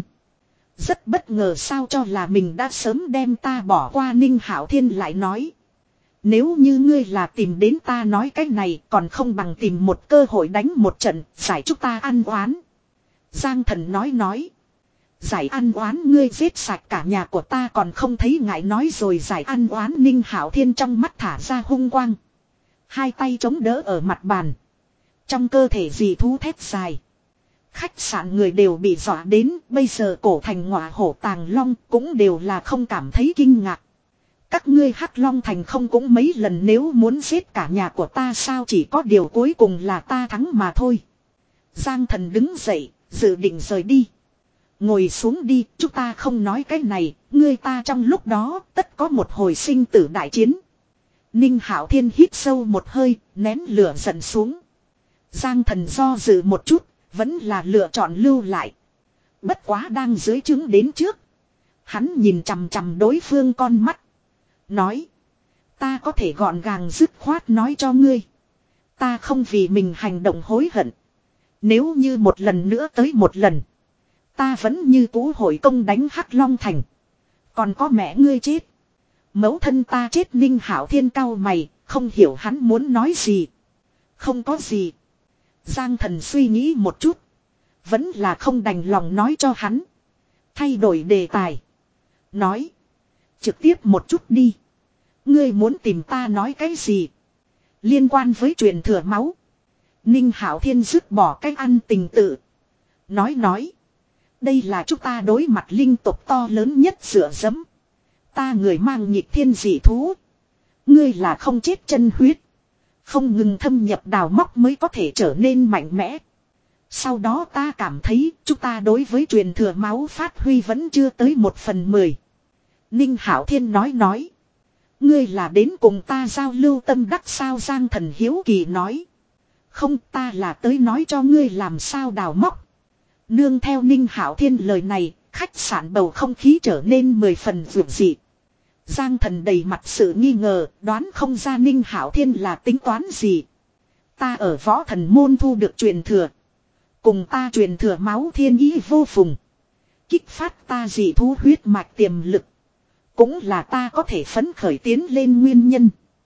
Rất bất ngờ sao cho là mình đã sớm đem ta bỏ qua. Ninh Hạo Thiên lại nói. Nếu như ngươi là tìm đến ta nói cái này, còn không bằng tìm một cơ hội đánh một trận, giải chúng ta ăn oán. Giang Thần nói nói. Giải ăn oán? Ngươi giết sạch cả nhà của ta còn không thấy ngại nói rồi giải ăn oán. Ninh Hạo Thiên trong mắt thả ra hung quang. Hai tay chống đỡ ở mặt bàn. Trong cơ thể dị thú thét dài. Khách sạn người đều bị dọa đến, bây giờ cổ thành ngọa hổ tàng long cũng đều là không cảm thấy kinh ngạc. Các ngươi Hắc Long Thành không cũng mấy lần nếu muốn giết cả nhà của ta sao? Chỉ có điều cuối cùng là ta thắng mà thôi. Giang Thần đứng dậy, dự định rời đi. Ngồi xuống đi, chúng ta không nói cái này, ngươi ta trong lúc đó tất có một hồi sinh tử đại chiến. Ninh Hạo Thiên hít sâu một hơi, nén lửa giận xuống. Giang Thần do dự một chút, vẫn là lựa chọn lưu lại. Bất quá đang dưới trướng đến trước. Hắn nhìn chằm chằm đối phương con mắt. Nói. Ta có thể gọn gàng dứt khoát nói cho ngươi. Ta không vì mình hành động hối hận. Nếu như một lần nữa tới một lần. Ta vẫn như cũ hội công đánh Hắc Long Thành. Còn có mẹ ngươi chết. Mẫu thân ta chết. Ninh Hạo Thiên cau mày, không hiểu hắn muốn nói gì. Không có gì. Giang Thần suy nghĩ một chút. Vẫn là không đành lòng nói cho hắn. Thay đổi đề tài. Nói. Trực tiếp một chút đi. Ngươi muốn tìm ta nói cái gì? Liên quan với truyền thừa máu. Ninh Hạo Thiên dứt bỏ cách ăn tình tự. Nói nói. Đây là chúng ta đối mặt linh tộc to lớn nhất dựa dẫm. Ta người mang nhịp thiên dị thú. Ngươi là không chết chân huyết. Không ngừng thâm nhập đào móc mới có thể trở nên mạnh mẽ. Sau đó ta cảm thấy chúng ta đối với truyền thừa máu phát huy vẫn chưa tới một phần mười. Ninh Hạo Thiên nói nói. Ngươi là đến cùng ta giao lưu tâm đắc sao? Giang Thần hiếu kỳ nói. Không, ta là tới nói cho ngươi làm sao đào móc. Nương theo Ninh Hạo Thiên lời này, khách sạn bầu không khí trở nên mười phần vượt dị. Giang Thần đầy mặt sự nghi ngờ, đoán không ra Ninh Hạo Thiên là tính toán gì. Ta ở võ thần môn thu được truyền thừa. Cùng ta truyền thừa máu thiên ý vô phùng. Kích phát ta dị thú huyết mạch tiềm lực. Cũng là ta có thể phấn khởi tiến lên nguyên nhân.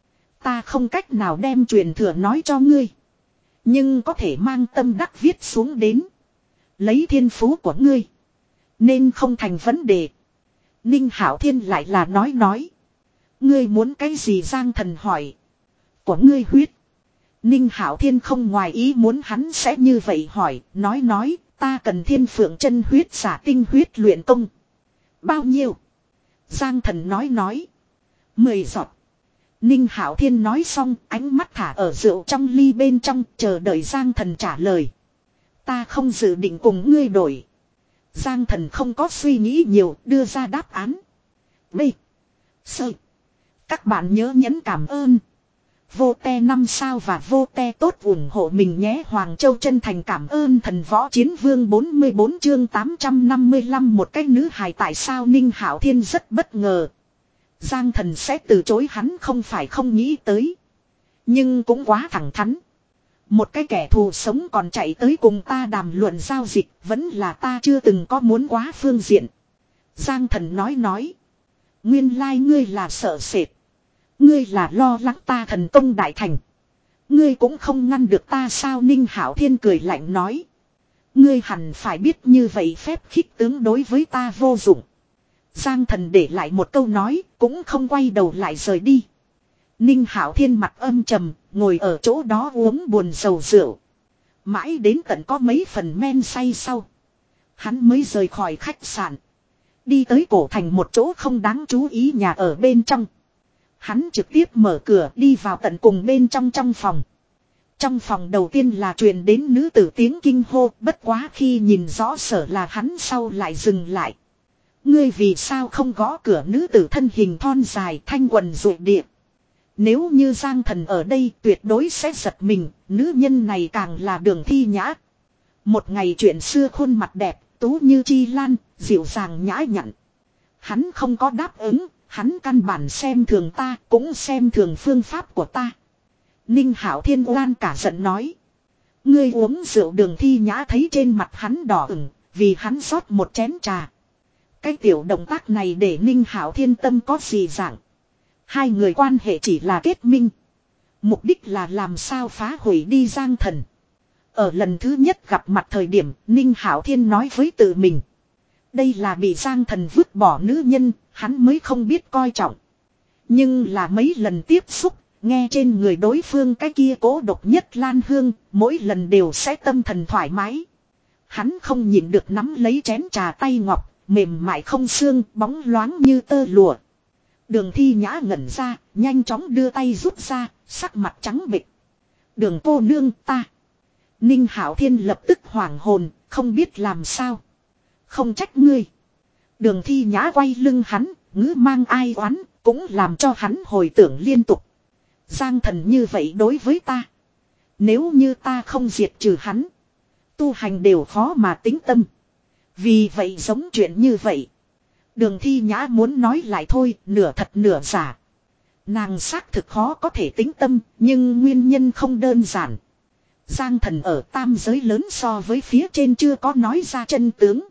Ta không cách nào đem truyền thừa nói cho ngươi. Nhưng có thể mang tâm đắc viết xuống đến. Lấy thiên phú của ngươi. Nên không thành vấn đề. Ninh Hạo Thiên lại là nói nói. Ngươi muốn cái gì Giang Thần hỏi. Của ngươi huyết. Ninh Hạo Thiên không ngoài ý muốn hắn sẽ như vậy hỏi. Nói nói ta cần thiên phượng chân huyết giả tinh huyết luyện công. Bao nhiêu? Giang Thần nói nói. Mười giọt. Ninh Hạo Thiên nói xong ánh mắt thả ở rượu trong ly bên trong chờ đợi Giang Thần trả lời. Ta không dự định cùng ngươi đổi. Giang Thần không có suy nghĩ nhiều đưa ra đáp án. B. Sơ. Các bạn nhớ nhấn cảm ơn. Vô te năm sao và vô te tốt ủng hộ mình nhé. Hoàng Châu chân thành cảm ơn thần võ chiến vương bốn mươi bốn chương tám trăm năm mươi lăm một cái nữ hài tại sao Ninh Hạo Thiên rất bất ngờ. Giang Thần sẽ từ chối hắn không phải không nghĩ tới. Nhưng cũng quá thẳng thắn. Một cái kẻ thù sống còn chạy tới cùng ta đàm luận giao dịch vẫn là ta chưa từng có muốn quá phương diện. Giang Thần nói nói. Nguyên lai ngươi là sợ sệt. Ngươi là lo lắng ta thần công đại thành. Ngươi cũng không ngăn được ta sao Ninh Hạo Thiên cười lạnh nói. Ngươi hẳn phải biết như vậy phép khích tướng đối với ta vô dụng. Giang Thần để lại một câu nói cũng không quay đầu lại rời đi. Ninh Hạo Thiên mặt âm trầm ngồi ở chỗ đó uống buồn rầu rượu. Mãi đến tận có mấy phần men say sau. Hắn mới rời khỏi khách sạn. Đi tới cổ thành một chỗ không đáng chú ý nhà ở bên trong. Hắn trực tiếp mở cửa đi vào tận cùng bên trong trong phòng. Trong phòng đầu tiên là truyền đến nữ tử tiếng kinh hô. Bất quá khi nhìn rõ sở là hắn sau lại dừng lại. Ngươi vì sao không gõ cửa nữ tử thân hình thon dài thanh quần rụi địa. Nếu như Giang Thần ở đây tuyệt đối sẽ giật mình. Nữ nhân này càng là Đường Thi Nhã. Một ngày chuyện xưa khuôn mặt đẹp tú như chi lan, dịu dàng nhã nhặn. Hắn không có đáp ứng. Hắn căn bản xem thường ta, cũng xem thường phương pháp của ta. Ninh Hạo Thiên oan cả giận nói. Ngươi uống rượu Đường Thi Nhã thấy trên mặt hắn đỏ ửng, vì hắn rót một chén trà. Cái tiểu động tác này để Ninh Hạo Thiên tâm có gì dạng. Hai người quan hệ chỉ là kết minh. Mục đích là làm sao phá hủy đi Giang Thần. Ở lần thứ nhất gặp mặt thời điểm, Ninh Hạo Thiên nói với tự mình. Đây là bị Giang Thần vứt bỏ nữ nhân, hắn mới không biết coi trọng. Nhưng là mấy lần tiếp xúc, nghe trên người đối phương cái kia cố độc nhất lan hương, mỗi lần đều sẽ tâm thần thoải mái. Hắn không nhịn được nắm lấy chén trà tay ngọc, mềm mại không xương, bóng loáng như tơ lụa. Đường Thi Nhã ngẩn ra, nhanh chóng đưa tay rút ra, sắc mặt trắng bệch. Đường cô nương ta. Ninh Hạo Thiên lập tức hoảng hồn, không biết làm sao. Không trách ngươi. Đường Thi Nhã quay lưng hắn, ngữ mang ai oán, cũng làm cho hắn hồi tưởng liên tục. Giang Thần như vậy đối với ta. Nếu như ta không diệt trừ hắn, tu hành đều khó mà tính tâm. Vì vậy giống chuyện như vậy. Đường Thi Nhã muốn nói lại thôi, nửa thật nửa giả. Nàng xác thực khó có thể tính tâm, nhưng nguyên nhân không đơn giản. Giang Thần ở tam giới lớn so với phía trên chưa có nói ra chân tướng.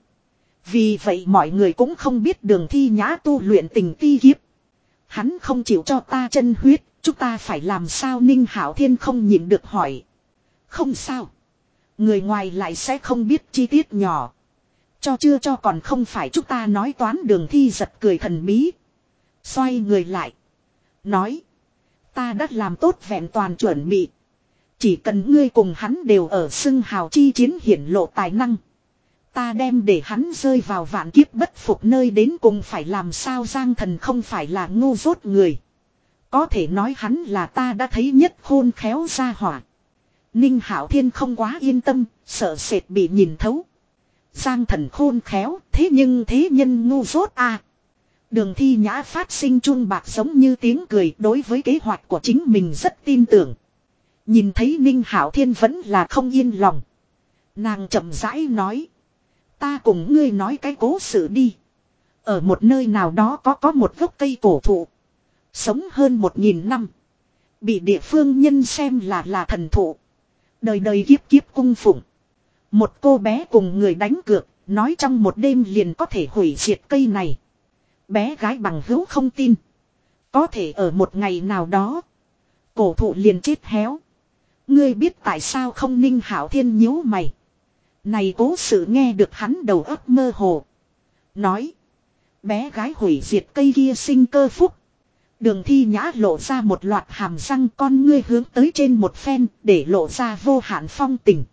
Vì vậy mọi người cũng không biết Đường Thi Nhã tu luyện tình ti kiếp. Hắn không chịu cho ta chân huyết, chúng ta phải làm sao Ninh Hạo Thiên không nhịn được hỏi. Không sao. Người ngoài lại sẽ không biết chi tiết nhỏ. Cho chưa cho còn không phải chúng ta nói toán Đường Thi giật cười thần bí. Xoay người lại. Nói. Ta đã làm tốt vẹn toàn chuẩn bị. Chỉ cần ngươi cùng hắn đều ở xưng hào chi chiến hiển lộ tài năng. Ta đem để hắn rơi vào vạn kiếp bất phục nơi đến cùng phải làm sao Giang Thần không phải là ngu dốt người. Có thể nói hắn là ta đã thấy nhất khôn khéo ra hỏa. Ninh Hạo Thiên không quá yên tâm, sợ sệt bị nhìn thấu. Giang Thần khôn khéo, thế nhưng thế nhân ngu dốt à. Đường Thi Nhã phát sinh chun bạc giống như tiếng cười đối với kế hoạch của chính mình rất tin tưởng. Nhìn thấy Ninh Hạo Thiên vẫn là không yên lòng. Nàng chậm rãi nói. Ta cùng ngươi nói cái cố sự đi. Ở một nơi nào đó có có một gốc cây cổ thụ. Sống hơn một nghìn năm. Bị địa phương nhân xem là là thần thụ. Đời đời kiếp kiếp cung phụng. Một cô bé cùng người đánh cược. Nói trong một đêm liền có thể hủy diệt cây này. Bé gái bằng hữu không tin. Có thể ở một ngày nào đó. Cổ thụ liền chết héo. Ngươi biết tại sao không? Ninh Hạo Thiên nhíu mày. Này cố sự nghe được hắn đầu óc mơ hồ. Nói. Bé gái hủy diệt cây kia sinh cơ phúc. Đường Thi Nhã lộ ra một loạt hàm răng, con ngươi hướng tới trên một phen để lộ ra vô hạn phong tình.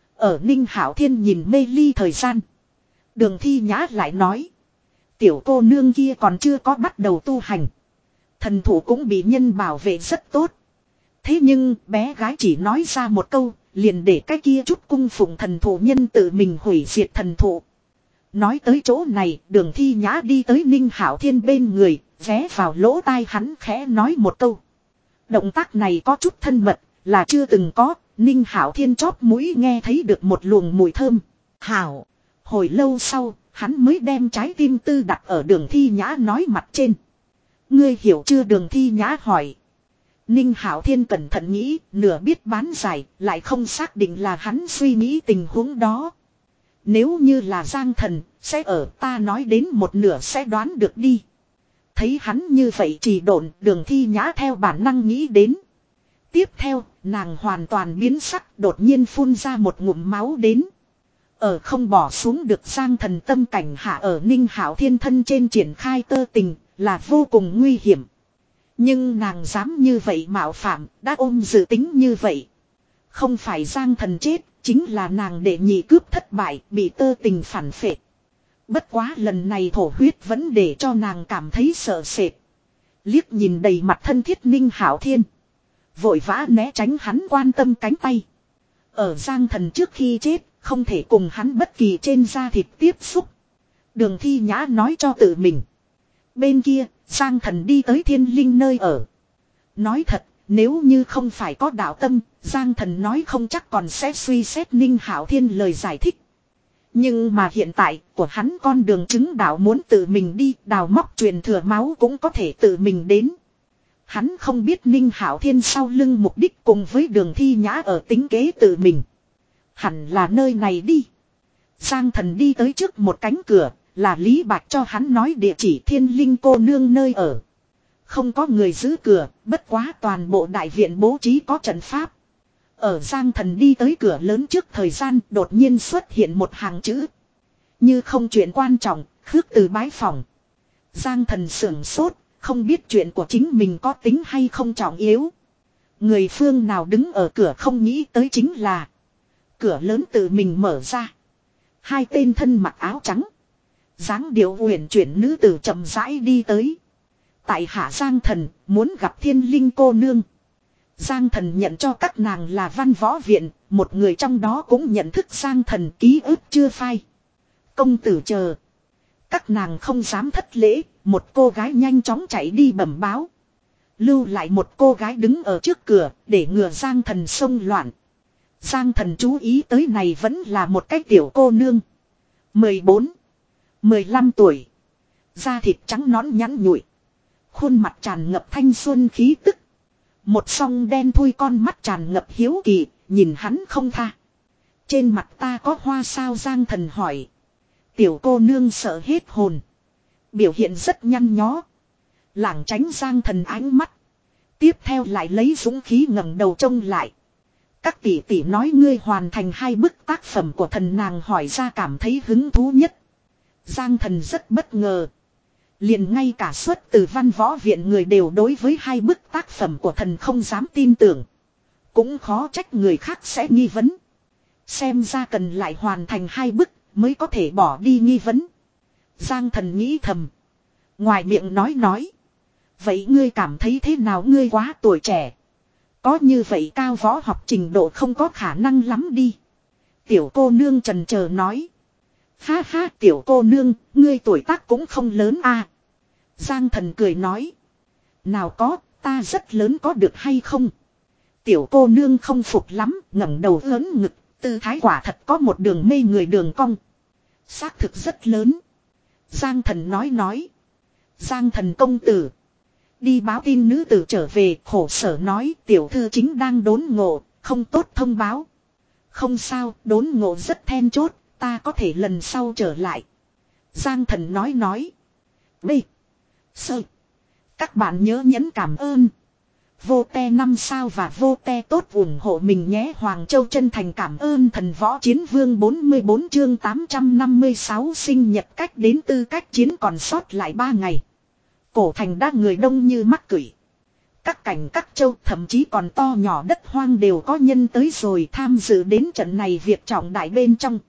Ở Ninh Hạo Thiên nhìn mê ly thời gian. Đường Thi Nhã lại nói. Tiểu cô nương kia còn chưa có bắt đầu tu hành. Thần thủ cũng bị nhân bảo vệ rất tốt. Thế nhưng bé gái chỉ nói ra một câu, liền để cái kia chút cung phụng thần thủ nhân tự mình hủy diệt thần thủ. Nói tới chỗ này, Đường Thi Nhã đi tới Ninh Hạo Thiên bên người, ghé vào lỗ tai hắn khẽ nói một câu. Động tác này có chút thân mật, là chưa từng có. Ninh Hạo Thiên chóp mũi nghe thấy được một luồng mùi thơm. Hảo, hồi lâu sau, hắn mới đem trái tim tư đặt ở Đường Thi Nhã nói mặt trên. Ngươi hiểu chưa? Đường Thi Nhã hỏi. Ninh Hạo Thiên cẩn thận nghĩ, nửa biết bán giải, lại không xác định là hắn suy nghĩ tình huống đó. Nếu như là Giang Thần, sẽ ở ta nói đến một nửa sẽ đoán được đi. Thấy hắn như vậy chỉ độn, Đường Thi Nhã theo bản năng nghĩ đến. Tiếp theo, nàng hoàn toàn biến sắc, đột nhiên phun ra một ngụm máu đến. Ở không bỏ xuống được Giang Thần tâm cảnh hạ ở Ninh Hạo Thiên thân trên triển khai tơ tình, là vô cùng nguy hiểm. Nhưng nàng dám như vậy mạo phạm, đã ôm dự tính như vậy. Không phải Giang Thần chết, chính là nàng để nhị cướp thất bại, bị tơ tình phản phệ. Bất quá lần này thổ huyết vẫn để cho nàng cảm thấy sợ sệt. Liếc nhìn đầy mặt thân thiết Ninh Hạo Thiên. Vội vã né tránh hắn quan tâm cánh tay. Ở Giang Thần trước khi chết, không thể cùng hắn bất kỳ trên da thịt tiếp xúc. Đường Thi Nhã nói cho tự mình. Bên kia, Giang Thần đi tới Thiên Linh nơi ở. Nói thật, nếu như không phải có đạo tâm, Giang Thần nói không chắc còn sẽ suy xét Ninh Hạo Thiên lời giải thích. Nhưng mà hiện tại, của hắn con đường chứng đạo muốn tự mình đi, đào móc truyền thừa máu cũng có thể tự mình đến. Hắn không biết Ninh Hạo Thiên sau lưng mục đích cùng với Đường Thi Nhã ở tính kế tự mình. Hẳn là nơi này đi. Giang Thần đi tới trước một cánh cửa, là Lý Bạch cho hắn nói địa chỉ Thiên Linh cô nương nơi ở. Không có người giữ cửa, bất quá toàn bộ đại viện bố trí có trận pháp. Ở Giang Thần đi tới cửa lớn trước thời gian đột nhiên xuất hiện một hàng chữ. Như không chuyện quan trọng, khước từ bái phòng. Giang Thần sưởng sốt, không biết chuyện của chính mình có tính hay không trọng yếu. Người phương nào đứng ở cửa không nghĩ tới chính là. Cửa lớn tự mình mở ra. Hai tên thân mặc áo trắng. Dáng điệu uyển chuyển nữ tử chậm rãi đi tới. Tại hạ Giang Thần muốn gặp Thiên Linh cô nương. Giang Thần nhận cho các nàng là Văn Võ Viện. Một người trong đó cũng nhận thức Giang Thần ký ức chưa phai. Công tử chờ. Các nàng không dám thất lễ. Một cô gái nhanh chóng chạy đi bẩm báo. Lưu lại một cô gái đứng ở trước cửa để ngừa Giang Thần xông loạn. Giang Thần chú ý tới này vẫn là một cái tiểu cô nương. mười bốn, mười lăm tuổi. Da thịt trắng nõn nhẵn nhụi. Khuôn mặt tràn ngập thanh xuân khí tức. Một song đen thui con mắt tràn ngập hiếu kỳ, nhìn hắn không tha. Trên mặt ta có hoa sao? Giang Thần hỏi. Tiểu cô nương sợ hết hồn. Biểu hiện rất nhăn nhó. Lảng tránh Giang Thần ánh mắt. Tiếp theo lại lấy dũng khí ngẩng đầu trông lại. Các tỷ tỷ nói ngươi hoàn thành hai bức tác phẩm của thần, nàng hỏi ra cảm thấy hứng thú nhất. Giang Thần rất bất ngờ. Liền ngay cả xuất từ Văn Võ Viện người đều đối với hai bức tác phẩm của thần không dám tin tưởng. Cũng khó trách người khác sẽ nghi vấn. Xem ra cần lại hoàn thành hai bức mới có thể bỏ đi nghi vấn. Giang Thần nghĩ thầm. Ngoài miệng nói nói. Vậy ngươi cảm thấy thế nào? Ngươi quá tuổi trẻ. Có như vậy cao võ học trình độ không có khả năng lắm đi. Tiểu cô nương trần chờ nói. Ha ha, tiểu cô nương, ngươi tuổi tác cũng không lớn à. Giang Thần cười nói. Nào có, ta rất lớn có được hay không? Tiểu cô nương không phục lắm, ngẩng đầu lớn ngực, tư thái quả thật có một đường mê người đường cong. Xác thực rất lớn. Giang Thần nói nói. Giang Thần công tử. Đi báo tin nữ tử trở về, khổ sở nói tiểu thư chính đang đốn ngộ, không tốt thông báo. Không sao, đốn ngộ rất then chốt, ta có thể lần sau trở lại. Giang Thần nói nói. B. Sơ. Các bạn nhớ nhấn cảm ơn. Vô te năm sao và vô te tốt ủng hộ mình nhé. Hoàng Châu chân thành cảm ơn thần võ chiến vương. Bốn mươi bốn chương tám trăm năm mươi sáu sinh nhật cách đến tư cách chiến còn sót lại ba ngày. Cổ thành đã người đông như mắc cửi. Các cảnh các châu thậm chí còn to nhỏ đất hoang đều có nhân tới rồi tham dự đến trận này việc trọng đại bên trong.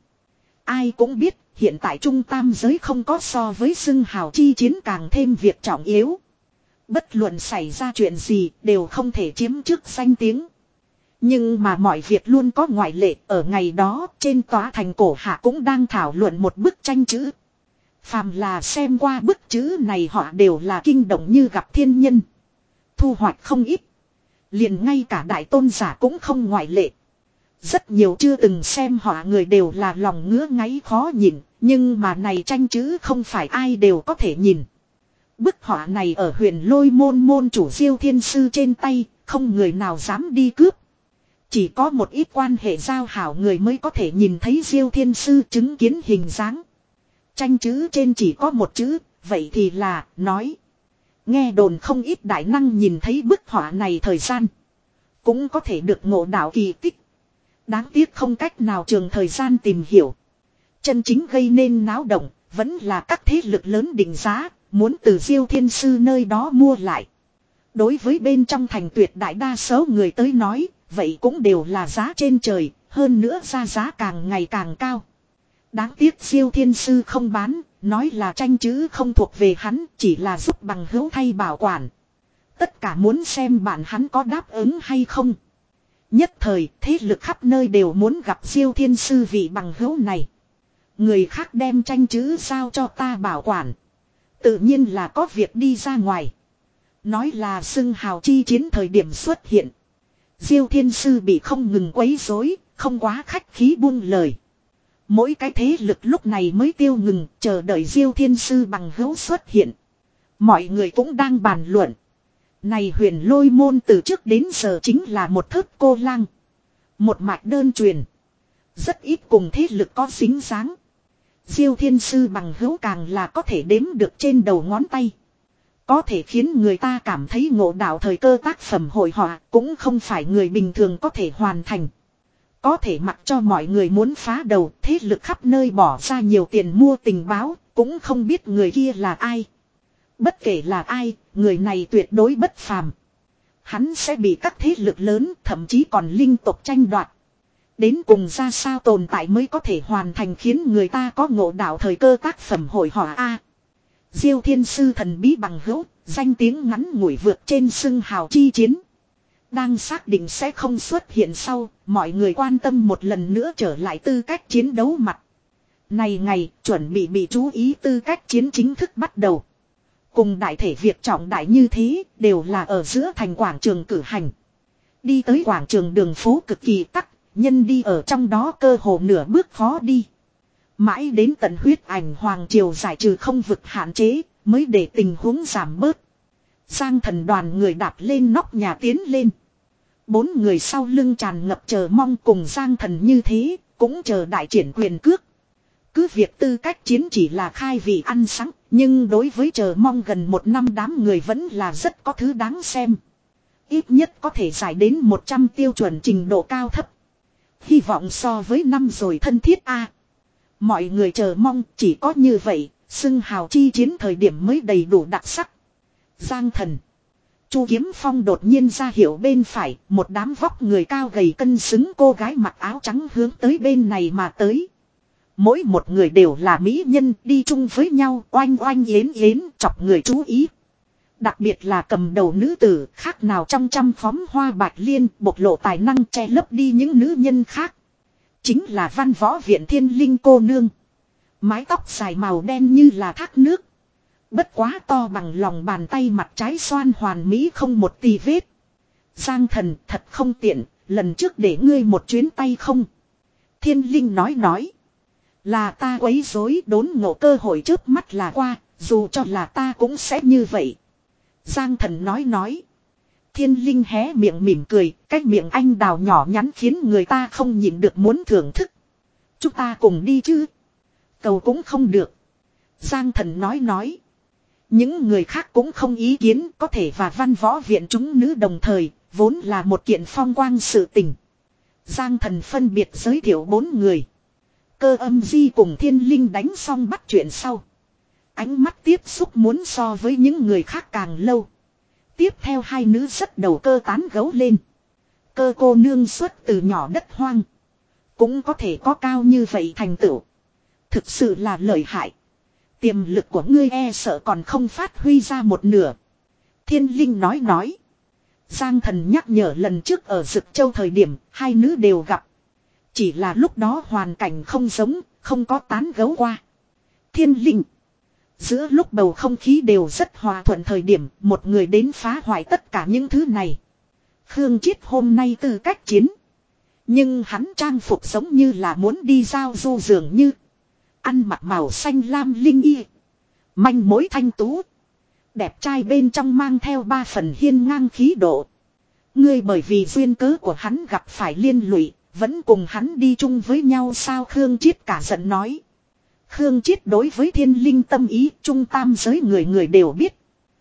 Ai cũng biết hiện tại trung tam giới không có so với xưng hào chi chiến càng thêm việc trọng yếu. Bất luận xảy ra chuyện gì đều không thể chiếm trước danh tiếng. Nhưng mà mọi việc luôn có ngoại lệ. Ở ngày đó trên tòa thành cổ hạ cũng đang thảo luận một bức tranh chữ. Phàm là xem qua bức chữ này họ đều là kinh động như gặp thiên nhân. Thu hoạch không ít. Liền ngay cả đại tôn giả cũng không ngoại lệ. Rất nhiều chưa từng xem họa người đều là lòng ngứa ngáy khó nhìn. Nhưng mà này tranh chữ không phải ai đều có thể nhìn. Bức họa này ở huyền lôi môn môn chủ Diêu Thiên Sư trên tay, không người nào dám đi cướp. Chỉ có một ít quan hệ giao hảo người mới có thể nhìn thấy Diêu Thiên Sư chứng kiến hình dáng. Tranh chữ trên chỉ có một chữ, vậy thì là, nói. Nghe đồn không ít đại năng nhìn thấy bức họa này thời gian. Cũng có thể được ngộ đạo kỳ tích. Đáng tiếc không cách nào trường thời gian tìm hiểu. Chân chính gây nên náo động, vẫn là các thế lực lớn định giá. Muốn từ Diêu Thiên Sư nơi đó mua lại. Đối với bên trong thành tuyệt đại đa số người tới nói, vậy cũng đều là giá trên trời, hơn nữa ra giá càng ngày càng cao. Đáng tiếc Diêu Thiên Sư không bán, nói là tranh chữ không thuộc về hắn, chỉ là giúp bằng hữu thay bảo quản. Tất cả muốn xem bạn hắn có đáp ứng hay không. Nhất thời, thế lực khắp nơi đều muốn gặp Diêu Thiên Sư vị bằng hữu này. Người khác đem tranh chữ giao cho ta bảo quản. Tự nhiên là có việc đi ra ngoài. Nói là xưng hào chi chiến thời điểm xuất hiện. Diêu Thiên Sư bị không ngừng quấy rối, không quá khách khí buông lời. Mỗi cái thế lực lúc này mới tiêu ngừng, chờ đợi Diêu Thiên Sư bằng hữu xuất hiện. Mọi người cũng đang bàn luận. Này huyền lôi môn từ trước đến giờ chính là một thớt cô lang. Một mạch đơn truyền. Rất ít cùng thế lực có dính dáng. Diêu Thiên Sư bằng hữu càng là có thể đếm được trên đầu ngón tay. Có thể khiến người ta cảm thấy ngộ đạo thời cơ tác phẩm hội họa cũng không phải người bình thường có thể hoàn thành. Có thể mặc cho mọi người muốn phá đầu, thế lực khắp nơi bỏ ra nhiều tiền mua tình báo, cũng không biết người kia là ai. Bất kể là ai, người này tuyệt đối bất phàm. Hắn sẽ bị các thế lực lớn, thậm chí còn linh tộc tranh đoạt. Đến cùng ra sao tồn tại mới có thể hoàn thành khiến người ta có ngộ đạo thời cơ tác phẩm hội họa A. Diêu Thiên Sư thần bí bằng hữu, danh tiếng ngắn ngủi vượt trên xưng hào chi chiến. Đang xác định sẽ không xuất hiện sau, mọi người quan tâm một lần nữa trở lại tư cách chiến đấu mặt. Này ngày, chuẩn bị bị chú ý tư cách chiến chính thức bắt đầu. Cùng đại thể việc trọng đại như thế, đều là ở giữa thành quảng trường cử hành. Đi tới quảng trường đường phố cực kỳ tắc, nhân đi ở trong đó cơ hồ nửa bước khó đi. Mãi đến tận huyết ảnh hoàng triều giải trừ không vực hạn chế, mới để tình huống giảm bớt. Giang Thần đoàn người đạp lên nóc nhà tiến lên. Bốn người sau lưng tràn ngập chờ mong cùng Giang Thần như thế, cũng chờ đại triển quyền cước. Cứ việc tư cách chiến chỉ là khai vị ăn sáng, nhưng đối với chờ mong gần một năm đám người vẫn là rất có thứ đáng xem. Ít nhất có thể giải đến một trăm tiêu chuẩn trình độ cao thấp. Hy vọng so với năm rồi thân thiết a. Mọi người chờ mong chỉ có như vậy, xưng hào chi chiến thời điểm mới đầy đủ đặc sắc. Giang Thần. Chu Kiếm Phong đột nhiên ra hiệu bên phải, một đám vóc người cao gầy cân xứng cô gái mặc áo trắng hướng tới bên này mà tới. Mỗi một người đều là mỹ nhân đi chung với nhau oanh oanh yến yến chọc người chú ý. Đặc biệt là cầm đầu nữ tử khác nào trong trăm phóm hoa bạch liên bộc lộ tài năng che lấp đi những nữ nhân khác. Chính là Văn Võ Viện Thiên Linh cô nương. Mái tóc dài màu đen như là thác nước. Bất quá to bằng lòng bàn tay mặt trái xoan hoàn mỹ không một tì vết. Giang Thần thật không tiện, lần trước để ngươi một chuyến tay không. Thiên Linh nói nói. Là ta quấy rối đốn ngộ cơ hội trước mắt là qua, dù cho là ta cũng sẽ như vậy. Giang Thần nói nói. Thiên Linh hé miệng mỉm cười, cái miệng anh đào nhỏ nhắn khiến người ta không nhịn được muốn thưởng thức. Chúng ta cùng đi chứ. Cầu cũng không được. Giang Thần nói nói. Những người khác cũng không ý kiến, có thể và văn võ viện chúng nữ đồng thời, vốn là một kiện phong quang sự tình. Giang Thần phân biệt giới thiệu bốn người. Cơ Âm Di cùng Thiên Linh đánh xong bắt chuyện sau. Ánh mắt tiếp xúc muốn so với những người khác càng lâu. Tiếp theo hai nữ rất đầu cơ tán gấu lên. Cơ cô nương xuất từ nhỏ đất hoang. Cũng có thể có cao như vậy thành tựu. Thực sự là lợi hại. Tiềm lực của ngươi e sợ còn không phát huy ra một nửa. Thiên Linh nói nói. Giang Thần nhắc nhở lần trước ở Dực Châu thời điểm hai nữ đều gặp. Chỉ là lúc đó hoàn cảnh không giống, không có tán gấu qua. Thiên Linh. Giữa lúc bầu không khí đều rất hòa thuận thời điểm một người đến phá hoại tất cả những thứ này. Khương Chiết hôm nay tư cách chiến. Nhưng hắn trang phục giống như là muốn đi giao du dường như. Ăn mặc màu xanh lam linh y. Manh mối thanh tú. Đẹp trai bên trong mang theo ba phần hiên ngang khí độ. Ngươi bởi vì duyên cớ của hắn gặp phải liên lụy. Vẫn cùng hắn đi chung với nhau sao Khương Chiết cả giận nói. Khương Chiết đối với Thiên Linh tâm ý trung tam giới người người đều biết.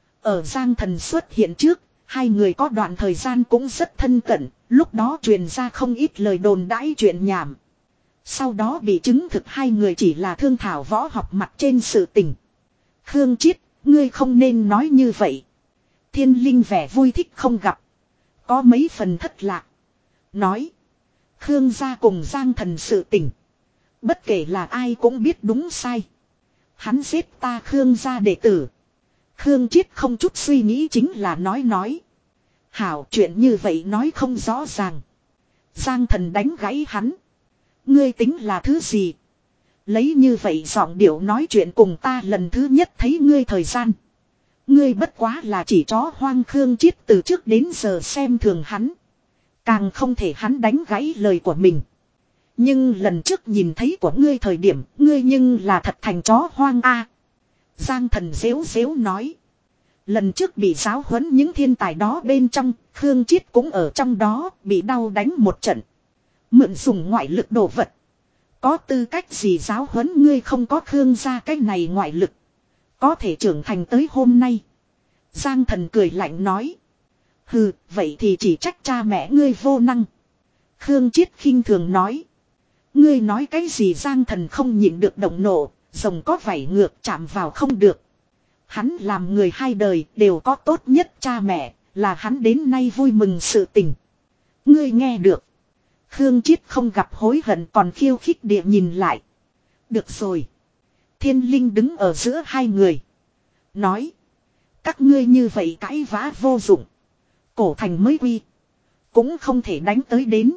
Ở Giang Thần xuất hiện trước. Hai người có đoạn thời gian cũng rất thân cận. Lúc đó truyền ra không ít lời đồn đãi chuyện nhảm. Sau đó bị chứng thực hai người chỉ là thương thảo võ học mặt trên sự tình. Khương Chiết, ngươi không nên nói như vậy. Thiên Linh vẻ vui thích không gặp. Có mấy phần thất lạc. Nói. Khương gia cùng Giang Thần sự tình. Bất kể là ai cũng biết đúng sai. Hắn giết ta Khương gia đệ tử. Khương Chiết không chút suy nghĩ chính là nói nói. Hảo chuyện như vậy nói không rõ ràng. Giang Thần đánh gãy hắn. Ngươi tính là thứ gì? Lấy như vậy giọng điệu nói chuyện cùng ta lần thứ nhất thấy ngươi thời gian. Ngươi bất quá là chỉ chó hoang Khương Chiết từ trước đến giờ xem thường hắn. Càng không thể hắn đánh gãy lời của mình. Nhưng lần trước nhìn thấy của ngươi thời điểm, ngươi nhưng là thật thành chó hoang a. Giang Thần dễu dễu nói. Lần trước bị giáo huấn những thiên tài đó bên trong, Khương Chiết cũng ở trong đó, bị đau đánh một trận. Mượn dùng ngoại lực đồ vật. Có tư cách gì giáo huấn ngươi không có Khương gia cái này ngoại lực. Có thể trưởng thành tới hôm nay. Giang Thần cười lạnh nói. Hừ, vậy thì chỉ trách cha mẹ ngươi vô năng. Khương Chiết khinh thường nói. Ngươi nói cái gì Giang Thần không nhịn được động nộ, rồng có vảy ngược chạm vào không được. Hắn làm người hai đời đều có tốt nhất cha mẹ, là hắn đến nay vui mừng sự tình. Ngươi nghe được. Khương Chiết không gặp hối hận còn khiêu khích địa nhìn lại. Được rồi. Thiên Linh đứng ở giữa hai người. Nói. Các ngươi như vậy cãi vã vô dụng. Cổ thành mới quy. Cũng không thể đánh tới đến.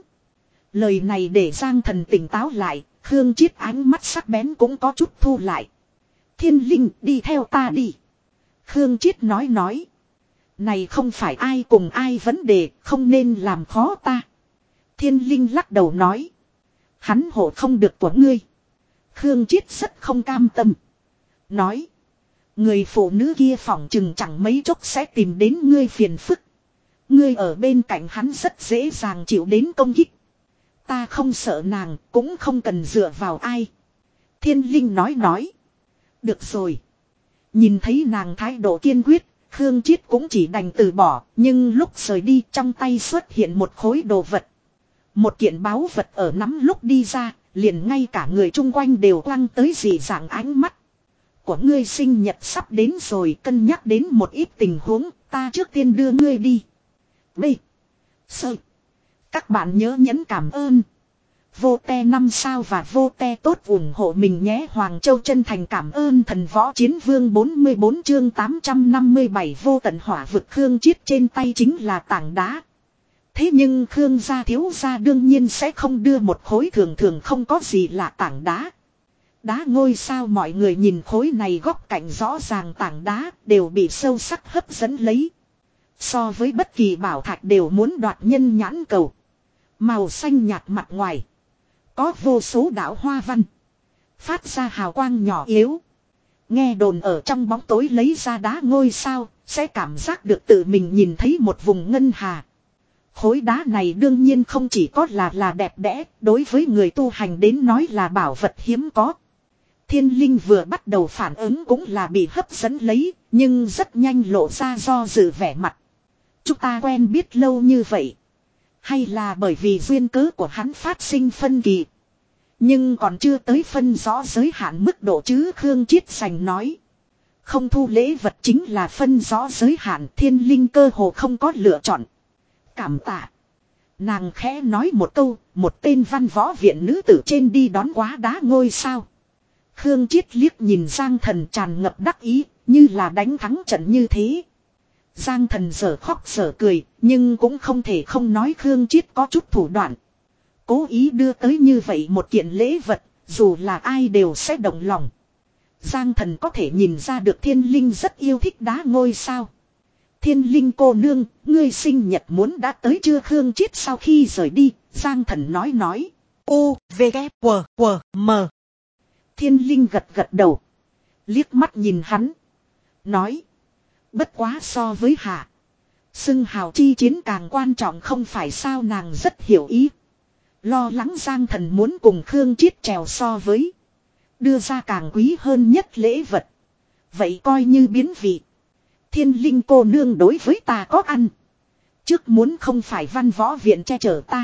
Lời này để Giang Thần tỉnh táo lại. Khương Chiết ánh mắt sắc bén cũng có chút thu lại. Thiên Linh đi theo ta đi. Khương Chiết nói nói. Này không phải ai cùng ai vấn đề. Không nên làm khó ta. Thiên Linh lắc đầu nói. Hắn hộ không được của ngươi. Khương Chiết rất không cam tâm. Nói. Người phụ nữ kia phỏng chừng chẳng mấy chốc sẽ tìm đến ngươi phiền phức. Ngươi ở bên cạnh hắn rất dễ dàng chịu đến công kích. Ta không sợ nàng, cũng không cần dựa vào ai. Thiên Linh nói nói. Được rồi. Nhìn thấy nàng thái độ kiên quyết, Khương Chiết cũng chỉ đành từ bỏ, nhưng lúc rời đi trong tay xuất hiện một khối đồ vật. Một kiện báu vật ở nắm lúc đi ra, liền ngay cả người chung quanh đều quăng tới dị dạng ánh mắt. Của ngươi sinh nhật sắp đến rồi, cân nhắc đến một ít tình huống, ta trước tiên đưa ngươi đi. B. Sơ. Các bạn nhớ nhấn cảm ơn. Vô te năm sao và vô te tốt ủng hộ mình nhé. Hoàng Châu chân thành cảm ơn thần võ chiến vương bốn mươi bốn chương tám trăm năm mươi bảy vô tận hỏa vực. Khương Chiết trên tay chính là tảng đá. Thế nhưng Khương gia thiếu gia đương nhiên sẽ không đưa một khối thường thường không có gì là tảng đá. Đá ngôi sao mọi người nhìn khối này góc cạnh rõ ràng tảng đá đều bị sâu sắc hấp dẫn lấy. So với bất kỳ bảo thạch đều muốn đoạt nhân nhãn cầu. Màu xanh nhạt mặt ngoài. Có vô số đạo hoa văn. Phát ra hào quang nhỏ yếu. Nghe đồn ở trong bóng tối lấy ra đá ngôi sao. Sẽ cảm giác được tự mình nhìn thấy một vùng ngân hà. Khối đá này đương nhiên không chỉ có là là đẹp đẽ. Đối với người tu hành đến nói là bảo vật hiếm có. Thiên linh vừa bắt đầu phản ứng cũng là bị hấp dẫn lấy, nhưng rất nhanh lộ ra do dự vẻ mặt. Chúng ta quen biết lâu như vậy. Hay là bởi vì duyên cớ của hắn phát sinh phân kỳ. Nhưng còn chưa tới phân rõ giới hạn mức độ chứ, Khương Chiết Sành nói. Không thu lễ vật chính là phân rõ giới hạn, thiên linh cơ hồ không có lựa chọn. Cảm tạ. Nàng khẽ nói một câu, một tên văn võ viện nữ tử trên đi đón quá đá ngôi sao. Khương Chiết liếc nhìn Giang Thần tràn ngập đắc ý, như là đánh thắng trận như thế. Giang Thần giở khóc giở cười, nhưng cũng không thể không nói Khương Chiết có chút thủ đoạn. Cố ý đưa tới như vậy một kiện lễ vật, dù là ai đều sẽ động lòng. Giang Thần có thể nhìn ra được thiên linh rất yêu thích đá ngôi sao. Thiên linh cô nương, ngươi sinh nhật muốn đã tới chưa? Khương Chiết sau khi rời đi, Giang Thần nói nói. U, V, K, W, W, M. Thiên linh gật gật đầu. Liếc mắt nhìn hắn. Nói. Bất quá so với hạ. Xưng hào chi chiến càng quan trọng không phải sao, nàng rất hiểu ý. Lo lắng Giang Thần muốn cùng Khương Chiết trèo so với. Đưa ra càng quý hơn nhất lễ vật. Vậy coi như biến vị. Thiên linh cô nương đối với ta có ăn. Trước muốn không phải văn võ viện che chở ta.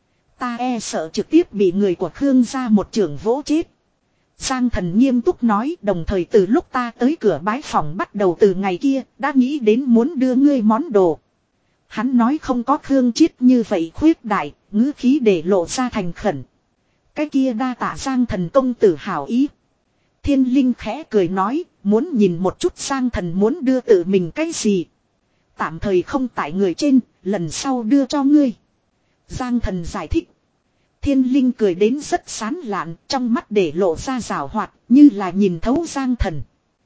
Ta e sợ trực tiếp bị người của Khương gia một trưởng vỗ chết. Giang Thần nghiêm túc nói, đồng thời từ lúc ta tới cửa bái phòng bắt đầu từ ngày kia, đã nghĩ đến muốn đưa ngươi món đồ. Hắn nói không có Khương Chiết như vậy khuyết đại, ngữ khí để lộ ra thành khẩn. Cái kia đa tạ Giang Thần công tử hảo ý. Thiên linh khẽ cười nói, muốn nhìn một chút Giang Thần muốn đưa tự mình cái gì. Tạm thời không tại người trên, lần sau đưa cho ngươi. Giang Thần giải thích. Thiên linh cười đến rất sán lạn, trong mắt để lộ ra giảo hoạt, như là nhìn thấu Giang Thần.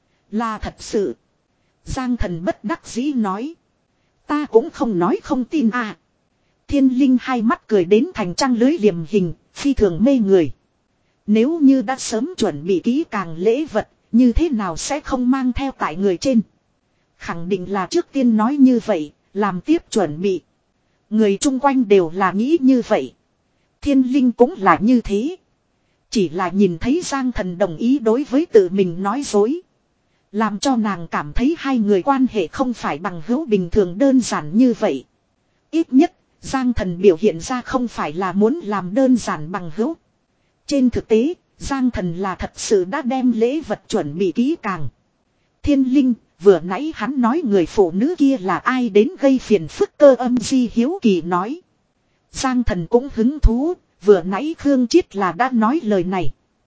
Là thật sự. Giang Thần bất đắc dĩ nói. Ta cũng không nói không tin à. Thiên linh hai mắt cười đến thành trăng lưới liềm hình, phi thường mê người. Nếu như đã sớm chuẩn bị kỹ càng lễ vật, như thế nào sẽ không mang theo tại người trên. Khẳng định là trước tiên nói như vậy, làm tiếp chuẩn bị. Người chung quanh đều là nghĩ như vậy. Thiên linh cũng là như thế. Chỉ là nhìn thấy Giang Thần đồng ý đối với tự mình nói dối. Làm cho nàng cảm thấy hai người quan hệ không phải bằng hữu bình thường đơn giản như vậy. Ít nhất, Giang Thần biểu hiện ra không phải là muốn làm đơn giản bằng hữu. Trên thực tế, Giang Thần là thật sự đã đem lễ vật chuẩn bị kỹ càng. Thiên linh, vừa nãy hắn nói người phụ nữ kia là ai đến gây phiền phức, Cơ Âm Di hiếu kỳ nói. Giang Thần cũng hứng thú, vừa nãy Khương Chiết là đã nói lời này.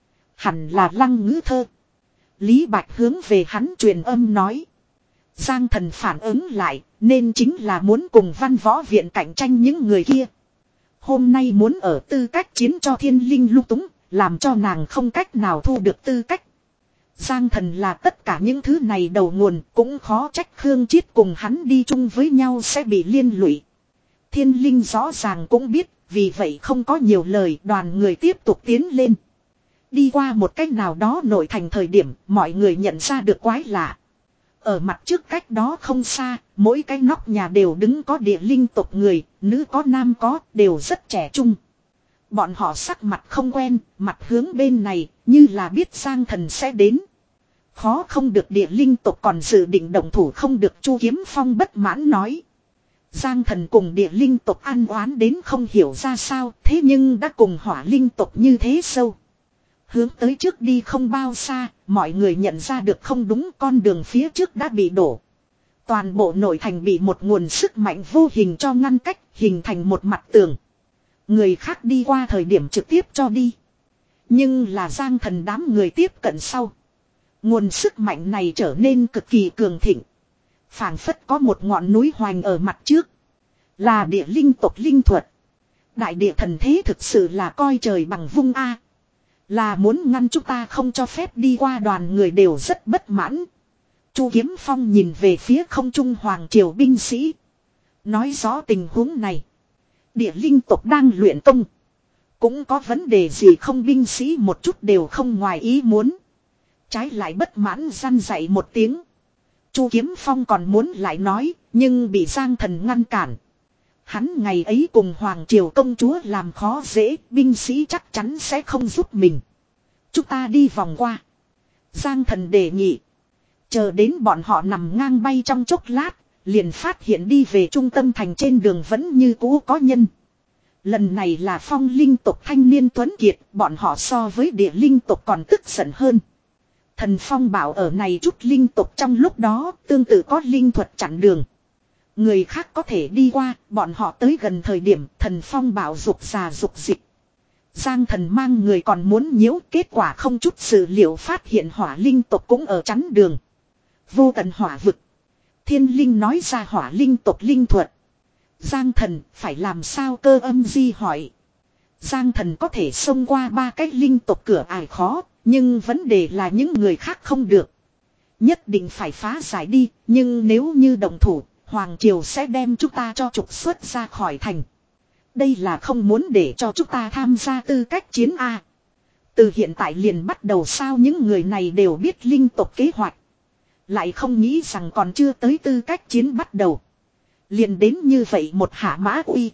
Hẳn là Lăng Ngữ Thơ. Lý Bạch hướng về hắn truyền âm nói. Giang Thần phản ứng lại, nên chính là muốn cùng văn võ viện cạnh tranh những người kia. Hôm nay muốn ở tư cách chiến cho thiên linh lung túng, làm cho nàng không cách nào thu được tư cách. Giang Thần là tất cả những thứ này đầu nguồn, cũng khó trách Khương Chiết cùng hắn đi chung với nhau sẽ bị liên lụy. Thiên linh rõ ràng cũng biết, vì vậy không có nhiều lời, đoàn người tiếp tục tiến lên. Đi qua một cách nào đó nội thành thời điểm, mọi người nhận ra được quái lạ. Ở mặt trước cách đó không xa, mỗi cái nóc nhà đều đứng có địa linh tộc người, nữ có nam có, đều rất trẻ trung. Bọn họ sắc mặt không quen, mặt hướng bên này, như là biết Giang Thần sẽ đến. Khó không được địa linh tộc còn dự định động thủ không được, Chu Kiếm Phong bất mãn nói. Giang Thần cùng địa linh tộc ăn oán đến không hiểu ra sao, thế nhưng đã cùng hỏa linh tộc như thế sâu. Hướng tới trước đi không bao xa, mọi người nhận ra được không đúng, con đường phía trước đã bị đổ. Toàn bộ nội thành bị một nguồn sức mạnh vô hình cho ngăn cách, hình thành một mặt tường. Người khác đi qua thời điểm trực tiếp cho đi. Nhưng là Giang Thần đám người tiếp cận sau. Nguồn sức mạnh này trở nên cực kỳ cường thịnh. Phảng phất có một ngọn núi hoành ở mặt trước. Là địa linh tộc linh thuật. Đại địa thần thế thực sự là coi trời bằng vung A. Là muốn ngăn chúng ta không cho phép đi qua, đoàn người đều rất bất mãn. Chu Kiếm Phong nhìn về phía không trung hoàng triều binh sĩ. Nói rõ tình huống này. Địa linh tộc đang luyện công. Cũng có vấn đề gì không, binh sĩ một chút đều không ngoài ý muốn. Trái lại bất mãn răn dạy một tiếng. Chu Kiếm Phong còn muốn lại nói, nhưng bị Giang Thần ngăn cản. Hắn ngày ấy cùng Hoàng Triều công chúa làm khó dễ, binh sĩ chắc chắn sẽ không giúp mình. Chúng ta đi vòng qua. Giang Thần đề nghị. Chờ đến bọn họ nằm ngang bay trong chốc lát, liền phát hiện đi về trung tâm thành trên đường vẫn như cũ có nhân. Lần này là phong linh tộc thanh niên tuấn kiệt, bọn họ so với địa linh tộc còn tức giận hơn. Thần Phong bảo ở này chút linh tộc trong lúc đó tương tự có linh thuật chặn đường. Người khác có thể đi qua, bọn họ tới gần thời điểm Thần Phong bảo dục già dục dịch. Giang Thần mang người còn muốn nhiễu, kết quả không chút sự liệu phát hiện hỏa linh tộc cũng ở chắn đường. Vô tận hỏa vực. Thiên linh nói ra hỏa linh tộc linh thuật. Giang Thần phải làm sao, Cơ Âm Di hỏi. Giang Thần có thể xông qua ba cái linh tộc cửa ải khó, nhưng vấn đề là những người khác không được. Nhất định phải phá giải đi, nhưng nếu như động thủ, Hoàng Triều sẽ đem chúng ta cho trục xuất ra khỏi thành. Đây là không muốn để cho chúng ta tham gia tư cách chiến A. Từ hiện tại liền bắt đầu sao, những người này đều biết linh tộc kế hoạch. Lại không nghĩ rằng còn chưa tới tư cách chiến bắt đầu. Liền đến như vậy một hạ mã uy.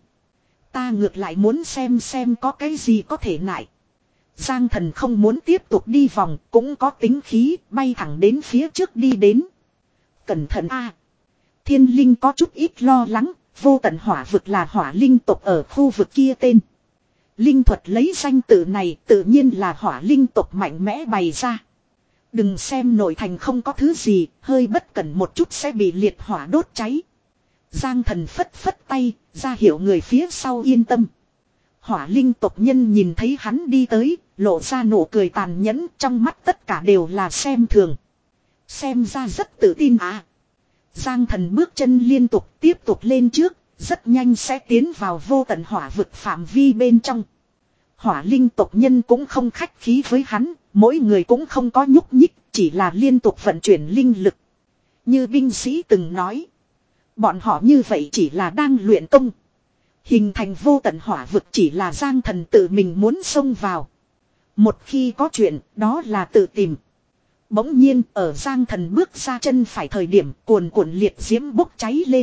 Ta ngược lại muốn xem xem có cái gì có thể nại. Giang Thần không muốn tiếp tục đi vòng, cũng có tính khí, bay thẳng đến phía trước đi đến. Cẩn thận a. Thiên linh có chút ít lo lắng, vô tận hỏa vực là hỏa linh tộc ở khu vực kia tên. Linh thuật lấy danh tự này tự nhiên là hỏa linh tộc mạnh mẽ bày ra. Đừng xem nội thành không có thứ gì, hơi bất cẩn một chút sẽ bị liệt hỏa đốt cháy. Giang Thần phất phất tay, ra hiệu người phía sau yên tâm. Hỏa linh tộc nhân nhìn thấy hắn đi tới, lộ ra nụ cười tàn nhẫn, trong mắt tất cả đều là xem thường. Xem ra rất tự tin à. Giang Thần bước chân liên tục tiếp tục lên trước, rất nhanh sẽ tiến vào vô tận hỏa vực phạm vi bên trong. Hỏa linh tộc nhân cũng không khách khí với hắn, mỗi người cũng không có nhúc nhích, chỉ là liên tục vận chuyển linh lực. Như binh sĩ từng nói, bọn họ như vậy chỉ là đang luyện công. Hình thành vô tận hỏa vực chỉ là Giang Thần tự mình muốn xông vào. Một khi có chuyện, đó là tự tìm. Bỗng nhiên ở Giang Thần bước ra chân phải thời điểm cuồn cuộn liệt diễm bốc cháy lên.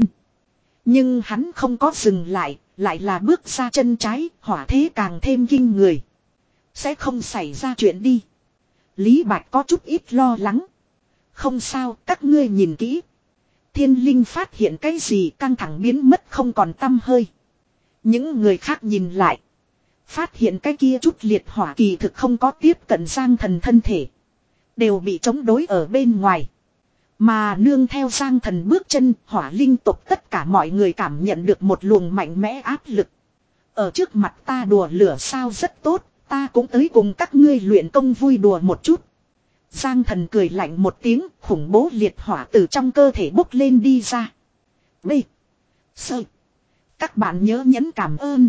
Nhưng hắn không có dừng lại, lại là bước ra chân trái, hỏa thế càng thêm kinh người. Sẽ không xảy ra chuyện đi. Lý Bạch có chút ít lo lắng. Không sao, các ngươi nhìn kỹ. Thiên linh phát hiện cái gì căng thẳng biến mất không còn tăm hơi. Những người khác nhìn lại. Phát hiện cái kia chút liệt hỏa kỳ thực không có tiếp cận Giang Thần thân thể. Đều bị chống đối ở bên ngoài. Mà nương theo Giang Thần bước chân, hỏa linh tộc tất cả mọi người cảm nhận được một luồng mạnh mẽ áp lực. Ở trước mặt ta đùa lửa sao rất tốt, ta cũng tới cùng các ngươi luyện công vui đùa một chút. Giang Thần cười lạnh một tiếng, khủng bố liệt hỏa từ trong cơ thể bốc lên đi ra. B. Sơ. Các bạn nhớ nhấn cảm ơn.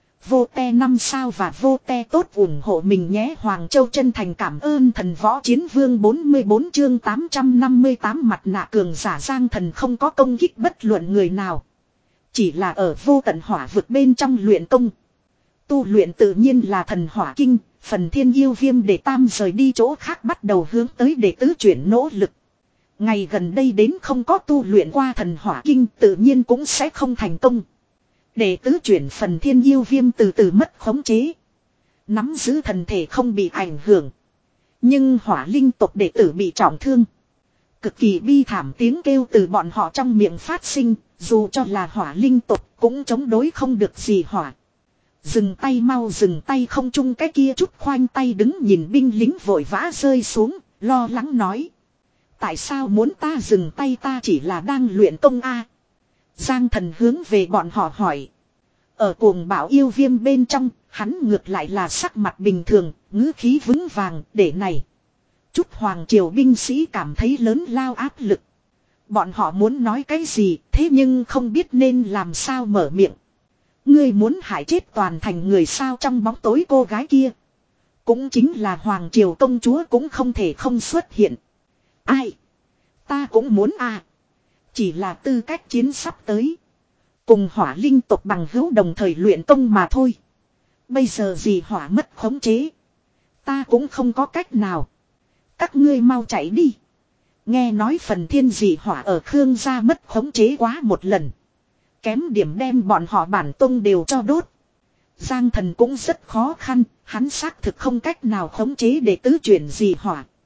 Vô te năm sao và vô te tốt ủng hộ mình nhé. Hoàng Châu chân thành cảm ơn thần võ chiến vương bốn mươi bốn chương tám trăm năm mươi tám mặt nạ cường giả. Giang Thần không có công kích bất luận người nào. Chỉ là ở vô tận hỏa vực bên trong luyện công. Tu luyện tự nhiên là thần hỏa kinh, phần thiên yêu viêm để tam rời đi chỗ khác bắt đầu hướng tới để tứ chuyển nỗ lực. Ngày gần đây đến không có tu luyện qua thần hỏa kinh tự nhiên cũng sẽ không thành công. Để tứ chuyển phần thiên yêu viêm từ từ mất khống chế. Nắm giữ thần thể không bị ảnh hưởng. Nhưng hỏa linh tộc đệ tử bị trọng thương. Cực kỳ bi thảm tiếng kêu từ bọn họ trong miệng phát sinh, dù cho là hỏa linh tộc cũng chống đối không được gì hỏa. Dừng tay mau dừng tay, không chung cái kia chút khoanh tay đứng nhìn binh lính vội vã rơi xuống, lo lắng nói. Tại sao muốn ta dừng tay, ta chỉ là đang luyện công a. Giang Thần hướng về bọn họ hỏi. Ở cuồng bạo yêu viêm bên trong, hắn ngược lại là sắc mặt bình thường, ngữ khí vững vàng, để này. Chút hoàng triều binh sĩ cảm thấy lớn lao áp lực. Bọn họ muốn nói cái gì, thế nhưng không biết nên làm sao mở miệng. Ngươi muốn hại chết toàn thành người sao, trong bóng tối cô gái kia. Cũng chính là hoàng triều công chúa cũng không thể không xuất hiện. Ai? Ta cũng muốn à. Chỉ là tư cách chiến sắp tới. Cùng hỏa linh tộc bằng hữu đồng thời luyện công mà thôi. Bây giờ gì hỏa mất khống chế. Ta cũng không có cách nào. Các ngươi mau chạy đi. Nghe nói phần thiên dị hỏa ở Khương gia mất khống chế quá một lần. Kém điểm đem bọn họ bản tông đều cho đốt. Giang Thần cũng rất khó khăn. Hắn xác thực không cách nào khống chế để tứ chuyển dị hỏa.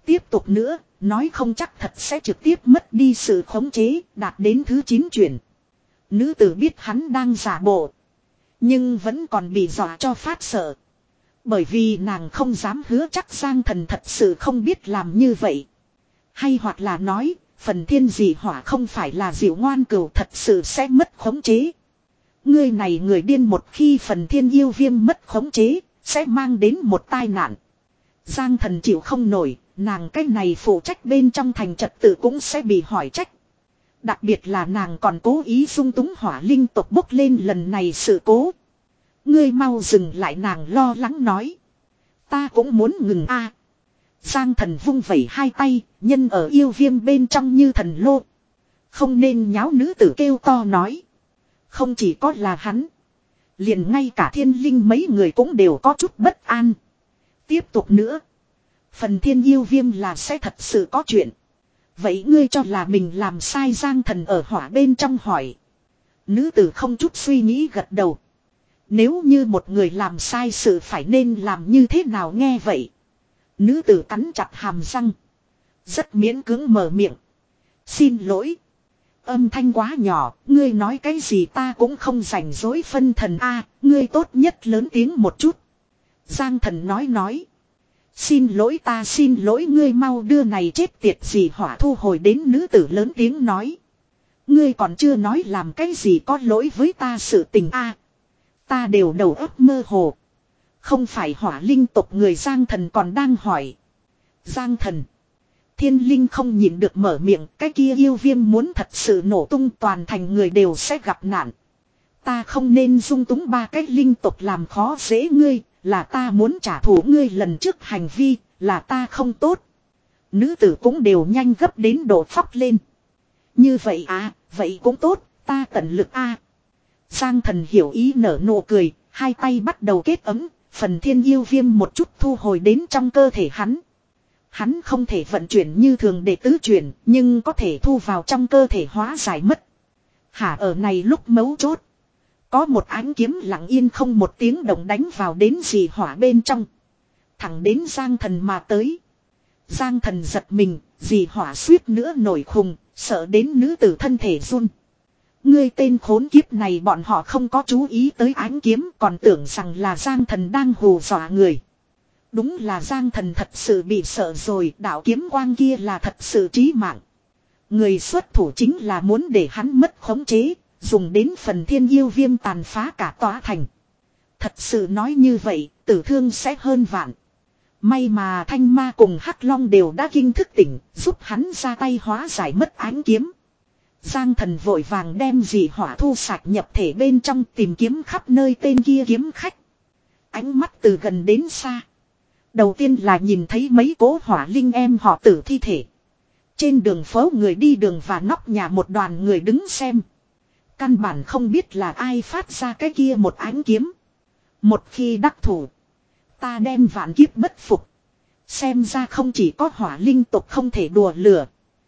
Tiếp tục nữa, nói không chắc thật sẽ trực tiếp mất đi sự khống chế, đạt đến thứ chín chuyển. Nữ tử biết hắn đang giả bộ. Nhưng vẫn còn bị dọa cho phát sợ. Bởi vì nàng không dám hứa chắc Giang Thần thật sự không biết làm như vậy. Hay hoặc là nói, phần thiên dị hỏa không phải là dịu ngoan cừu thật sự sẽ mất khống chế. Người này người điên một khi phần thiên yêu viêm mất khống chế, sẽ mang đến một tai nạn. Giang Thần chịu không nổi, nàng cái này phụ trách bên trong thành trật tự cũng sẽ bị hỏi trách. Đặc biệt là nàng còn cố ý dung túng hỏa linh tộc bốc lên lần này sự cố. Ngươi mau dừng lại, nàng lo lắng nói. Ta cũng muốn ngừng a. À. Giang Thần vung vẩy hai tay, nhân ở yêu viêm bên trong như thần lô. Không nên nháo, nữ tử kêu to nói. Không chỉ có là hắn. Liền ngay cả thiên linh mấy người cũng đều có chút bất an. Tiếp tục nữa. Phần thiên yêu viêm là sẽ thật sự có chuyện. Vậy ngươi cho là mình làm sai? Giang Thần ở hỏa bên trong hỏi. Nữ tử không chút suy nghĩ gật đầu. Nếu như một người làm sai sự phải nên làm như thế nào? Nghe vậy. Nữ tử cắn chặt hàm răng. Rất miễn cưỡng mở miệng. Xin lỗi. Âm thanh quá nhỏ, ngươi nói cái gì ta cũng không rảnh rỗi phân thần a, ngươi tốt nhất lớn tiếng một chút. Giang Thần nói nói. Xin lỗi, ta xin lỗi, ngươi mau đưa này chết tiệt gì hỏa thu hồi đến. Nữ tử lớn tiếng nói. Ngươi còn chưa nói làm cái gì có lỗi với ta sự tình a. Ta đều đầu óc mơ hồ. Không phải hỏa linh tộc người. Giang Thần còn đang hỏi. Giang Thần. Thiên linh không nhịn được mở miệng. Cái kia yêu viêm muốn thật sự nổ tung, toàn thành người đều sẽ gặp nạn. Ta không nên dung túng ba cái linh tộc làm khó dễ ngươi. Là ta muốn trả thù ngươi lần trước hành vi. Là ta không tốt. Nữ tử cũng đều nhanh gấp đến độ phóc lên. Như vậy à, vậy cũng tốt, ta tận lực a. À. Giang Thần hiểu ý nở nụ cười, hai tay bắt đầu kết ấm, phần thiên yêu viêm một chút thu hồi đến trong cơ thể hắn. Hắn không thể vận chuyển như thường để tứ chuyển, nhưng có thể thu vào trong cơ thể hóa giải mất. Hả, ở này lúc mấu chốt. Có một ánh kiếm lặng yên không một tiếng động đánh vào đến dị hỏa bên trong. Thẳng đến Giang Thần mà tới. Giang Thần giật mình, dị hỏa suýt nữa nổi khùng, sợ đến nữ tử thân thể run. Ngươi tên khốn kiếp này, bọn họ không có chú ý tới ánh kiếm, còn tưởng rằng là Giang Thần đang hù dọa người. Đúng là Giang Thần thật sự bị sợ rồi, đạo kiếm quang kia là thật sự chí mạng. Người xuất thủ chính là muốn để hắn mất khống chế, dùng đến phần thiên yêu viêm tàn phá cả tòa thành. Thật sự nói như vậy, tử thương sẽ hơn vạn. May mà Thanh Ma cùng Hắc Long đều đã kinh thức tỉnh, giúp hắn ra tay hóa giải mất ánh kiếm. Giang Thần vội vàng đem dị hỏa thu sạch nhập thể bên trong, tìm kiếm khắp nơi tên kia kiếm khách. Ánh mắt từ gần đến xa. Đầu tiên là nhìn thấy mấy cố hỏa linh em họ tử thi thể. Trên đường phố người đi đường và nóc nhà một đoàn người đứng xem. Căn bản không biết là ai phát ra cái kia một ánh kiếm. Một khi đắc thủ, ta đem vạn kiếp bất phục. Xem ra không chỉ có hỏa linh tộc không thể đùa lửa,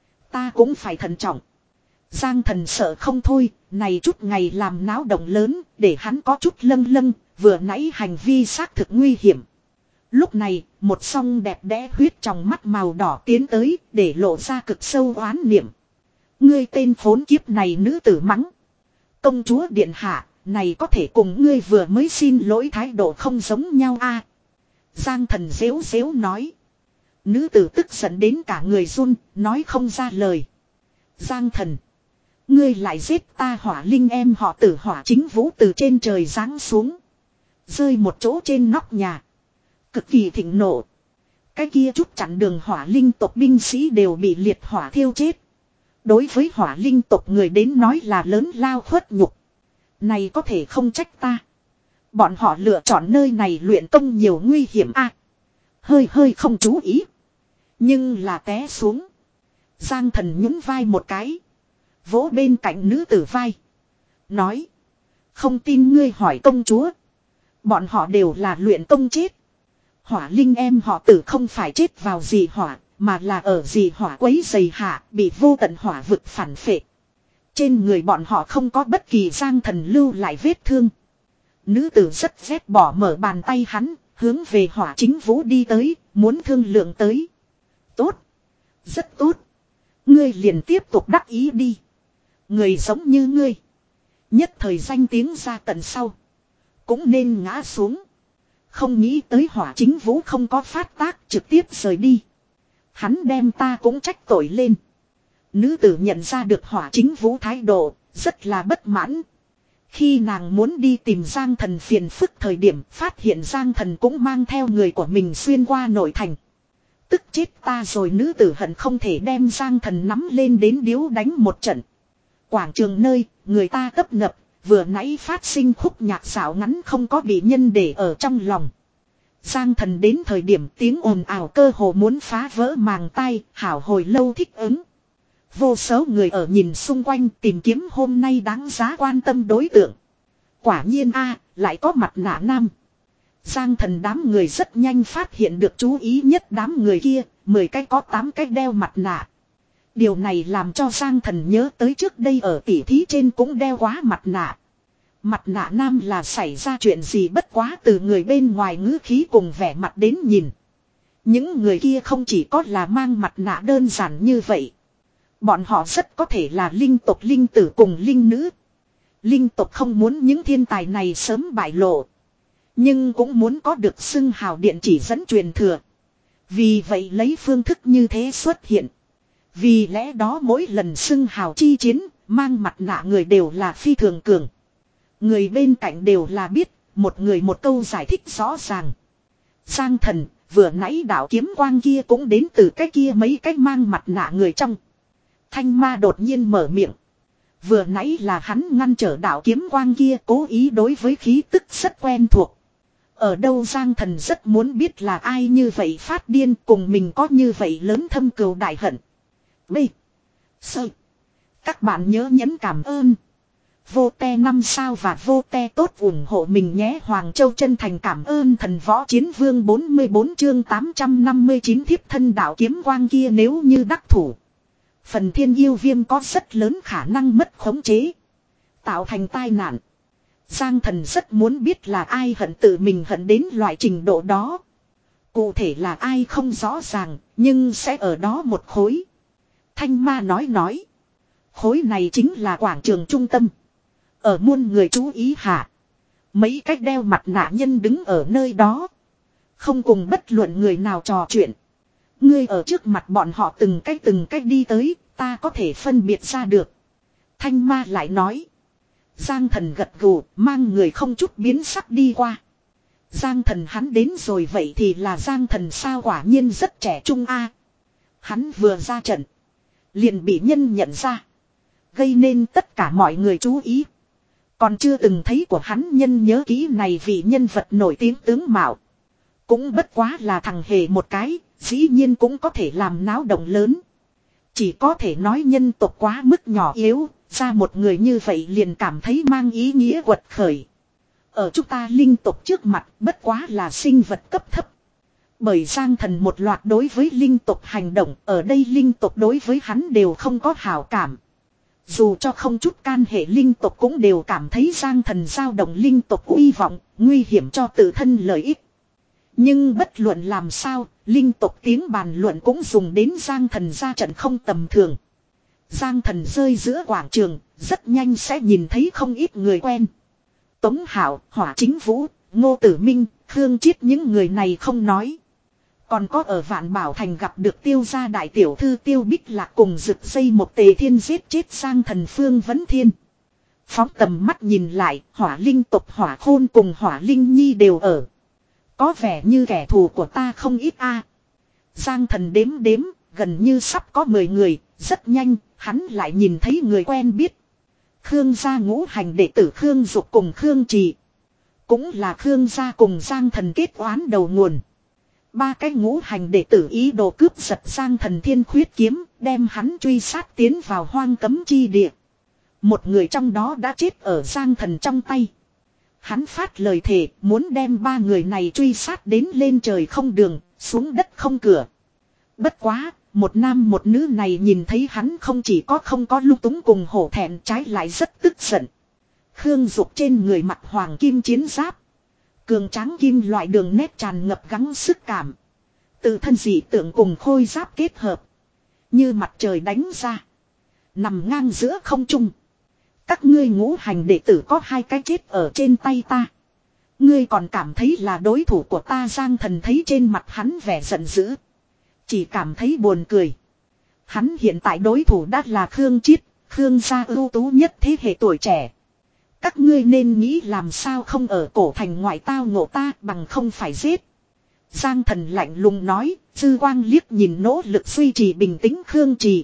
ta cũng phải thận trọng. Giang Thần sợ không thôi, này chút ngày làm náo động lớn, để hắn có chút lâng lâng, vừa nãy hành vi xác thực nguy hiểm. Lúc này, một song đẹp đẽ huyết trong mắt màu đỏ tiến tới, để lộ ra cực sâu oán niệm. Ngươi tên khốn kiếp này, nữ tử mắng. Công chúa điện hạ, này có thể cùng ngươi vừa mới xin lỗi thái độ không giống nhau a. À, Giang Thần dếu dếu nói. Nữ tử tức giận đến cả người run, nói không ra lời. Giang Thần, ngươi lại giết ta hỏa linh em họ tử. Hỏa chính vũ từ trên trời giáng xuống, rơi một chỗ trên nóc nhà, cực kỳ thịnh nộ. Cái kia chút chặn đường hỏa linh tộc binh sĩ đều bị liệt hỏa thiêu chết. Đối với hỏa linh tộc người đến nói là lớn lao khuất nhục. Này có thể không trách ta. Bọn họ lựa chọn nơi này luyện công nhiều nguy hiểm a. À, hơi hơi không chú ý, nhưng là té xuống. Giang Thần nhún vai một cái, vỗ bên cạnh nữ tử vai, nói. Không tin ngươi hỏi công chúa. Bọn họ đều là luyện công chết. Hỏa linh em họ tử không phải chết vào dị hỏa, mà là ở dị hỏa quấy dày hạ, bị vô tận hỏa vực phản phệ. Trên người bọn họ không có bất kỳ Giang Thần lưu lại vết thương. Nữ tử rất ghét bỏ mở bàn tay hắn, hướng về hỏa chính vũ đi tới, muốn thương lượng tới. Tốt. Rất tốt. Ngươi liền tiếp tục đắc ý đi. Người giống như ngươi. Nhất thời danh tiếng ra tận sau. Cũng nên ngã xuống. Không nghĩ tới Hỏa Chính Vũ không có phát tác trực tiếp rời đi. Hắn đem ta cũng trách tội lên. Nữ tử nhận ra được Hỏa Chính Vũ thái độ. Rất là bất mãn. Khi nàng muốn đi tìm Giang Thần phiền phức thời điểm phát hiện Giang Thần cũng mang theo người của mình xuyên qua nội thành. Tức chết ta rồi, nữ tử hận không thể đem Giang Thần nắm lên đến điếu đánh một trận. Quảng trường nơi người ta tấp nập, vừa nãy phát sinh khúc nhạc xảo ngắn không có bị nhân để ở trong lòng. Giang Thần đến thời điểm tiếng ồn ào cơ hồ muốn phá vỡ màng tai, hảo hồi lâu thích ứng. Vô số người ở nhìn xung quanh tìm kiếm hôm nay đáng giá quan tâm đối tượng. Quả nhiên a lại có mặt nạ nam. Giang Thần đám người rất nhanh phát hiện được chú ý nhất đám người kia, mười cái có tám cái đeo mặt nạ. Điều này làm cho Giang Thần nhớ tới trước đây ở tỉ thí trên cũng đeo quá mặt nạ. Mặt nạ nam là xảy ra chuyện gì, bất quá từ người bên ngoài ngữ khí cùng vẻ mặt đến nhìn. Những người kia không chỉ có là mang mặt nạ đơn giản như vậy. Bọn họ rất có thể là linh tộc linh tử cùng linh nữ. Linh tộc không muốn những thiên tài này sớm bại lộ. Nhưng cũng muốn có được xưng hào điện chỉ dẫn truyền thừa. Vì vậy lấy phương thức như thế xuất hiện. Vì lẽ đó mỗi lần xưng hào chi chiến, mang mặt nạ người đều là phi thường cường. Người bên cạnh đều là biết, một người một câu giải thích rõ ràng. Giang Thần, vừa nãy đạo kiếm quang kia cũng đến từ cái kia mấy cái mang mặt nạ người trong. Thanh ma đột nhiên mở miệng. Vừa nãy là hắn ngăn trở đạo kiếm quang kia, cố ý đối với khí tức rất quen thuộc. Ở đâu Giang Thần rất muốn biết là ai như vậy phát điên cùng mình có như vậy lớn thâm cừu đại hận. B. Sơ. Các bạn nhớ nhấn cảm ơn. Vô te năm sao và vô te tốt ủng hộ mình nhé. Hoàng Châu chân thành cảm ơn thần võ chiến vương bốn mươi bốn chương tám trăm năm mươi chín thiếp thân đạo kiếm quang kia nếu như đắc thủ. Phần thiên yêu viêm có rất lớn khả năng mất khống chế. Tạo thành tai nạn. Giang Thần rất muốn biết là ai hận tự mình hận đến loại trình độ đó. Cụ thể là ai không rõ ràng, nhưng sẽ ở đó một khối. Thanh ma nói nói. Khối này chính là quảng trường trung tâm. Ở muôn người chú ý hạ. Mấy cách đeo mặt nạ nhân đứng ở nơi đó. Không cùng bất luận người nào trò chuyện. Ngươi ở trước mặt bọn họ từng cách từng cách đi tới, ta có thể phân biệt ra được. Thanh ma lại nói. Giang Thần gật gù, mang người không chút biến sắc đi qua. Giang Thần hắn đến rồi, vậy thì là Giang Thần sao, quả nhiên rất trẻ trung a. Hắn vừa ra trận, liền bị nhân nhận ra. Gây nên tất cả mọi người chú ý. Còn chưa từng thấy của hắn nhân nhớ kỹ này vì nhân vật nổi tiếng tướng mạo. Cũng bất quá là thằng hề một cái, dĩ nhiên cũng có thể làm náo động lớn. Chỉ có thể nói nhân tộc quá mức nhỏ yếu, ra một người như vậy liền cảm thấy mang ý nghĩa quật khởi. Ở chúng ta linh tộc trước mặt bất quá là sinh vật cấp thấp. Bởi Giang Thần một loạt đối với linh tộc hành động, ở đây linh tộc đối với hắn đều không có hảo cảm. Dù cho không chút can hệ, linh tộc cũng đều cảm thấy Giang Thần dao động linh tộc uy vọng, nguy hiểm cho tự thân lợi ích. Nhưng bất luận làm sao, linh tộc tiếng bàn luận cũng dùng đến Giang Thần ra trận không tầm thường. Giang Thần rơi giữa quảng trường, rất nhanh sẽ nhìn thấy không ít người quen. Tống Hạo, Hỏa Chính Vũ, Ngô Tử Minh, Khương Chiết những người này không nói. Còn có ở Vạn Bảo Thành gặp được Tiêu gia đại tiểu thư Tiêu Bích Lạc cùng rực dây một Tề Thiên giết chết Giang Thần Phương Vấn Thiên. Phóng tầm mắt nhìn lại, Hỏa Linh tộc Hỏa Khôn cùng Hỏa Linh Nhi đều ở. Có vẻ như kẻ thù của ta không ít a. Giang Thần đếm đếm, gần như sắp có mười người, rất nhanh, hắn lại nhìn thấy người quen biết. Khương gia ngũ hành đệ tử Khương Dục cùng Khương Trì. Cũng là Khương gia cùng Giang Thần kết oán đầu nguồn. Ba cái ngũ hành đệ tử ý đồ cướp giật Giang Thần thiên khuyết kiếm, đem hắn truy sát tiến vào hoang cấm chi địa. Một người trong đó đã chết ở Giang Thần trong tay. Hắn phát lời thề muốn đem ba người này truy sát đến lên trời không đường, xuống đất không cửa. Bất quá, một nam một nữ này nhìn thấy hắn không chỉ có không có lung túng cùng hổ thẹn, trái lại rất tức giận. Khương Dục trên người mặc hoàng kim chiến giáp. Cường tráng kim loại đường nét tràn ngập gắng sức cảm. Tự thân dị tượng cùng khôi giáp kết hợp. Như mặt trời đánh ra. Nằm ngang giữa không trung. Các ngươi ngũ hành đệ tử có hai cái chết ở trên tay ta. Ngươi còn cảm thấy là đối thủ của ta. Giang Thần thấy trên mặt hắn vẻ giận dữ. Chỉ cảm thấy buồn cười. Hắn hiện tại đối thủ đã là Khương Chiết. Khương gia ưu tú nhất thế hệ tuổi trẻ. Các ngươi nên nghĩ làm sao không ở cổ thành ngoại tao ngộ ta bằng không phải giết. Giang Thần lạnh lùng nói, dư quang liếc nhìn nỗ lực duy trì bình tĩnh Khương Trì.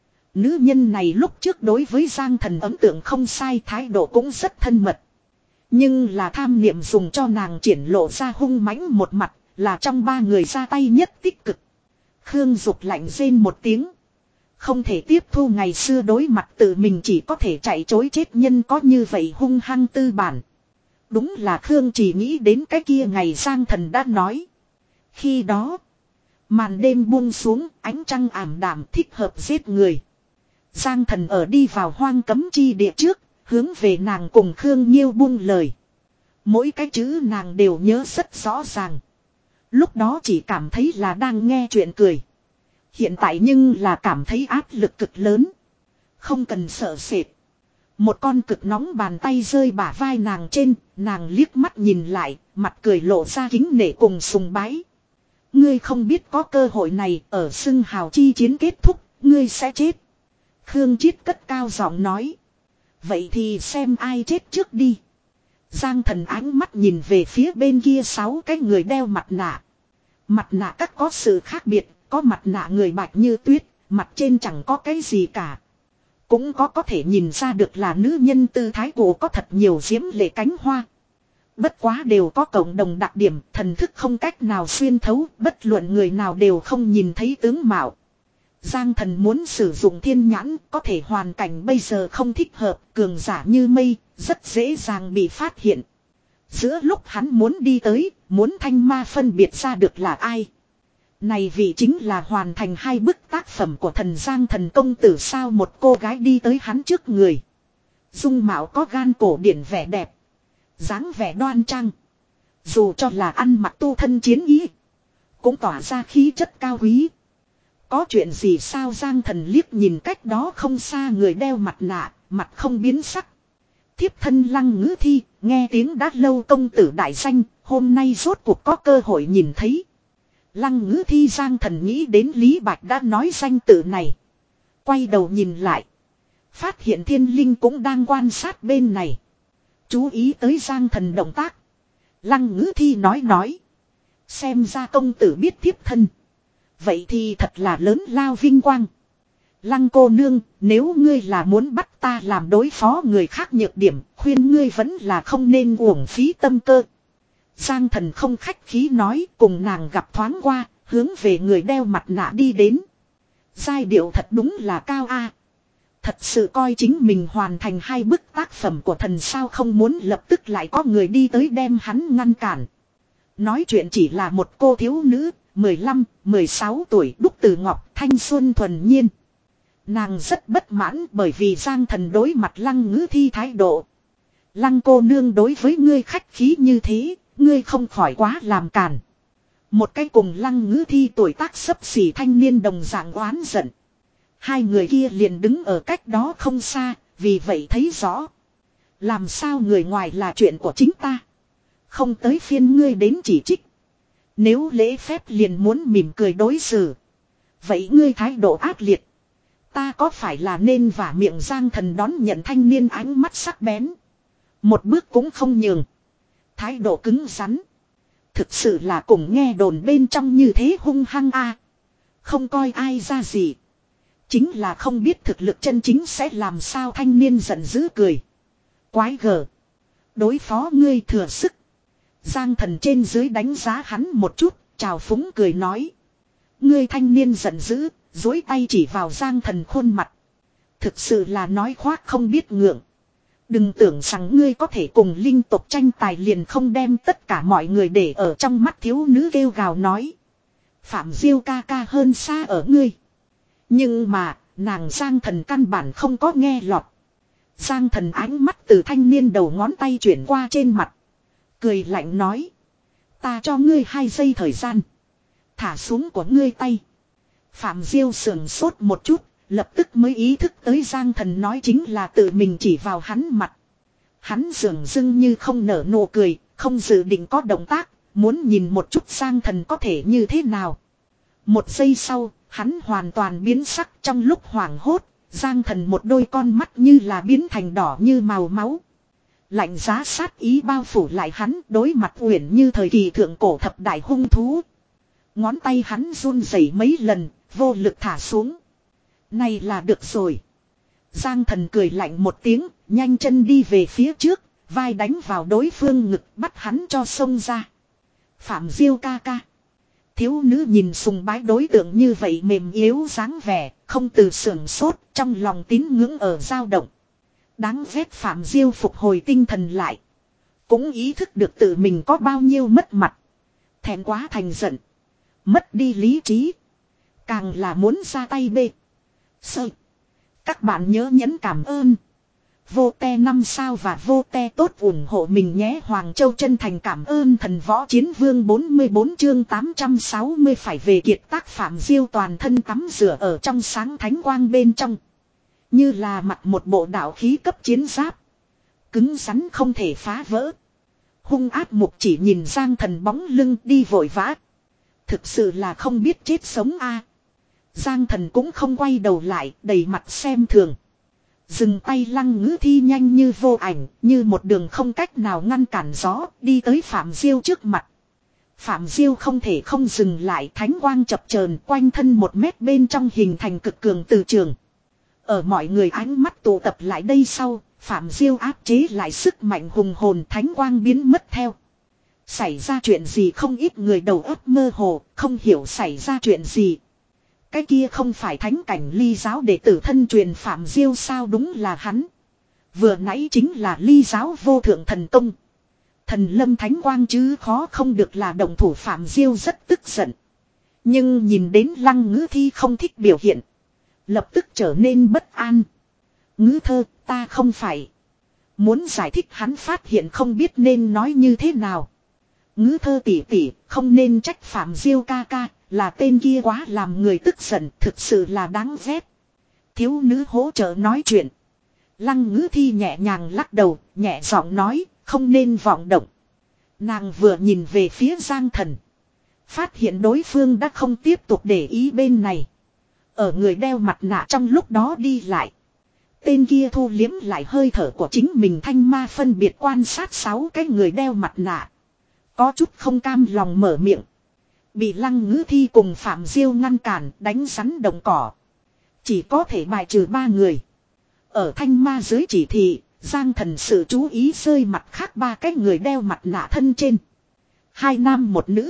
Nữ nhân này lúc trước đối với Giang Thần ấn tượng không sai, thái độ cũng rất thân mật. Nhưng là tham niệm dùng cho nàng triển lộ ra hung mãnh một mặt, là trong ba người ra tay nhất tích cực. Khương Dục lạnh rên một tiếng. Không thể tiếp thu ngày xưa đối mặt tự mình chỉ có thể chạy chối chết nhân có như vậy hung hăng tư bản. Đúng là Khương chỉ nghĩ đến cái kia ngày Giang Thần đã nói. Khi đó, màn đêm buông xuống, ánh trăng ảm đạm thích hợp giết người. Giang Thần ở đi vào hoang cấm chi địa trước, hướng về nàng cùng Khương Nhiêu buông lời. Mỗi cái chữ nàng đều nhớ rất rõ ràng. Lúc đó chỉ cảm thấy là đang nghe chuyện cười. Hiện tại nhưng là cảm thấy áp lực cực lớn. Không cần sợ sệt. Một con cực nóng bàn tay rơi bả vai nàng trên, nàng liếc mắt nhìn lại, mặt cười lộ ra kính nể cùng sùng bái. Ngươi không biết có cơ hội này ở xưng hào chi chiến kết thúc, ngươi sẽ chết. Khương Chiết cất cao giọng nói. Vậy thì xem ai chết trước đi. Giang Thần ánh mắt nhìn về phía bên kia sáu cái người đeo mặt nạ. Mặt nạ các có sự khác biệt, có mặt nạ người bạch như tuyết, mặt trên chẳng có cái gì cả. Cũng có có thể nhìn ra được là nữ nhân tư thái cổ có thật nhiều diễm lệ cánh hoa. Bất quá đều có cộng đồng đặc điểm, thần thức không cách nào xuyên thấu, bất luận người nào đều không nhìn thấy tướng mạo. Giang Thần muốn sử dụng thiên nhãn, có thể hoàn cảnh bây giờ không thích hợp, cường giả như mây, rất dễ dàng bị phát hiện. Giữa lúc hắn muốn đi tới, muốn thanh ma phân biệt ra được là ai. Này vị chính là hoàn thành hai bức tác phẩm của thần Giang Thần công tử sao. Một cô gái đi tới hắn trước người. Dung mạo có gan cổ điển vẻ đẹp. Dáng vẻ đoan trang. Dù cho là ăn mặc tu thân chiến ý, cũng tỏa ra khí chất cao quý. Có chuyện gì sao? Giang Thần liếc nhìn cách đó không xa người đeo mặt nạ, mặt không biến sắc. Thiếp thân Lăng Ngữ Thi, nghe tiếng đã lâu công tử đại danh, hôm nay rốt cuộc có cơ hội nhìn thấy. Lăng Ngữ Thi. Giang Thần nghĩ đến Lý Bạch đã nói danh tự này. Quay đầu nhìn lại. Phát hiện Thiên Linh cũng đang quan sát bên này. Chú ý tới Giang Thần động tác. Lăng Ngữ Thi nói nói. Xem ra công tử biết thiếp thân. Vậy thì thật là lớn lao vinh quang. Lăng cô nương, nếu ngươi là muốn bắt ta làm đối phó người khác nhược điểm, khuyên ngươi vẫn là không nên uổng phí tâm cơ. Giang Thần không khách khí nói, cùng nàng gặp thoáng qua, hướng về người đeo mặt nạ đi đến. Giai điệu thật đúng là cao a. Thật sự coi chính mình hoàn thành hai bức tác phẩm của thần sao, không muốn lập tức lại có người đi tới đem hắn ngăn cản. Nói chuyện chỉ là một cô thiếu nữ, mười lăm, mười sáu tuổi, đúc từ ngọc, thanh xuân thuần nhiên. Nàng rất bất mãn bởi vì Giang Thần đối mặt Lăng Ngữ Thi thái độ. Lăng cô nương đối với ngươi khách khí như thế, ngươi không khỏi quá làm càn. Một cái cùng Lăng Ngữ Thi tuổi tác xấp xỉ thanh niên đồng dạng oán giận. Hai người kia liền đứng ở cách đó không xa, vì vậy thấy rõ. Làm sao người ngoài là chuyện của chính ta. Không tới phiên ngươi đến chỉ trích. Nếu lễ phép liền muốn mỉm cười đối xử. Vậy ngươi thái độ ác liệt. Ta có phải là nên vả miệng? Giang Thần đón nhận thanh niên ánh mắt sắc bén. Một bước cũng không nhường. Thái độ cứng rắn. Thực sự là cùng nghe đồn bên trong như thế hung hăng a. Không coi ai ra gì. Chính là không biết thực lực chân chính sẽ làm sao. Thanh niên giận dữ cười. Quái gở. Đối phó ngươi thừa sức. Giang Thần trên dưới đánh giá hắn một chút, chào phúng cười nói. Ngươi thanh niên giận dữ, duỗi tay chỉ vào Giang Thần khuôn mặt. Thực sự là nói khoác không biết ngượng. Đừng tưởng rằng ngươi có thể cùng linh tộc tranh tài liền không đem tất cả mọi người để ở trong mắt. Thiếu nữ kêu gào nói. Phạm Diêu ca ca hơn xa ở ngươi. Nhưng mà, nàng Giang Thần căn bản không có nghe lọt. Giang Thần ánh mắt từ thanh niên đầu ngón tay chuyển qua trên mặt. Cười lạnh nói. Ta cho ngươi hai giây thời gian. Thả xuống của ngươi tay. Phạm Diêu sườn sốt một chút, lập tức mới ý thức tới Giang Thần nói chính là tự mình chỉ vào hắn mặt. Hắn dường dưng như không nở nụ cười, không dự định có động tác, muốn nhìn một chút Giang Thần có thể như thế nào. Một giây sau, hắn hoàn toàn biến sắc. Trong lúc hoảng hốt, Giang Thần một đôi con mắt như là biến thành đỏ như màu máu. Lạnh giá sát ý bao phủ lại hắn, đối mặt uyển như thời kỳ thượng cổ thập đại hung thú. Ngón tay hắn run rẩy mấy lần, vô lực thả xuống. Này là được rồi. Giang Thần cười lạnh một tiếng, nhanh chân đi về phía trước, vai đánh vào đối phương ngực, bắt hắn cho xông ra. Phạm Diêu ca ca. Thiếu nữ nhìn sùng bái đối tượng như vậy mềm yếu dáng vẻ, không từ sưởng sốt, trong lòng tín ngưỡng ở dao động. Đáng ghét Phạm Diêu phục hồi tinh thần lại. Cũng ý thức được tự mình có bao nhiêu mất mặt. Thẹn quá thành giận. Mất đi lý trí. Càng là muốn ra tay bê. Sợ. Các bạn nhớ nhấn cảm ơn. Vô te năm sao và vô te tốt ủng hộ mình nhé. Hoàng Châu chân thành cảm ơn thần võ chiến vương bốn mươi bốn chương tám trăm sáu mươi phải về kiệt tác. Phạm Diêu toàn thân tắm rửa ở trong sáng thánh quang bên trong. Như là mặc một bộ đạo khí cấp chiến giáp. Cứng rắn không thể phá vỡ. Hung ác mục chỉ nhìn Giang Thần bóng lưng đi vội vã. Thực sự là không biết chết sống a. Giang Thần cũng không quay đầu lại, đầy mặt xem thường. Dừng tay Lăng Ngữ Thi nhanh như vô ảnh, như một đường không cách nào ngăn cản gió, đi tới Phạm Diêu trước mặt. Phạm Diêu không thể không dừng lại, thánh quang chập chờn quanh thân một mét bên trong hình thành cực cường từ trường. Ở mọi người ánh mắt tụ tập lại đây sau, Phạm Diêu áp chế lại sức mạnh hùng hồn, thánh quang biến mất theo. Xảy ra chuyện gì không ít người đầu óc mơ hồ, không hiểu xảy ra chuyện gì. Cái kia không phải thánh cảnh Ly giáo đệ tử thân truyền Phạm Diêu sao? Đúng là hắn. Vừa nãy chính là Ly giáo vô thượng thần công. Thần lâm thánh quang chứ khó không được là động thủ. Phạm Diêu rất tức giận. Nhưng nhìn đến Lăng Ngữ Thi không thích biểu hiện. Lập tức trở nên bất an. Ngữ thơ, ta không phải. Muốn giải thích hắn phát hiện không biết nên nói như thế nào. Ngữ thơ tỷ tỷ, không nên trách Phạm Diêu ca ca, là tên kia quá làm người tức giận, thực sự là đáng ghét. Thiếu nữ hỗ trợ nói chuyện. Lăng Ngữ Thi nhẹ nhàng lắc đầu, nhẹ giọng nói, không nên vọng động. Nàng vừa nhìn về phía Giang Thần. Phát hiện đối phương đã không tiếp tục để ý bên này. Ở người đeo mặt nạ trong lúc đó đi lại. Tên kia thu liếm lại hơi thở của chính mình, thanh ma phân biệt quan sát sáu cái người đeo mặt nạ. Có chút không cam lòng mở miệng. Bị Lăng Ngữ Thi cùng Phạm Diêu ngăn cản, đánh rắn đồng cỏ. Chỉ có thể bài trừ ba người. Ở thanh ma dưới chỉ thị, Giang Thần sự chú ý rơi mặt khác ba cái người đeo mặt nạ thân trên. Hai nam một nữ.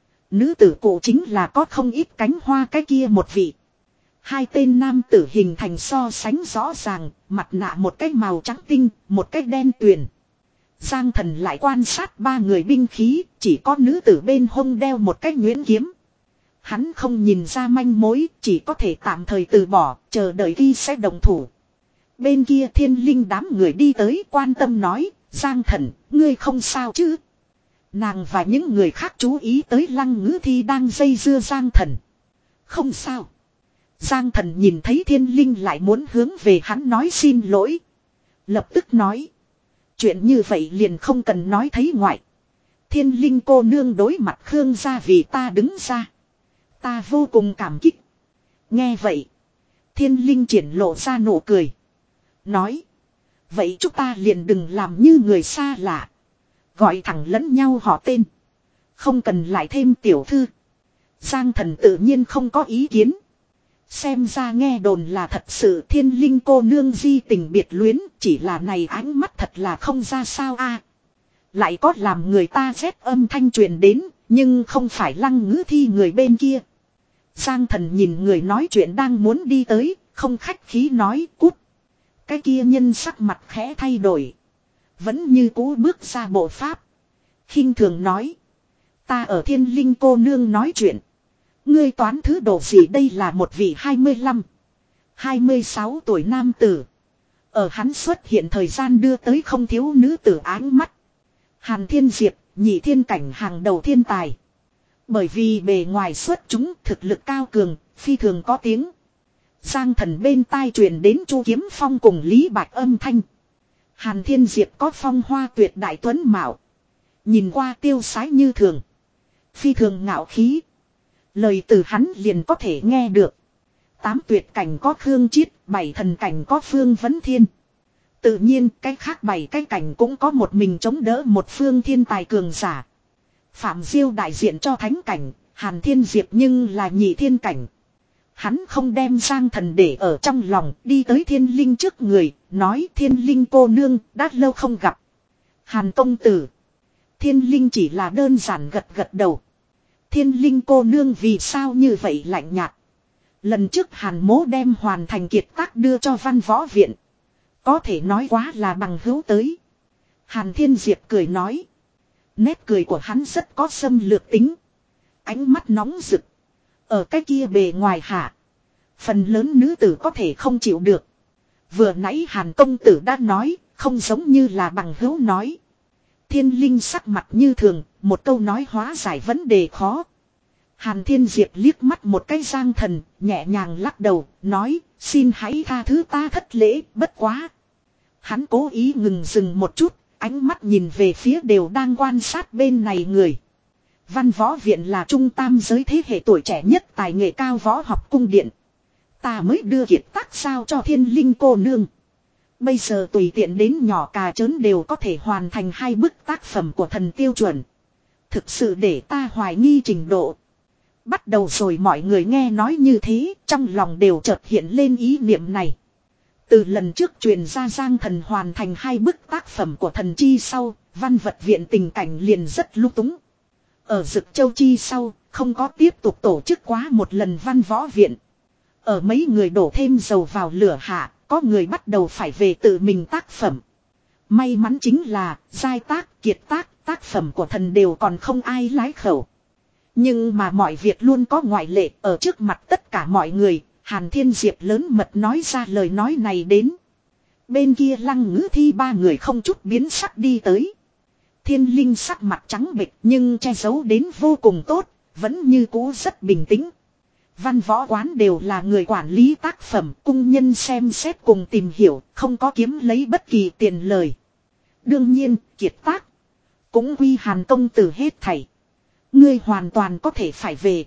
Nữ tử cụ chính là có không ít cánh hoa cái kia một vị. Hai tên nam tử hình thành so sánh rõ ràng, mặt nạ một cái màu trắng tinh, một cái đen tuyền. Giang Thần lại quan sát ba người binh khí, chỉ có nữ tử bên hông đeo một cái nhuyễn kiếm. Hắn không nhìn ra manh mối, chỉ có thể tạm thời từ bỏ, chờ đợi khi sẽ đồng thủ. Bên kia Thiên Linh đám người đi tới quan tâm nói, Giang Thần, ngươi không sao chứ? Nàng và những người khác chú ý tới Lăng Ngữ Thi đang dây dưa Giang Thần. Không sao. Giang Thần nhìn thấy Thiên Linh lại muốn hướng về hắn nói xin lỗi. Lập tức nói. Chuyện như vậy liền không cần nói thấy ngoại. Thiên Linh cô nương đối mặt Khương gia vì ta đứng ra. Ta vô cùng cảm kích. Nghe vậy. Thiên Linh triển lộ ra nụ cười. Nói. Vậy chúng ta liền đừng làm như người xa lạ. Gọi thẳng lẫn nhau họ tên. Không cần lại thêm tiểu thư. Giang Thần tự nhiên không có ý kiến. Xem ra nghe đồn là thật sự, Thiên Linh cô nương di tình biệt luyến, chỉ là này ánh mắt thật là không ra sao a. Lại có làm người ta rét âm thanh truyền đến, nhưng không phải Lăng Ngữ Thi người bên kia. Giang Thần nhìn người nói chuyện đang muốn đi tới, không khách khí nói cút. Cái kia nhân sắc mặt khẽ thay đổi. Vẫn như cũ bước ra bộ pháp. Khinh thường nói. Ta ở Thiên Linh cô nương nói chuyện. Ngươi toán thứ đồ gì? Đây là một vị hai mươi lăm, hai mươi sáu tuổi nam tử. Ở hắn xuất hiện thời gian đưa tới không thiếu nữ tử áng mắt. Hàn Thiên Diệp, nhị thiên cảnh hàng đầu thiên tài. Bởi vì bề ngoài xuất chúng thực lực cao cường, phi thường có tiếng. Giang Thần bên tai truyền đến Chu Kiếm Phong cùng Lý Bạch âm thanh. Hàn Thiên Diệp có phong hoa tuyệt đại tuấn mạo. Nhìn qua tiêu sái như thường. Phi thường ngạo khí. Lời từ hắn liền có thể nghe được. Tám tuyệt cảnh có Khương Chiết, bảy thần cảnh có Phương Vấn Thiên. Tự nhiên cái khác bảy cái cảnh cũng có một mình chống đỡ một phương thiên tài cường giả. Phạm Diêu đại diện cho thánh cảnh, Hàn Thiên Diệp nhưng là nhị thiên cảnh. Hắn không đem Giang Thần để ở trong lòng, đi tới Thiên Linh trước người, nói Thiên Linh cô nương, đã lâu không gặp. Hàn công tử. Thiên Linh chỉ là đơn giản gật gật đầu. Thiên Linh cô nương vì sao như vậy lạnh nhạt. Lần trước Hàn mố đem hoàn thành kiệt tác đưa cho văn võ viện. Có thể nói quá là bằng hữu tới. Hàn Thiên Diệp cười nói. Nét cười của hắn rất có xâm lược tính. Ánh mắt nóng rực. Ở cái kia bề ngoài hạ. Phần lớn nữ tử có thể không chịu được. Vừa nãy Hàn công tử đã nói. Không giống như là bằng hữu nói. Thiên Linh sắc mặt như thường. Một câu nói hóa giải vấn đề khó. Hàn Thiên Diệp liếc mắt một cái Giang Thần. Nhẹ nhàng lắc đầu. Nói xin hãy tha thứ ta thất lễ. Bất quá. Hắn cố ý ngừng dừng một chút. Ánh mắt nhìn về phía đều đang quan sát bên này người. Văn võ viện là trung tam giới thế hệ tuổi trẻ nhất tài nghệ cao võ học cung điện. Ta mới đưa kiệt tác sao cho Thiên Linh cô nương. Bây giờ tùy tiện đến nhỏ cà trớn đều có thể hoàn thành hai bức tác phẩm của thần tiêu chuẩn. Thực sự để ta hoài nghi trình độ. Bắt đầu rồi mọi người nghe nói như thế, trong lòng đều chợt hiện lên ý niệm này. Từ lần trước truyền ra Giang Thần hoàn thành hai bức tác phẩm của thần chi sau, văn vật viện tình cảnh liền rất lung túng. Ở Dực Châu chi sau, không có tiếp tục tổ chức quá một lần văn võ viện. Ở mấy người đổ thêm dầu vào lửa hạ, có người bắt đầu phải về tự mình tác phẩm. May mắn chính là, giai tác, kiệt tác, tác phẩm của thần đều còn không ai lái khẩu. Nhưng mà mọi việc luôn có ngoại lệ ở trước mặt tất cả mọi người. Hàn Thiên Diệp lớn mật nói ra lời nói này đến. Bên kia Lăng Ngữ Thi ba người không chút biến sắc đi tới. Thiên Linh sắc mặt trắng bệch nhưng che giấu đến vô cùng tốt, vẫn như cũ rất bình tĩnh. Văn võ quán đều là người quản lý tác phẩm, cung nhân xem xét cùng tìm hiểu, không có kiếm lấy bất kỳ tiền lời. Đương nhiên, kiệt tác cũng quy Hàn công tử hết thảy. Ngươi hoàn toàn có thể phải về.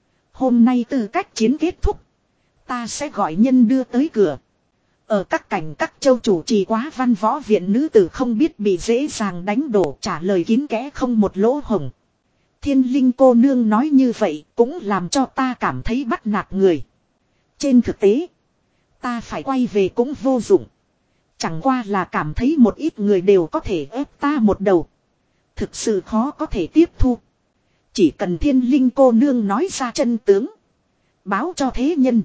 Hôm nay tư cách chiến kết thúc. Ta sẽ gọi nhân đưa tới cửa. Ở các cảnh các châu chủ trì quá văn võ viện nữ tử không biết bị dễ dàng đánh đổ, trả lời kín kẽ không một lỗ hổng. Thiên Linh cô nương nói như vậy cũng làm cho ta cảm thấy bắt nạt người. Trên thực tế, ta phải quay về cũng vô dụng. Chẳng qua là cảm thấy một ít người đều có thể ép ta một đầu. Thực sự khó có thể tiếp thu. Chỉ cần Thiên Linh cô nương nói ra chân tướng, báo cho thế nhân.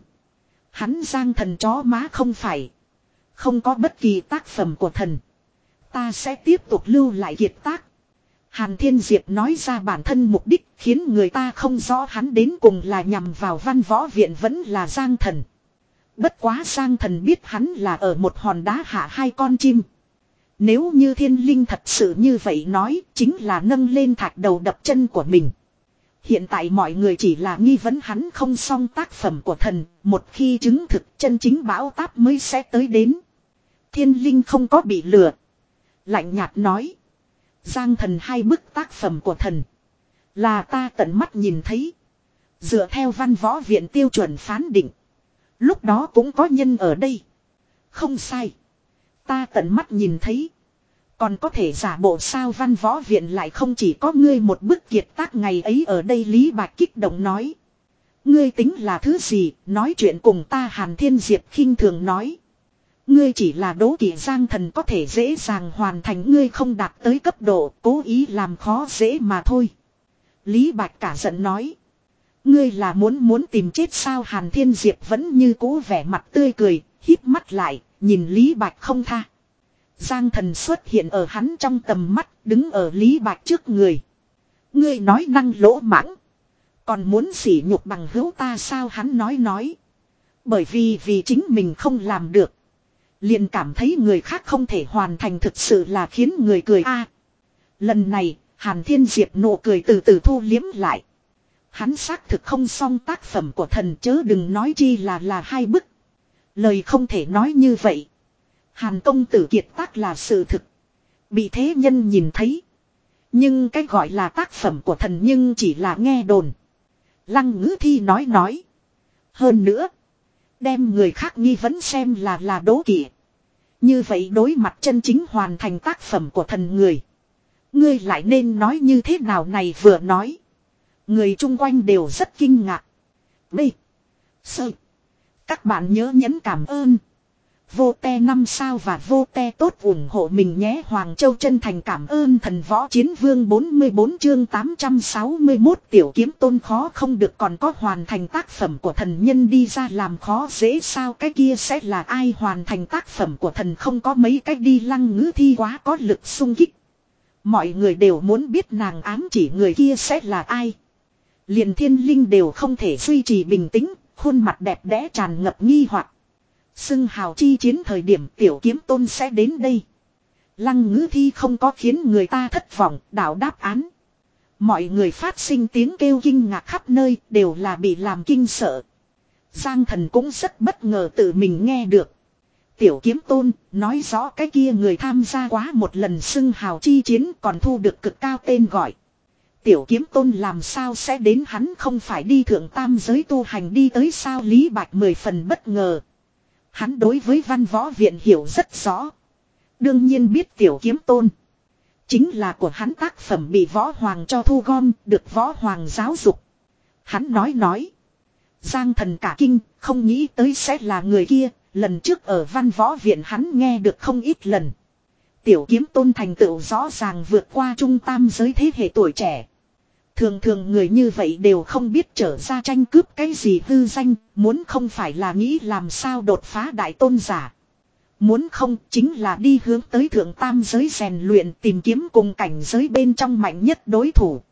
Hắn Giang Thần chó má không phải. Không có bất kỳ tác phẩm của thần. Ta sẽ tiếp tục lưu lại kiệt tác. Hàn Thiên Diệp nói ra bản thân mục đích khiến người ta không rõ hắn đến cùng là nhằm vào văn võ viện vẫn là Giang Thần. Bất quá Giang Thần biết hắn là ở một hòn đá hạ hai con chim. Nếu như Thiên Linh thật sự như vậy nói chính là nâng lên thạch đầu đập chân của mình. Hiện tại mọi người chỉ là nghi vấn hắn không xong tác phẩm của thần, một khi chứng thực chân chính bão táp mới sẽ tới đến. Thiên Linh không có bị lừa. Lạnh nhạt nói. Giang Thần hai bức tác phẩm của thần. Là ta tận mắt nhìn thấy. Dựa theo văn võ viện tiêu chuẩn phán định. Lúc đó cũng có nhân ở đây. Không sai. Ta tận mắt nhìn thấy. Còn có thể giả bộ sao văn võ viện lại không chỉ có ngươi một bức kiệt tác ngày ấy ở đây Lý Bạch kích động nói. Ngươi tính là thứ gì, nói chuyện cùng ta Hàn Thiên Diệp khinh thường nói. Ngươi chỉ là đố kỵ Giang Thần có thể dễ dàng hoàn thành ngươi không đạt tới cấp độ, cố ý làm khó dễ mà thôi. Lý Bạch cả giận nói. Ngươi là muốn muốn tìm chết sao Hàn Thiên Diệp vẫn như cũ vẻ mặt tươi cười, híp mắt lại, nhìn Lý Bạch không tha. Giang Thần xuất hiện ở hắn trong tầm mắt, đứng ở Lý Bạch trước người. Ngươi nói năng lỗ mãng. Còn muốn sỉ nhục bằng hữu ta sao hắn nói nói. Bởi vì vì chính mình không làm được. Liền cảm thấy người khác không thể hoàn thành thực sự là khiến người cười a. Lần này, Hàn Thiên Diệp nụ cười từ từ thu liếm lại. Hắn xác thực không xong tác phẩm của thần, chớ đừng nói chi là là hai bức. Lời không thể nói như vậy. Hàn công tử kiệt tác là sự thực. Bị thế nhân nhìn thấy. Nhưng cái gọi là tác phẩm của thần nhưng chỉ là nghe đồn. Lăng Ngữ Thi nói nói. Hơn nữa. Đem người khác nghi vấn xem là là đố kỵ. Như vậy đối mặt chân chính hoàn thành tác phẩm của thần người. Ngươi lại nên nói như thế nào này vừa nói. Người chung quanh đều rất kinh ngạc. B. Sơ. Các bạn nhớ nhấn cảm ơn. Vô te năm sao và vô te tốt ủng hộ mình nhé. Hoàng Châu chân thành cảm ơn thần võ chiến vương bốn mươi bốn chương tám trăm sáu mươi mốt tiểu kiếm tôn khó không được còn có hoàn thành tác phẩm của thần nhân đi ra làm khó dễ sao cái kia sẽ là ai hoàn thành tác phẩm của thần không có mấy cách đi Lăng Ngữ Thi quá có lực xung kích. Mọi người đều muốn biết nàng ám chỉ người kia sẽ là ai. Liền thiên linh đều không thể duy trì bình tĩnh, khuôn mặt đẹp đẽ tràn ngập nghi hoặc. Xưng hào chi chiến thời điểm tiểu kiếm tôn sẽ đến đây. Lăng Ngữ Thi không có khiến người ta thất vọng, đảo đáp án. Mọi người phát sinh tiếng kêu kinh ngạc khắp nơi, đều là bị làm kinh sợ. Giang Thần cũng rất bất ngờ tự mình nghe được. Tiểu kiếm tôn, nói rõ cái kia người tham gia quá một lần xưng hào chi chiến còn thu được cực cao tên gọi. Tiểu kiếm tôn làm sao sẽ đến hắn không phải đi thượng tam giới tu hành đi tới sao Lý Bạch mười phần bất ngờ. Hắn đối với văn võ viện hiểu rất rõ. Đương nhiên biết tiểu kiếm tôn. Chính là của hắn tác phẩm bị võ hoàng cho thu gom, được võ hoàng giáo dục. Hắn nói nói. Giang Thần cả kinh, không nghĩ tới sẽ là người kia, lần trước ở văn võ viện hắn nghe được không ít lần. Tiểu kiếm tôn thành tựu rõ ràng vượt qua trung tam giới thế hệ tuổi trẻ. Thường thường người như vậy đều không biết trở ra tranh cướp cái gì hư danh, muốn không phải là nghĩ làm sao đột phá đại tôn giả. Muốn không chính là đi hướng tới thượng tam giới rèn luyện tìm kiếm cùng cảnh giới bên trong mạnh nhất đối thủ.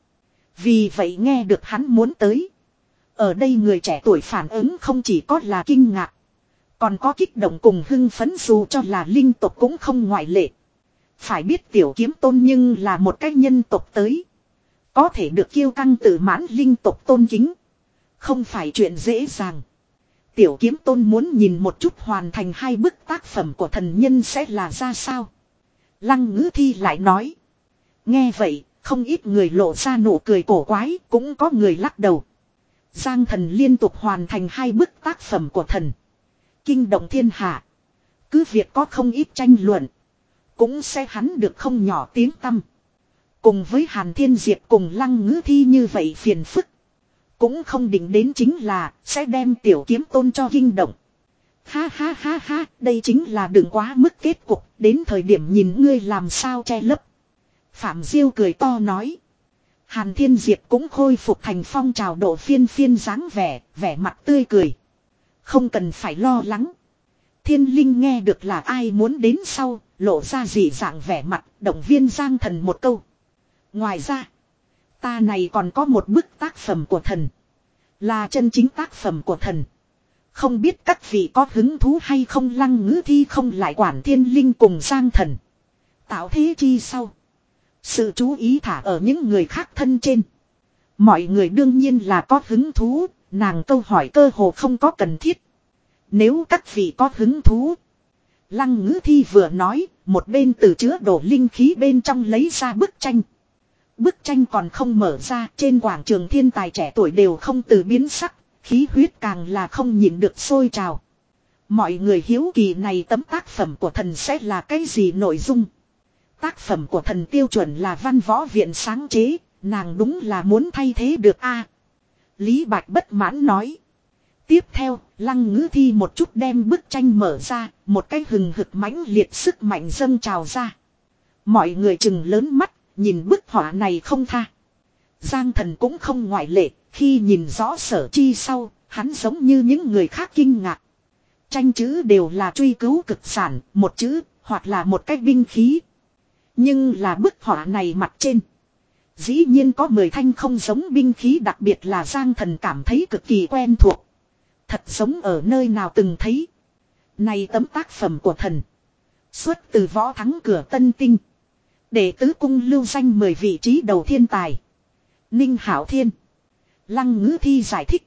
Vì vậy nghe được hắn muốn tới. Ở đây người trẻ tuổi phản ứng không chỉ có là kinh ngạc. Còn có kích động cùng hưng phấn dù cho là linh tộc cũng không ngoại lệ. Phải biết tiểu kiếm tôn nhưng là một cái nhân tộc tới. Có thể được kiêu căng tự mãn linh tộc tôn kính. Không phải chuyện dễ dàng. Tiểu kiếm tôn muốn nhìn một chút hoàn thành hai bức tác phẩm của thần nhân sẽ là ra sao. Lăng Ngữ Thi lại nói. Nghe vậy, không ít người lộ ra nụ cười cổ quái, cũng có người lắc đầu. Giang Thần liên tục hoàn thành hai bức tác phẩm của thần. Kinh động thiên hạ. Cứ việc có không ít tranh luận. Cũng sẽ hắn được không nhỏ tiếng tăm. Cùng với Hàn Thiên Diệp cùng Lăng Ngữ Thi như vậy phiền phức. Cũng không định đến chính là sẽ đem tiểu kiếm tôn cho kinh động. Ha ha ha ha, đây chính là đừng quá mức kết cục, đến thời điểm nhìn ngươi làm sao che lấp. Phạm Diêu cười to nói. Hàn Thiên Diệp cũng khôi phục thành phong trào độ phiên phiên dáng vẻ, vẻ mặt tươi cười. Không cần phải lo lắng. Thiên Linh nghe được là ai muốn đến sau, lộ ra dị dạng vẻ mặt, động viên Giang Thần một câu. Ngoài ra, ta này còn có một bức tác phẩm của thần. Là chân chính tác phẩm của thần. Không biết các vị có hứng thú hay không. Lăng Ngữ Thi không lại quản Thiên Linh cùng Giang Thần. Tạo thế chi sau. Sự chú ý thả ở những người khác thân trên. Mọi người đương nhiên là có hứng thú, nàng câu hỏi cơ hồ không có cần thiết. Nếu các vị có hứng thú. Lăng Ngữ Thi vừa nói, một bên từ chứa đổ linh khí bên trong lấy ra bức tranh. Bức tranh còn không mở ra, trên quảng trường thiên tài trẻ tuổi đều không từ biến sắc, khí huyết càng là không nhịn được sôi trào. Mọi người hiếu kỳ này tấm tác phẩm của thần sẽ là cái gì nội dung? Tác phẩm của thần tiêu chuẩn là văn võ viện sáng chế, nàng đúng là muốn thay thế được a. Lý Bạch bất mãn nói. Tiếp theo, Lăng Ngữ Thi một chút đem bức tranh mở ra, một cái hừng hực mãnh liệt sức mạnh dâng trào ra. Mọi người chừng lớn mắt, nhìn bức họa này không tha. Giang Thần cũng không ngoại lệ, khi nhìn rõ sở chi sau, hắn giống như những người khác kinh ngạc. Tranh chữ đều là truy cứu cực sản, một chữ, hoặc là một cái binh khí. Nhưng là bức họa này mặt trên. Dĩ nhiên có mười thanh không giống binh khí, đặc biệt là Giang Thần cảm thấy cực kỳ quen thuộc. Thật giống ở nơi nào từng thấy. Này tấm tác phẩm của thần. Xuất từ võ thắng cửa Tân Tinh. Đệ tứ cung lưu danh mười vị trí đầu thiên tài. Ninh Hảo Thiên. Lăng Ngữ Thi giải thích.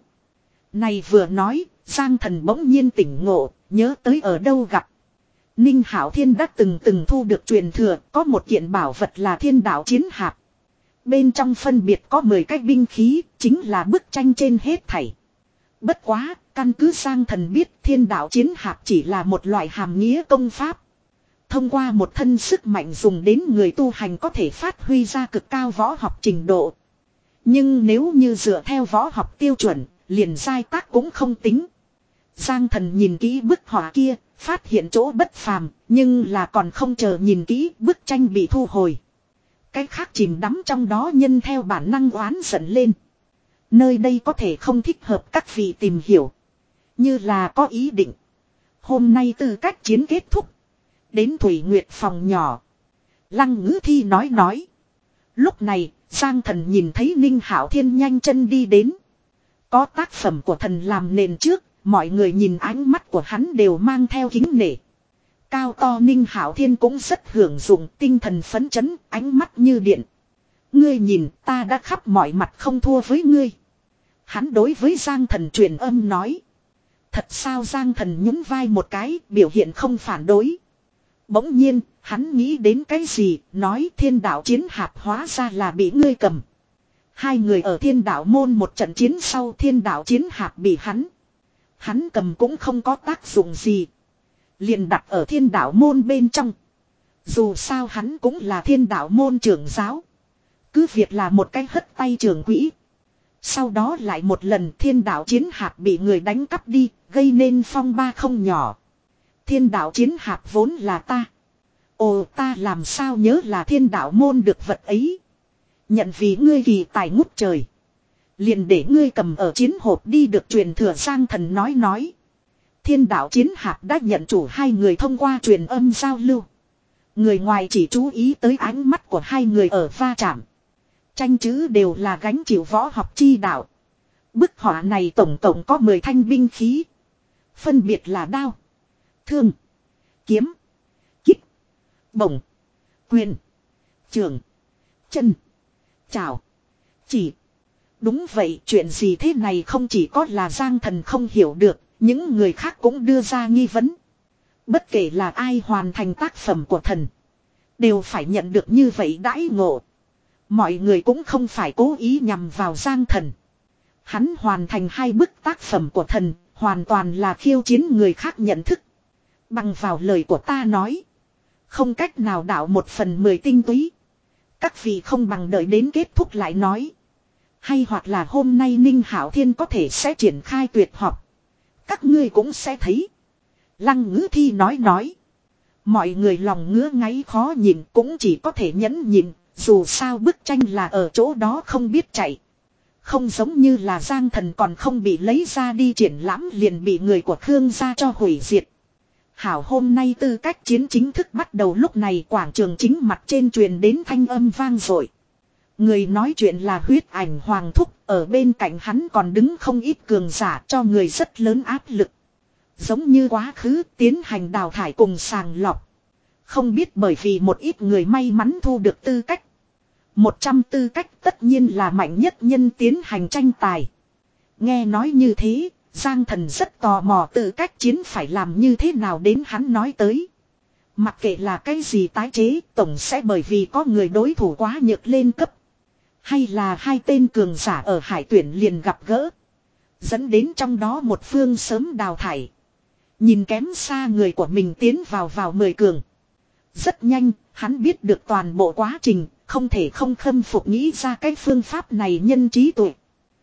Này vừa nói, Giang Thần bỗng nhiên tỉnh ngộ, nhớ tới ở đâu gặp. Ninh Hạo Thiên đã từng từng thu được truyền thừa, có một kiện bảo vật là Thiên Đạo Chiến Hạp. Bên trong phân biệt có mười cái binh khí, chính là bức tranh trên hết thảy. Bất quá, căn cứ Giang Thần biết Thiên Đạo Chiến Hạp chỉ là một loại hàm nghĩa công pháp. Thông qua một thân sức mạnh dùng đến người tu hành có thể phát huy ra cực cao võ học trình độ. Nhưng nếu như dựa theo võ học tiêu chuẩn, liền giai tác cũng không tính. Giang Thần nhìn kỹ bức họa kia, phát hiện chỗ bất phàm, nhưng là còn không chờ nhìn kỹ, bức tranh bị thu hồi. Cái khác chìm đắm trong đó nhân theo bản năng oán giận lên. Nơi đây có thể không thích hợp các vị tìm hiểu. Như là có ý định. Hôm nay tư cách chiến kết thúc. Đến Thủy Nguyệt phòng nhỏ. Lăng Ngữ Thi nói nói. Lúc này, Giang Thần nhìn thấy Ninh Hạo Thiên nhanh chân đi đến. Có tác phẩm của thần làm nền trước, mọi người nhìn ánh mắt của hắn đều mang theo kính nể. Cao to Ninh Hạo Thiên cũng rất hưởng dụng, tinh thần phấn chấn, ánh mắt như điện. Ngươi nhìn, ta đã khắp mọi mặt không thua với ngươi. Hắn đối với Giang Thần truyền âm nói. Thật sao? Giang Thần nhún vai một cái, biểu hiện không phản đối. Bỗng nhiên, hắn nghĩ đến cái gì, nói Thiên Đạo Chiến Hạp hóa ra là bị ngươi cầm. Hai người ở Thiên Đạo môn một trận chiến sau, Thiên Đạo Chiến Hạp bị hắn. Hắn cầm cũng không có tác dụng gì. Liền đặt ở Thiên Đạo môn bên trong. Dù sao hắn cũng là Thiên Đạo môn trưởng giáo. Cứ việc là một cái hất tay trưởng quỹ. Sau đó lại một lần Thiên Đạo Chiến Hạp bị người đánh cắp đi, gây nên phong ba không nhỏ. Thiên Đạo Chiến Hạp vốn là ta. Ồ, ta làm sao nhớ là Thiên Đạo môn được vật ấy. Nhận vì ngươi kỳ tài ngút trời. Liền để ngươi cầm ở chiến hộp đi được truyền thừa. Giang Thần nói nói. Thiên Đạo Chiến Hạp đã nhận chủ, hai người thông qua truyền âm giao lưu. Người ngoài chỉ chú ý tới ánh mắt của hai người ở va chạm. Tranh chữ đều là gánh chịu võ học chi đạo. Bức họa này tổng cộng có mười thanh binh khí. Phân biệt là đao, thương, kiếm, kích, bổng, quyền, trường, chân, chảo, chỉ. Đúng vậy, chuyện gì thế này không chỉ có là Giang Thần không hiểu được, những người khác cũng đưa ra nghi vấn. Bất kể là ai hoàn thành tác phẩm của thần, đều phải nhận được như vậy đãi ngộ. Mọi người cũng không phải cố ý nhằm vào Giang Thần. Hắn hoàn thành hai bức tác phẩm của thần, hoàn toàn là khiêu chiến người khác nhận thức. Bằng vào lời của ta nói, không cách nào đạo một phần mười tinh túy. Các vị không bằng đợi đến kết thúc lại nói. Hay hoặc là hôm nay Ninh Hạo Thiên có thể sẽ triển khai tuyệt học. Các ngươi cũng sẽ thấy. Lăng Ngữ Thi nói nói. Mọi người lòng ngứa ngáy khó nhìn, cũng chỉ có thể nhẫn nhịn. Dù sao bức tranh là ở chỗ đó không biết chạy. Không giống như là Giang Thần còn không bị lấy ra đi triển lãm liền bị người của Khương gia cho hủy diệt. Hảo, hôm nay tư cách chiến chính thức bắt đầu. Lúc này quảng trường chính mặt trên truyền đến thanh âm vang dội. Người nói chuyện là Huyết Ảnh Hoàng Thúc, ở bên cạnh hắn còn đứng không ít cường giả, cho người rất lớn áp lực. Giống như quá khứ tiến hành đào thải cùng sàng lọc. Không biết bởi vì một ít người may mắn thu được tư cách. Một trăm tư cách tất nhiên là mạnh nhất nhân tiến hành tranh tài. Nghe nói như thế, Giang Thần rất tò mò tư cách chiến phải làm như thế nào đến hắn nói tới. Mặc kệ là cái gì tái chế, tổng sẽ bởi vì có người đối thủ quá nhược lên cấp. Hay là hai tên cường giả ở hải tuyển liền gặp gỡ. Dẫn đến trong đó một phương sớm đào thải. Nhìn kém xa người của mình tiến vào vào mười cường. Rất nhanh, hắn biết được toàn bộ quá trình, không thể không khâm phục nghĩ ra cái phương pháp này nhân trí tuệ.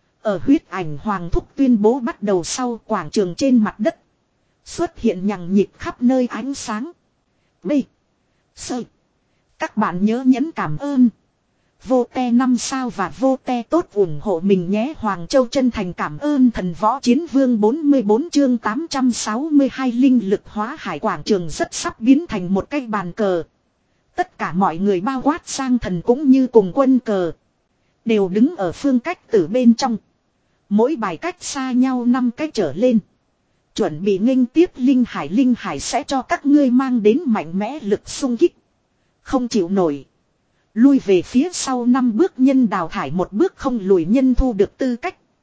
Ở Huyết Ảnh Hoàng Thúc tuyên bố bắt đầu sau, quảng trường trên mặt đất xuất hiện nhằng nhịp khắp nơi ánh sáng. B. Sơ. Các bạn nhớ nhấn cảm ơn. Vô te năm sao và vô te tốt ủng hộ mình nhé. Hoàng Châu chân thành cảm ơn thần võ chiến vương. Bốn mươi bốn chương tám trăm sáu mươi hai linh lực hóa hải. Quảng trường rất sắp biến thành một cái bàn cờ. Tất cả mọi người bao quát Giang Thần cũng như cùng quân cờ. Đều đứng ở phương cách từ bên trong. Mỗi bài cách xa nhau năm cách trở lên. Chuẩn bị nghênh tiếp linh hải. Linh hải sẽ cho các ngươi mang đến mạnh mẽ lực xung kích. Không chịu nổi. Lui về phía sau năm bước nhân đào thải một bước không lùi nhân thu được tư cách.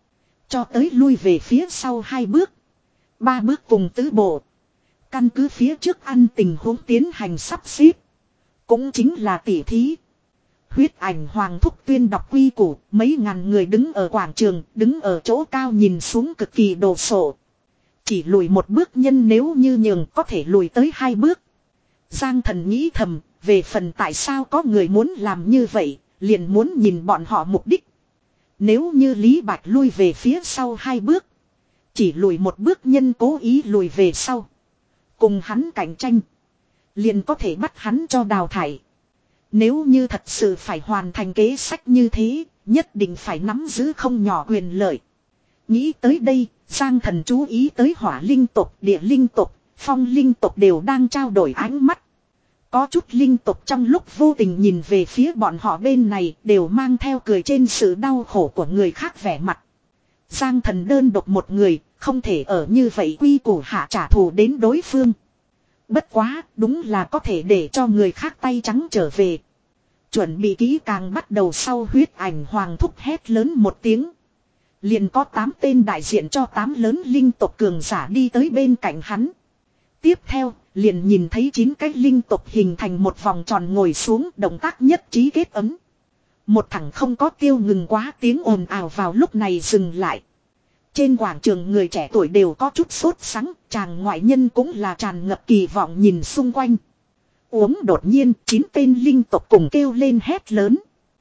Cho tới lui về phía sau hai bước. Ba bước cùng tứ bộ. Căn cứ phía trước ăn tình huống tiến hành sắp xếp. Cũng chính là tỉ thí. Huyết ảnh hoàng thúc tuyên đọc quy củ. Mấy ngàn người đứng ở quảng trường. Đứng ở chỗ cao nhìn xuống cực kỳ đồ sộ. Chỉ lùi một bước nhân nếu như nhường có thể lùi tới hai bước. Giang Thần nghĩ thầm. Về phần tại sao có người muốn làm như vậy. Liền muốn nhìn bọn họ mục đích. Nếu như Lý Bạch lui về phía sau hai bước. Chỉ lùi một bước nhân cố ý lùi về sau. Cùng hắn cạnh tranh. Liền có thể bắt hắn cho đào thải. Nếu như thật sự phải hoàn thành kế sách như thế. Nhất định phải nắm giữ không nhỏ quyền lợi. Nghĩ tới đây. Giang Thần chú ý tới hỏa linh tộc, địa linh tộc, phong linh tộc đều đang trao đổi ánh mắt. Có chút linh tộc trong lúc vô tình nhìn về phía bọn họ bên này đều mang theo cười trên sự đau khổ của người khác vẻ mặt. Giang Thần đơn độc một người, không thể ở như vậy quy củ hạ trả thù đến đối phương. Bất quá, đúng là có thể để cho người khác tay trắng trở về. Chuẩn bị kỹ càng bắt đầu sau huyết ảnh hoàng thúc hét lớn một tiếng. Liền có tám tên đại diện cho tám lớn linh tộc cường giả đi tới bên cạnh hắn. Tiếp theo, liền nhìn thấy chín cái linh tộc hình thành một vòng tròn ngồi xuống động tác nhất trí kết ấm. Một thằng không có tiêu ngừng quá tiếng ồn ào vào lúc này dừng lại. Trên quảng trường người trẻ tuổi đều có chút sốt sắng, chàng ngoại nhân cũng là tràn ngập kỳ vọng nhìn xung quanh. Uống đột nhiên, chín tên linh tộc cùng kêu lên hét lớn.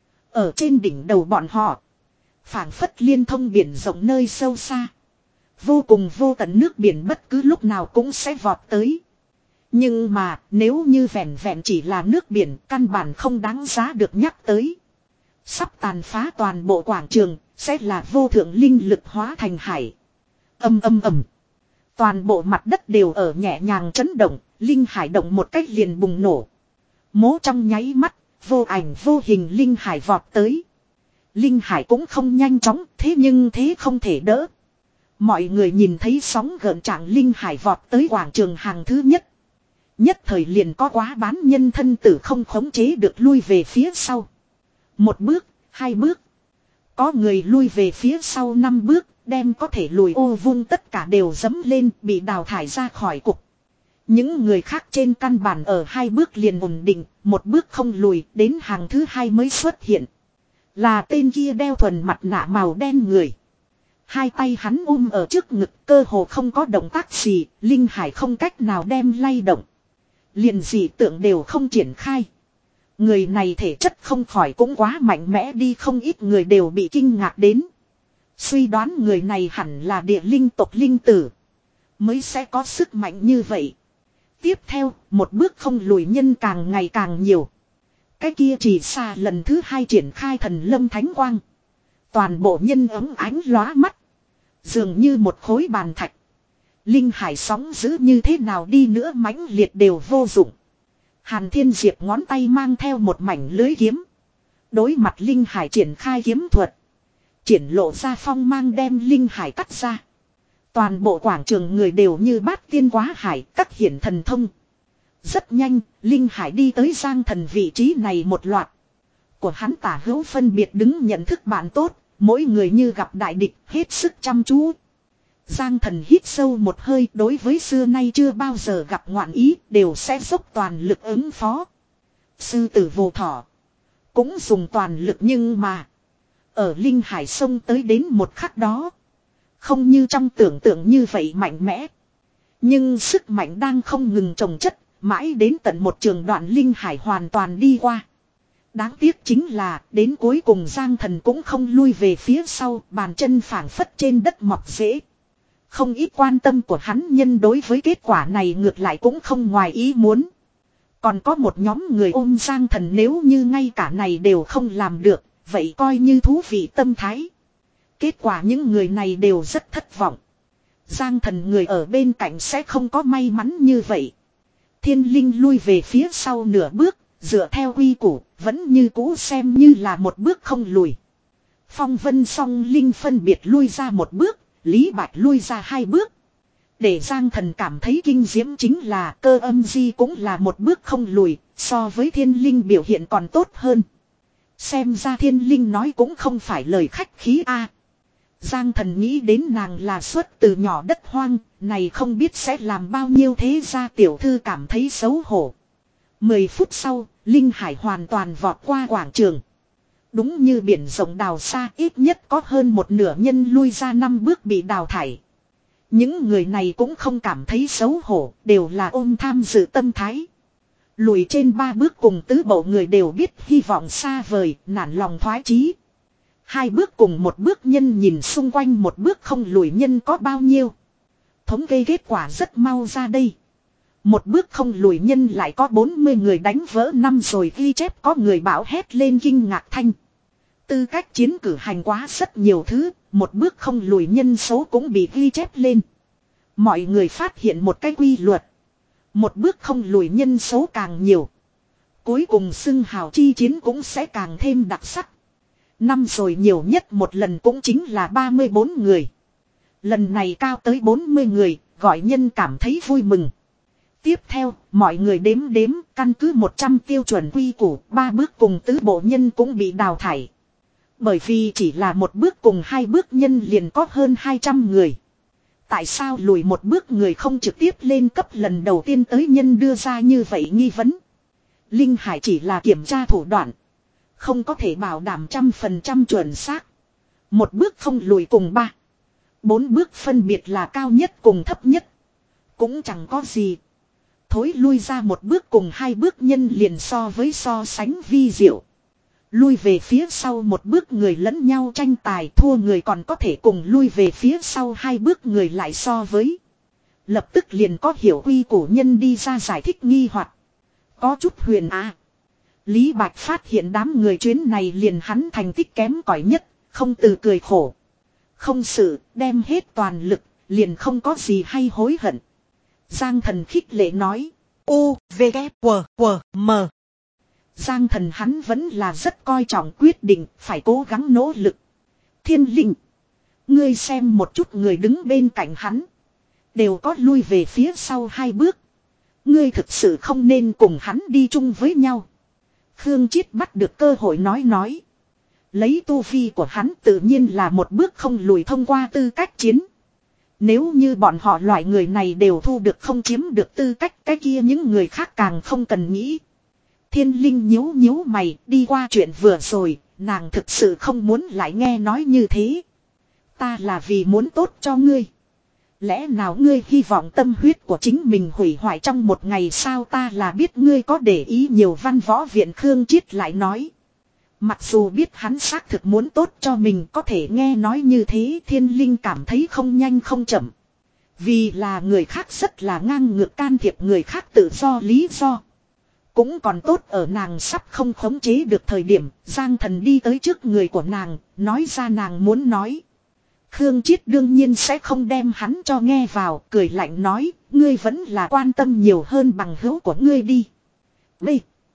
Ở trên đỉnh đầu bọn họ, phảng phất liên thông biển rộng nơi sâu xa. Vô cùng vô tận nước biển bất cứ lúc nào cũng sẽ vọt tới. Nhưng mà nếu như vẹn vẹn chỉ là nước biển căn bản không đáng giá được nhắc tới. Sắp tàn phá toàn bộ quảng trường sẽ là vô thượng linh lực hóa thành hải. Âm âm ầm. Toàn bộ mặt đất đều ở nhẹ nhàng chấn động, linh hải động một cách liền bùng nổ. Mố trong nháy mắt, vô ảnh vô hình linh hải vọt tới. Linh hải cũng không nhanh chóng, thế nhưng thế không thể đỡ. Mọi người nhìn thấy sóng gợn trạng linh hải vọt tới quảng trường hàng thứ nhất. Nhất thời liền có quá bán nhân thân tử không khống chế được lui về phía sau. Một bước, hai bước. Có người lui về phía sau năm bước, đem có thể lùi ô vung tất cả đều dấm lên bị đào thải ra khỏi cục. Những người khác trên căn bản ở hai bước liền ổn định, một bước không lùi đến hàng thứ hai mới xuất hiện. Là tên kia đeo thuần mặt nạ màu đen người. Hai tay hắn ôm ở trước ngực cơ hồ không có động tác gì, linh hải không cách nào đem lay động. Liền dị tượng đều không triển khai. Người này thể chất không khỏi cũng quá mạnh mẽ đi không ít người đều bị kinh ngạc đến. Suy đoán người này hẳn là địa linh tộc linh tử. Mới sẽ có sức mạnh như vậy. Tiếp theo, một bước không lùi nhân càng ngày càng nhiều. Cái kia chỉ xa lần thứ hai triển khai thần lâm thánh quang. Toàn bộ nhân ấm ánh lóa mắt. Dường như một khối bàn thạch. Linh hải sóng giữ như thế nào đi nữa mãnh liệt đều vô dụng. Hàn Thiên Diệp ngón tay mang theo một mảnh lưới kiếm. Đối mặt Linh hải triển khai kiếm thuật. Triển lộ ra phong mang đem Linh hải cắt ra. Toàn bộ quảng trường người đều như bát tiên quá hải cắt hiển thần thông. Rất nhanh, Linh hải đi tới Giang Thần vị trí này một loạt. Của hắn tả hữu phân biệt đứng nhận thức bạn tốt. Mỗi người như gặp đại địch hết sức chăm chú. Giang Thần hít sâu một hơi đối với xưa nay chưa bao giờ gặp ngoạn ý đều sẽ dốc toàn lực ứng phó. Sư tử vô thỏ. Cũng dùng toàn lực nhưng mà. Ở Linh hải sông tới đến một khắc đó. Không như trong tưởng tượng như vậy mạnh mẽ. Nhưng sức mạnh đang không ngừng trồng chất. Mãi đến tận một trường đoạn Linh hải hoàn toàn đi qua. Đáng tiếc chính là đến cuối cùng Giang Thần cũng không lui về phía sau, bàn chân phảng phất trên đất mọc rễ. Không ít quan tâm của hắn nhân đối với kết quả này ngược lại cũng không ngoài ý muốn. Còn có một nhóm người ôm Giang Thần nếu như ngay cả này đều không làm được, vậy coi như thú vị tâm thái. Kết quả những người này đều rất thất vọng. Giang Thần người ở bên cạnh sẽ không có may mắn như vậy. Thiên Linh lui về phía sau nửa bước. Dựa theo quy củ, vẫn như cũ xem như là một bước không lùi. Phong Vân song Linh phân biệt lui ra một bước, Lý Bạch lui ra hai bước. Để Giang Thần cảm thấy kinh diễm chính là Cơ Âm Di cũng là một bước không lùi, so với Thiên Linh biểu hiện còn tốt hơn. Xem ra Thiên Linh nói cũng không phải lời khách khí a. Giang Thần nghĩ đến nàng là xuất từ nhỏ đất hoang, này không biết sẽ làm bao nhiêu thế ra tiểu thư cảm thấy xấu hổ. Mười phút sau, Linh Hải hoàn toàn vọt qua quảng trường. Đúng như biển rộng đào xa, ít nhất có hơn một nửa nhân lui ra năm bước bị đào thải. Những người này cũng không cảm thấy xấu hổ, đều là ôm tham dự tâm thái. Lùi trên ba bước cùng tứ bộ người đều biết hy vọng xa vời, nản lòng thoái chí. Hai bước cùng một bước nhân nhìn xung quanh một bước không lùi nhân có bao nhiêu. Thống kê kết quả rất mau ra đây. Một bước không lùi nhân lại có bốn mươi người đánh vỡ năm rồi ghi chép có người bảo hét lên kinh ngạc thanh. Tư cách chiến cử hành quá rất nhiều thứ, một bước không lùi nhân số cũng bị ghi chép lên. Mọi người phát hiện một cái quy luật. Một bước không lùi nhân số càng nhiều. Cuối cùng xưng hào chi chiến cũng sẽ càng thêm đặc sắc. Năm rồi nhiều nhất một lần cũng chính là ba mươi bốn người. Lần này cao tới bốn mươi người, gọi nhân cảm thấy vui mừng. Tiếp theo, mọi người đếm đếm, căn cứ một trăm tiêu chuẩn quy củ, ba bước cùng tứ bộ nhân cũng bị đào thải. Bởi vì chỉ là một bước cùng hai bước nhân liền có hơn hai trăm người. Tại sao lùi một bước người không trực tiếp lên cấp lần đầu tiên tới nhân đưa ra như vậy nghi vấn. Linh Hải chỉ là kiểm tra thủ đoạn. Không có thể bảo đảm trăm phần trăm chuẩn xác. Một bước không lùi cùng ba. Bốn bước phân biệt là cao nhất cùng thấp nhất. Cũng chẳng có gì. Thối lui ra một bước cùng hai bước nhân liền so với so sánh vi diệu. Lui về phía sau một bước người lẫn nhau tranh tài, thua người còn có thể cùng lui về phía sau hai bước người lại so với. Lập tức liền có hiểu quy củ nhân đi ra giải thích nghi hoặc. Có chút huyền à. Lý Bạch phát hiện đám người chuyến này liền hắn thành tích kém cỏi nhất, không từ cười khổ. Không sự, đem hết toàn lực, liền không có gì hay hối hận. Giang Thần khích lệ nói. U, V, K, W, W, M. Giang Thần hắn vẫn là rất coi trọng quyết định, phải cố gắng nỗ lực. Thiên Linh. Ngươi xem một chút người đứng bên cạnh hắn. Đều có lui về phía sau hai bước. Ngươi thực sự không nên cùng hắn đi chung với nhau. Khương Chiết bắt được cơ hội nói nói. Lấy tu vi của hắn tự nhiên là một bước không lùi thông qua tư cách chiến. Nếu như bọn họ loại người này đều thu được không chiếm được tư cách, cái kia những người khác càng không cần nghĩ. Thiên Linh nhíu nhíu mày, đi qua chuyện vừa rồi, nàng thực sự không muốn lại nghe nói như thế. Ta là vì muốn tốt cho ngươi. Lẽ nào ngươi hy vọng tâm huyết của chính mình hủy hoại trong một ngày sao? Ta là biết ngươi có để ý nhiều. Văn Võ Viện Khương Chiết lại nói. Mặc dù biết hắn xác thực muốn tốt cho mình, có thể nghe nói như thế Thiên Linh cảm thấy không nhanh không chậm. Vì là người khác rất là ngang ngược can thiệp người khác tự do lý do. Cũng còn tốt ở nàng sắp không khống chế được thời điểm, Giang Thần đi tới trước người của nàng, nói ra nàng muốn nói. Khương Chiết đương nhiên sẽ không đem hắn cho nghe vào, cười lạnh nói, ngươi vẫn là quan tâm nhiều hơn bằng hữu của ngươi đi. B.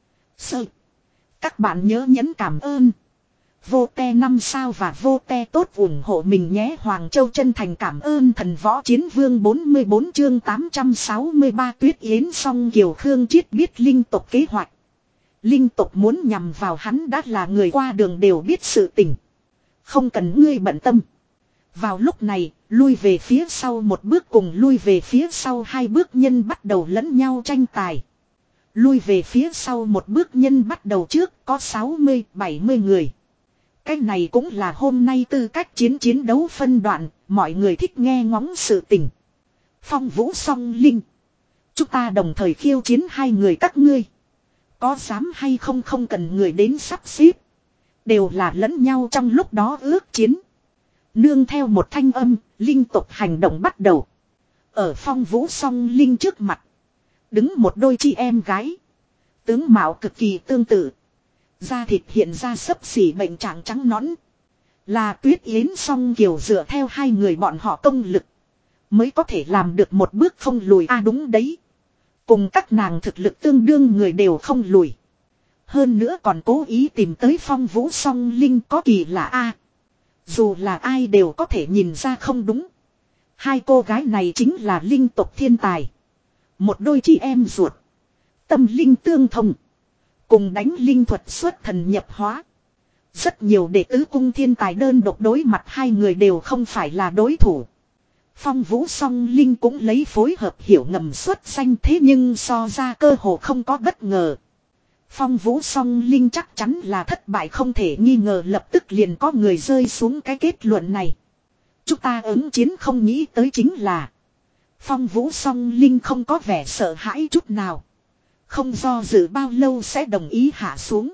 Sơ. Các bạn nhớ nhấn cảm ơn. Vô te năm sao và vô te tốt ủng hộ mình nhé. Hoàng Châu chân thành cảm ơn thần võ chiến vương bốn mươi bốn chương tám trăm sáu mươi ba Tuyết Yến song Kiều. Khương Chiết biết linh tộc kế hoạch. Linh tộc muốn nhằm vào hắn đã là người qua đường đều biết sự tình. Không cần ngươi bận tâm. Vào lúc này, lui về phía sau một bước cùng lui về phía sau hai bước nhân bắt đầu lẫn nhau tranh tài. Lui về phía sau một bước nhân bắt đầu trước có sáu mươi bảy mươi người. Cái này cũng là hôm nay tư cách chiến chiến đấu phân đoạn, mọi người thích nghe ngóng sự tình. Phong Vũ song Linh. Chúng ta đồng thời khiêu chiến hai người các ngươi. Có dám hay không không cần người đến sắp xếp. Đều là lẫn nhau trong lúc đó ước chiến. Nương theo một thanh âm, linh tộc hành động bắt đầu. Ở Phong Vũ song Linh trước mặt. Đứng một đôi chị em gái. Tướng mạo cực kỳ tương tự. Da thịt hiện ra xấp xỉ bệnh trạng trắng nõn. Là Tuyết Yến song Kiều dựa theo hai người bọn họ công lực. Mới có thể làm được một bước không lùi. À đúng đấy. Cùng các nàng thực lực tương đương người đều không lùi. Hơn nữa còn cố ý tìm tới Phong Vũ song Linh có kỳ lạ a. Dù là ai đều có thể nhìn ra không đúng. Hai cô gái này chính là linh tộc thiên tài. Một đôi chị em ruột. Tâm linh tương thông. Cùng đánh linh thuật xuất thần nhập hóa. Rất nhiều đệ tứ cung thiên tài đơn độc đối mặt hai người đều không phải là đối thủ. Phong Vũ Song Linh cũng lấy phối hợp hiểu ngầm xuất danh, thế nhưng so ra cơ hồ không có bất ngờ. Phong Vũ Song Linh chắc chắn là thất bại không thể nghi ngờ, lập tức liền có người rơi xuống cái kết luận này. Chúng ta ứng chiến không nghĩ tới chính là Phong Vũ Song Linh không có vẻ sợ hãi chút nào. Không do dự bao lâu sẽ đồng ý hạ xuống.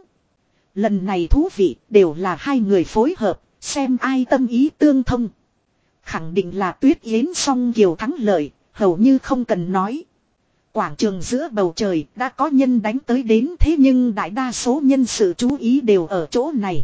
Lần này thú vị đều là hai người phối hợp, xem ai tâm ý tương thông. Khẳng định là Tuyết Yến Song Kiều thắng lợi, hầu như không cần nói. Quảng trường giữa bầu trời đã có nhân đánh tới đến, thế nhưng đại đa số nhân sự chú ý đều ở chỗ này.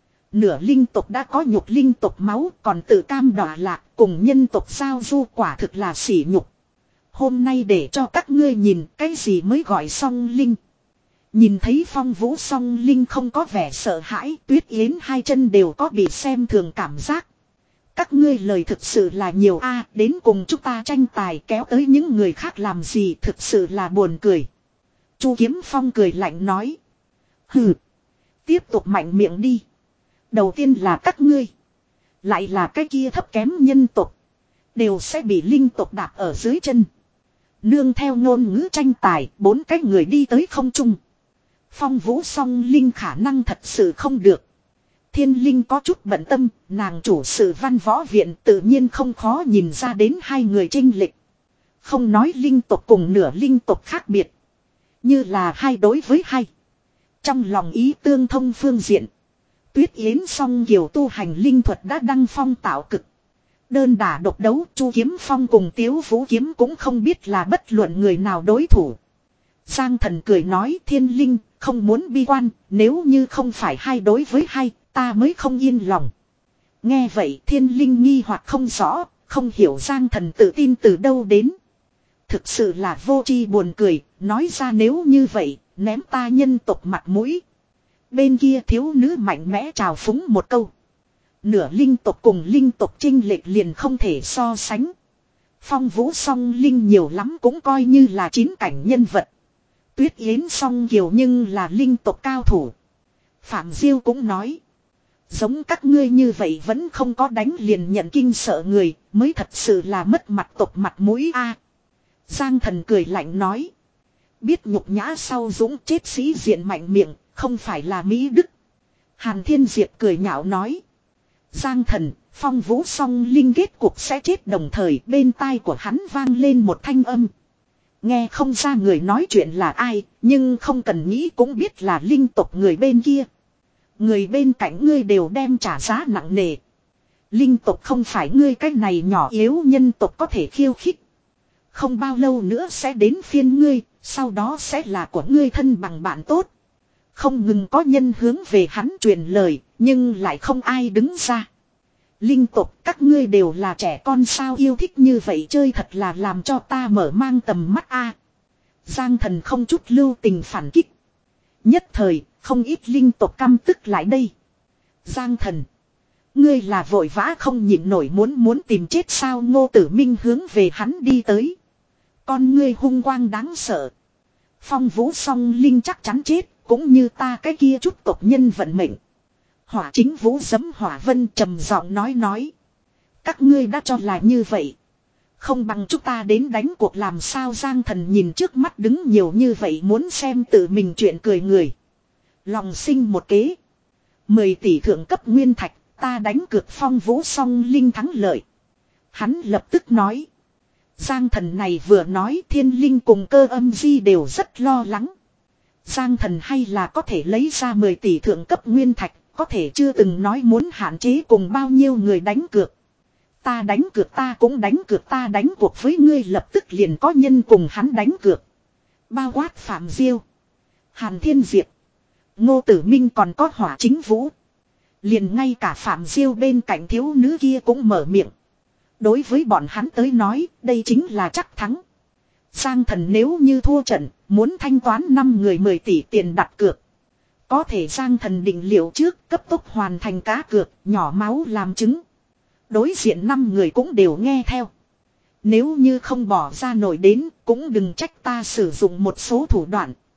Nửa linh tộc đã có nhục linh tộc máu, còn tự cam đọa lạc cùng nhân tộc giao du quả thực là sỉ nhục. Hôm nay để cho các ngươi nhìn cái gì mới gọi song linh. Nhìn thấy Phong Vũ Song Linh không có vẻ sợ hãi, Tuyết Yến hai chân đều có bị xem thường cảm giác. Các ngươi lời thực sự là nhiều a, đến cùng chúng ta tranh tài kéo tới những người khác làm gì, thực sự là buồn cười. Chu Kiếm Phong cười lạnh nói. Hừ, tiếp tục mạnh miệng đi. Đầu tiên là các ngươi, lại là cái kia thấp kém nhân tộc, đều sẽ bị linh tộc đạp ở dưới chân. Nương theo ngôn ngữ tranh tài, bốn cái người đi tới không trung. Phong Vũ Song Linh khả năng thật sự không được. Thiên Linh có chút bận tâm, nàng chủ sự văn võ viện tự nhiên không khó nhìn ra đến hai người chênh lệch. Không nói linh tộc cùng nửa linh tộc khác biệt, như là hai đối với hai. Trong lòng ý tương thông phương diện, Tuyết Yến Song Kiều tu hành linh thuật đã đăng phong tạo cực. Đơn đả độc đấu, Chu Kiếm Phong cùng Tiếu Vũ Kiếm cũng không biết là bất luận người nào đối thủ. Giang Thần cười nói, Thiên Linh không muốn bi quan, nếu như không phải hai đối với hai, ta mới không yên lòng. Nghe vậy Thiên Linh nghi hoặc không rõ, không hiểu Giang Thần tự tin từ đâu đến. Thực sự là vô tri buồn cười, nói ra nếu như vậy, ném ta nhân tộc mặt mũi. Bên kia thiếu nữ mạnh mẽ trào phúng một câu. Nửa linh tộc cùng linh tộc chênh lệch liền không thể so sánh. Phong Vũ Song Linh nhiều lắm cũng coi như là chín cảnh nhân vật. Tuyết Yến Song Kiều nhưng là linh tộc cao thủ. Phạm Diêu cũng nói. Giống các ngươi như vậy vẫn không có đánh liền nhận kinh sợ người, mới thật sự là mất mặt tộc mặt mũi a. Giang Thần cười lạnh nói. Biết nhục nhã sau dũng chết sĩ diện mạnh miệng, không phải là Mỹ Đức. Hàn Thiên Diệp cười nhạo nói. Giang Thần, Phong Vũ Song Linh kết cục sẽ chết đồng thời, bên tai của hắn vang lên một thanh âm. Nghe không ra người nói chuyện là ai, nhưng không cần nghĩ cũng biết là linh tộc người bên kia. Người bên cạnh ngươi đều đem trả giá nặng nề. Linh tộc không phải ngươi cái này nhỏ yếu nhân tộc có thể khiêu khích. Không bao lâu nữa sẽ đến phiên ngươi, sau đó sẽ là của ngươi thân bằng bạn tốt. Không ngừng có nhân hướng về hắn truyền lời, nhưng lại không ai đứng ra. Linh tộc các ngươi đều là trẻ con sao yêu thích như vậy chơi, thật là làm cho ta mở mang tầm mắt a. Giang Thần không chút lưu tình phản kích. Nhất thời, không ít linh tộc căm tức lại đây. Giang Thần, ngươi là vội vã không nhịn nổi muốn muốn tìm chết sao? Ngô Tử Minh hướng về hắn đi tới. Con ngươi hung quang đáng sợ. Phong Vũ Song Linh chắc chắn chết, cũng như ta cái kia chút tộc nhân vận mệnh. Hỏa Chính Vũ giấm hỏa vân trầm giọng nói nói. Các ngươi đã cho là như vậy, không bằng chúng ta đến đánh cuộc làm sao? Giang Thần nhìn trước mắt đứng nhiều như vậy muốn xem tự mình chuyện cười người, lòng sinh một kế. Mười tỷ thượng cấp nguyên thạch, ta đánh cược Phong Vũ Song Linh thắng lợi. Hắn lập tức nói. Giang Thần này vừa nói, Thiên Linh cùng Cơ Âm Di đều rất lo lắng. Giang Thần hay là có thể lấy ra mười tỷ thượng cấp nguyên thạch, có thể chưa từng nói muốn hạn chế cùng bao nhiêu người đánh cược. Ta đánh cược ta cũng đánh cược, ta đánh cuộc với ngươi, lập tức liền có nhân cùng hắn đánh cược. Bao quát Phạm Diêu, Hàn Thiên Diệp, Ngô Tử Minh còn có Hỏa Chính Vũ. Liền ngay cả Phạm Diêu bên cạnh thiếu nữ kia cũng mở miệng. Đối với bọn hắn tới nói, đây chính là chắc thắng. Giang Thần nếu như thua trận, muốn thanh toán năm người mười tỷ tiền đặt cược. Có thể Giang Thần định liệu trước, cấp tốc hoàn thành cá cược, nhỏ máu làm chứng. Đối diện năm người cũng đều nghe theo. Nếu như không bỏ ra nổi đến, cũng đừng trách ta sử dụng một số thủ đoạn.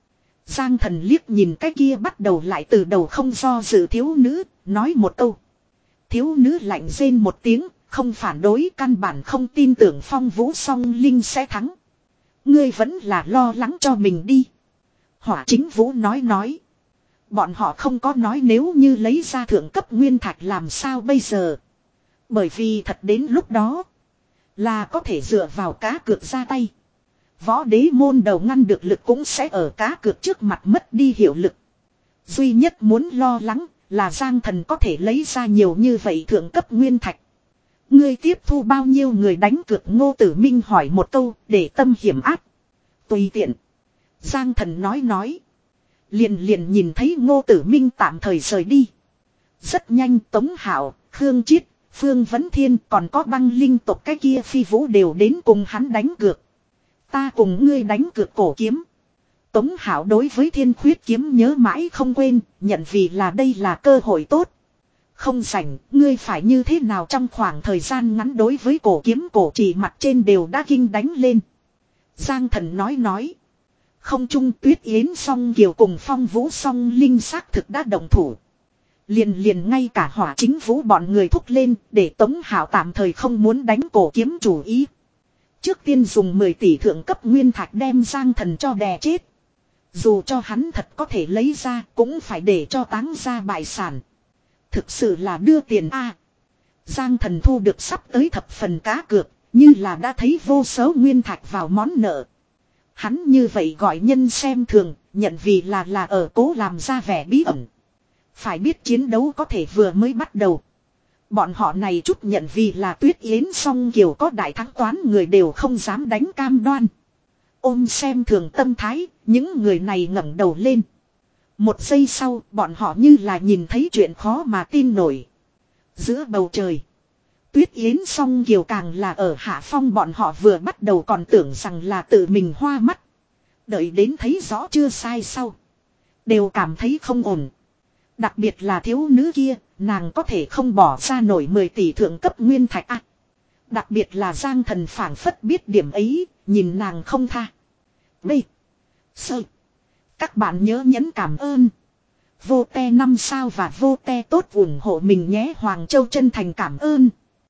Giang Thần liếc nhìn cái kia bắt đầu lại từ đầu không do dự thiếu nữ, nói một câu. Thiếu nữ lạnh rên một tiếng, không phản đối, căn bản không tin tưởng Phong Vũ Song Linh sẽ thắng. Ngươi vẫn là lo lắng cho mình đi. Hỏa Chính Vũ nói nói. Bọn họ không có nói nếu như lấy ra thượng cấp nguyên thạch làm sao bây giờ. Bởi vì thật đến lúc đó là có thể dựa vào cá cược ra tay. Võ đế môn đầu ngăn được lực cũng sẽ ở cá cược trước mặt mất đi hiệu lực. Duy nhất muốn lo lắng là Giang Thần có thể lấy ra nhiều như vậy thượng cấp nguyên thạch. Ngươi tiếp thu bao nhiêu người đánh cược, Ngô Tử Minh hỏi một câu để tâm hiểm áp. Tùy tiện. Giang Thần nói nói. Liền liền nhìn thấy Ngô Tử Minh tạm thời rời đi. Rất nhanh Tống Hạo, Khương Chiết, Phương Vấn Thiên còn có băng linh tộc cái kia phi vũ đều đến cùng hắn đánh cược. Ta cùng ngươi đánh cược cổ kiếm. Tống Hạo đối với Thiên Khuyết kiếm nhớ mãi không quên, nhận vì là đây là cơ hội tốt. Không rảnh, ngươi phải như thế nào trong khoảng thời gian ngắn đối với cổ kiếm cổ chỉ mặt trên đều đã kinh đánh lên. Giang Thần nói nói. Không trung Tuyết Yến Song Kiều cùng Phong Vũ Song Linh xác thực đã động thủ. Liền liền ngay cả Hỏa Chính Vũ bọn người thúc lên để Tống Hạo tạm thời không muốn đánh cổ kiếm chủ ý. Trước tiên dùng mười tỷ thượng cấp nguyên thạch đem Giang Thần cho đè chết. Dù cho hắn thật có thể lấy ra cũng phải để cho táng ra bại sản. Thực sự là đưa tiền a. Giang Thần thu được sắp tới thập phần cá cược, như là đã thấy vô số nguyên thạch vào món nợ. Hắn như vậy gọi nhân xem thường, nhận vì là là ở cố làm ra vẻ bí ẩn. Phải biết chiến đấu có thể vừa mới bắt đầu. Bọn họ này chút nhận vì là Tuyết Yến Song Kiều có đại thắng toán người đều không dám đánh cam đoan. Ôm xem thường tâm thái, những người này ngẩng đầu lên. Một giây sau, bọn họ như là nhìn thấy chuyện khó mà tin nổi. Giữa bầu trời, Tuyết Yến Song Kiều càng là ở hạ phong, bọn họ vừa bắt đầu còn tưởng rằng là tự mình hoa mắt. Đợi đến thấy rõ chưa sai sau, đều cảm thấy không ổn. Đặc biệt là thiếu nữ kia, nàng có thể không bỏ ra nổi mười tỷ thượng cấp nguyên thạch à. Đặc biệt là Giang Thần phảng phất biết điểm ấy, nhìn nàng không tha. B. Sơ. Các bạn nhớ nhấn cảm ơn. Vô te năm sao và vô te tốt ủng hộ mình nhé. Hoàng Châu chân thành cảm ơn.